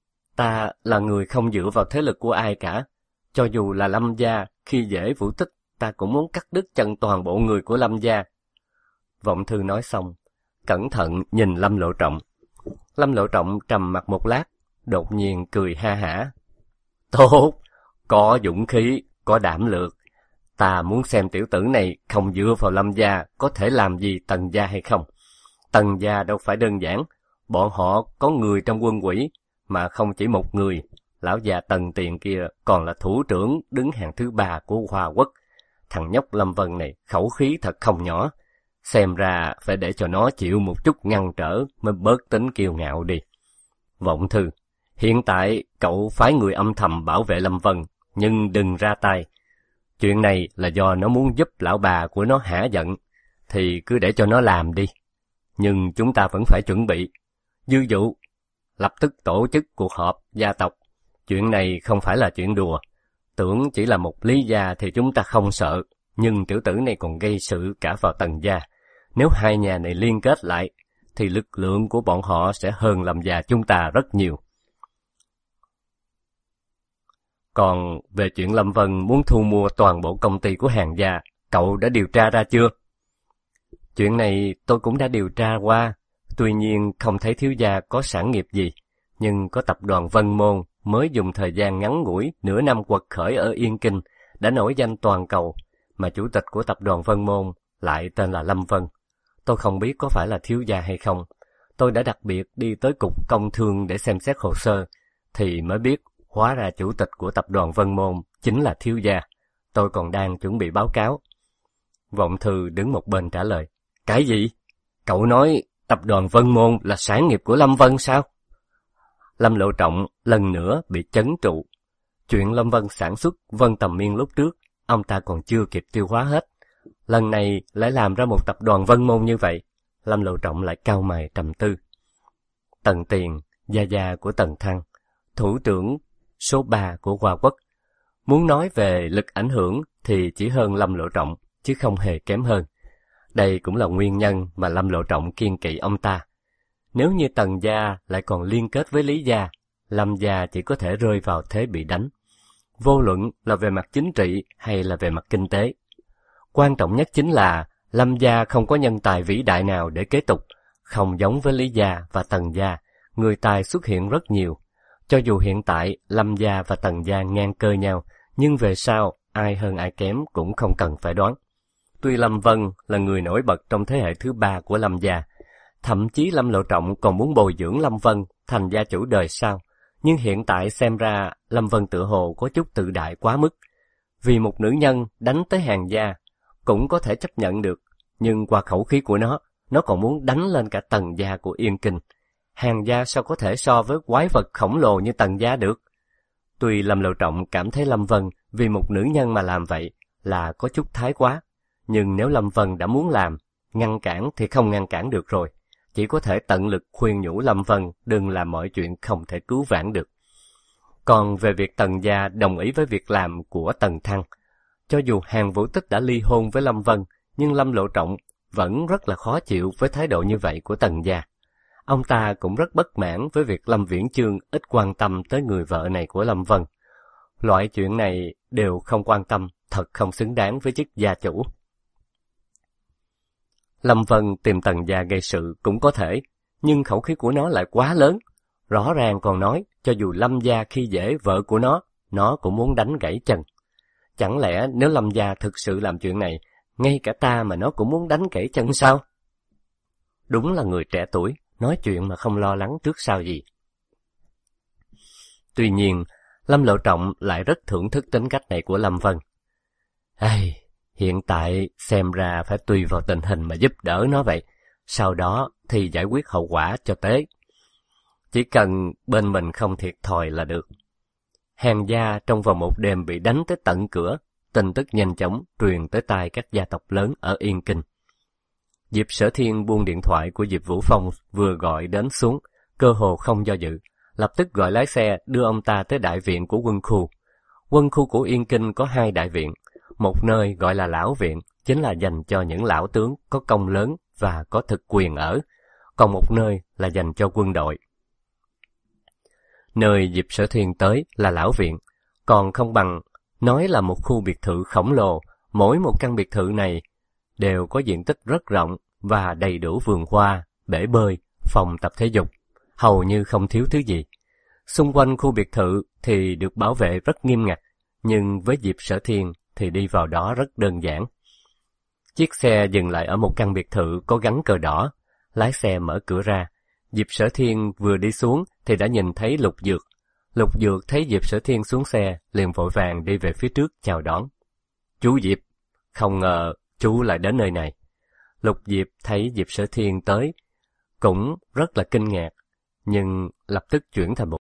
Ta là người không dựa vào thế lực của ai cả. Cho dù là Lâm gia, khi dễ Vũ Tích, ta cũng muốn cắt đứt chân toàn bộ người của Lâm gia. Vọng Thư nói xong, cẩn thận nhìn Lâm Lộ Trọng. Lâm Lộ Trọng trầm mặt một lát, đột nhiên cười ha hả. Tốt, có dũng khí, có đảm lược. Ta muốn xem tiểu tử này không dựa vào Lâm gia có thể làm gì Tần gia hay không. Tần gia đâu phải đơn giản, bọn họ có người trong quân quỹ, mà không chỉ một người. Lão già Tần Tiền kia còn là thủ trưởng đứng hàng thứ 3 của Hoa Quốc. Thằng nhóc Lâm Vân này khẩu khí thật không nhỏ. Xem ra phải để cho nó chịu một chút ngăn trở mới bớt tính kiêu ngạo đi. Vọng Thư, hiện tại cậu phái người âm thầm bảo vệ Lâm Vân, nhưng đừng ra tay. Chuyện này là do nó muốn giúp lão bà của nó hả giận, thì cứ để cho nó làm đi. Nhưng chúng ta vẫn phải chuẩn bị. Dư dụ, lập tức tổ chức cuộc họp gia tộc. Chuyện này không phải là chuyện đùa. Tưởng chỉ là một Lý gia thì chúng ta không sợ, nhưng tiểu tử này còn gây sự cả vào Tần gia. Nếu hai nhà này liên kết lại, thì lực lượng của bọn họ sẽ hơn Lâm gia chúng ta rất nhiều. Còn về chuyện Lâm Vân muốn thu mua toàn bộ công ty của Hàn gia, cậu đã điều tra ra chưa? Chuyện này tôi cũng đã điều tra qua, tuy nhiên không thấy thiếu gia có sản nghiệp gì, nhưng có tập đoàn Vân Môn mới dùng thời gian ngắn ngủi nửa năm quật khởi ở Yên Kinh, đã nổi danh toàn cầu, mà chủ tịch của tập đoàn Vân Môn lại tên là Lâm Vân. Tôi không biết có phải là thiếu gia hay không. Tôi đã đặc biệt đi tới Cục Công Thương để xem xét hồ sơ, thì mới biết hóa ra chủ tịch của tập đoàn Vân Môn chính là thiếu gia. Tôi còn đang chuẩn bị báo cáo. Vọng Thư đứng một bên trả lời. Cái gì? Cậu nói tập đoàn Vân Môn là sản nghiệp của Lâm Vân sao? Lâm Lộ Trọng lần nữa bị chấn trụ. Chuyện Lâm Vân sản xuất Vân Tầm Miên lúc trước, ông ta còn chưa kịp tiêu hóa hết. Lần này lại làm ra một tập đoàn Vân Môn như vậy. Lâm Lộ Trọng lại cau mày trầm tư. Tần Tiền, gia gia của Tần Thăng, thủ trưởng số 3 của Hoa Quốc. Muốn nói về lực ảnh hưởng thì chỉ hơn Lâm Lộ Trọng, chứ không hề kém hơn. Đây cũng là nguyên nhân mà Lâm Lộ Trọng kiêng kỵ ông ta. Nếu như Tần gia lại còn liên kết với Lý gia, Lâm gia chỉ có thể rơi vào thế bị đánh. Vô luận là về mặt chính trị hay là về mặt kinh tế. Quan trọng nhất chính là Lâm gia không có nhân tài vĩ đại nào để kế tục, không giống với Lý gia và Tần gia, người tài xuất hiện rất nhiều. Cho dù hiện tại Lâm gia và Tần gia ngang cơ nhau, nhưng về sau ai hơn ai kém cũng không cần phải đoán. Tuy Lâm Vân là người nổi bật trong thế hệ thứ 3 của Lâm gia, thậm chí Lâm Lộ Trọng còn muốn bồi dưỡng Lâm Vân thành gia chủ đời sau, nhưng hiện tại xem ra Lâm Vân tựa hồ có chút tự đại quá mức. Vì một nữ nhân đánh tới Hàn gia cũng có thể chấp nhận được, nhưng qua khẩu khí của nó còn muốn đánh lên cả Tần gia của Yên Kinh. Hàn gia sao có thể so với quái vật khổng lồ như Tần gia được? Tuy Lâm Lộ Trọng cảm thấy Lâm Vân vì một nữ nhân mà làm vậy là có chút thái quá, nhưng nếu Lâm Vân đã muốn làm, ngăn cản thì không ngăn cản được rồi. Chỉ có thể tận lực khuyên nhủ Lâm Vân đừng làm mọi chuyện không thể cứu vãn được. Còn về việc Tần gia đồng ý với việc làm của Tần Thăng, cho dù Hàn Vũ Tích đã ly hôn với Lâm Vân, nhưng Lâm Lộ Trọng vẫn rất là khó chịu với thái độ như vậy của Tần gia. Ông ta cũng rất bất mãn với việc Lâm Viễn Chương ít quan tâm tới người vợ này của Lâm Vân. Loại chuyện này đều không quan tâm, thật không xứng đáng với chức gia chủ. Lâm Vân tìm Tần gia gây sự cũng có thể, nhưng khẩu khí của nó lại quá lớn. Rõ ràng còn nói, cho dù Lâm gia khi dễ vợ của nó cũng muốn đánh gãy chân. Chẳng lẽ nếu Lâm gia thực sự làm chuyện này, ngay cả ta mà nó cũng muốn đánh gãy chân sao? Đúng là người trẻ tuổi, nói chuyện mà không lo lắng trước sau gì. Tuy nhiên, Lâm Lộ Trọng lại rất thưởng thức tính cách này của Lâm Vân. Hiện tại xem ra phải tùy vào tình hình mà giúp đỡ nó vậy, sau đó thì giải quyết hậu quả cho tế. Chỉ cần bên mình không thiệt thòi là được. Hàn gia trong vòng một đêm bị đánh tới tận cửa, tin tức nhanh chóng truyền tới tai các gia tộc lớn ở Yên Kinh. Diệp Sở Thiên buông điện thoại của Diệp Vũ Phong vừa gọi đến xuống, cơ hồ không do dự, lập tức gọi lái xe đưa ông ta tới đại viện của quân khu. Quân khu của Yên Kinh có 2 đại viện, một nơi gọi là Lão Viện, chính là dành cho những lão tướng có công lớn và có thực quyền ở, còn một nơi là dành cho quân đội. Nơi Diệp Sở Thiên tới là Lão Viện, còn không bằng nói là một khu biệt thự khổng lồ, mỗi một căn biệt thự này đều có diện tích rất rộng và đầy đủ vườn hoa, bể bơi, phòng tập thể dục, hầu như không thiếu thứ gì. Xung quanh khu biệt thự thì được bảo vệ rất nghiêm ngặt, nhưng với Diệp Sở Thiên thì đi vào đó rất đơn giản. Chiếc xe dừng lại ở một căn biệt thự có gắn cờ đỏ, lái xe mở cửa ra. Diệp Sở Thiên vừa đi xuống thì đã nhìn thấy Lục Dược. Lục Dược thấy Diệp Sở Thiên xuống xe, liền vội vàng đi về phía trước chào đón. Chú Diệp, không ngờ chú lại đến nơi này. Lục Diệp thấy Diệp Sở Thiên tới, cũng rất là kinh ngạc, nhưng lập tức chuyển thành một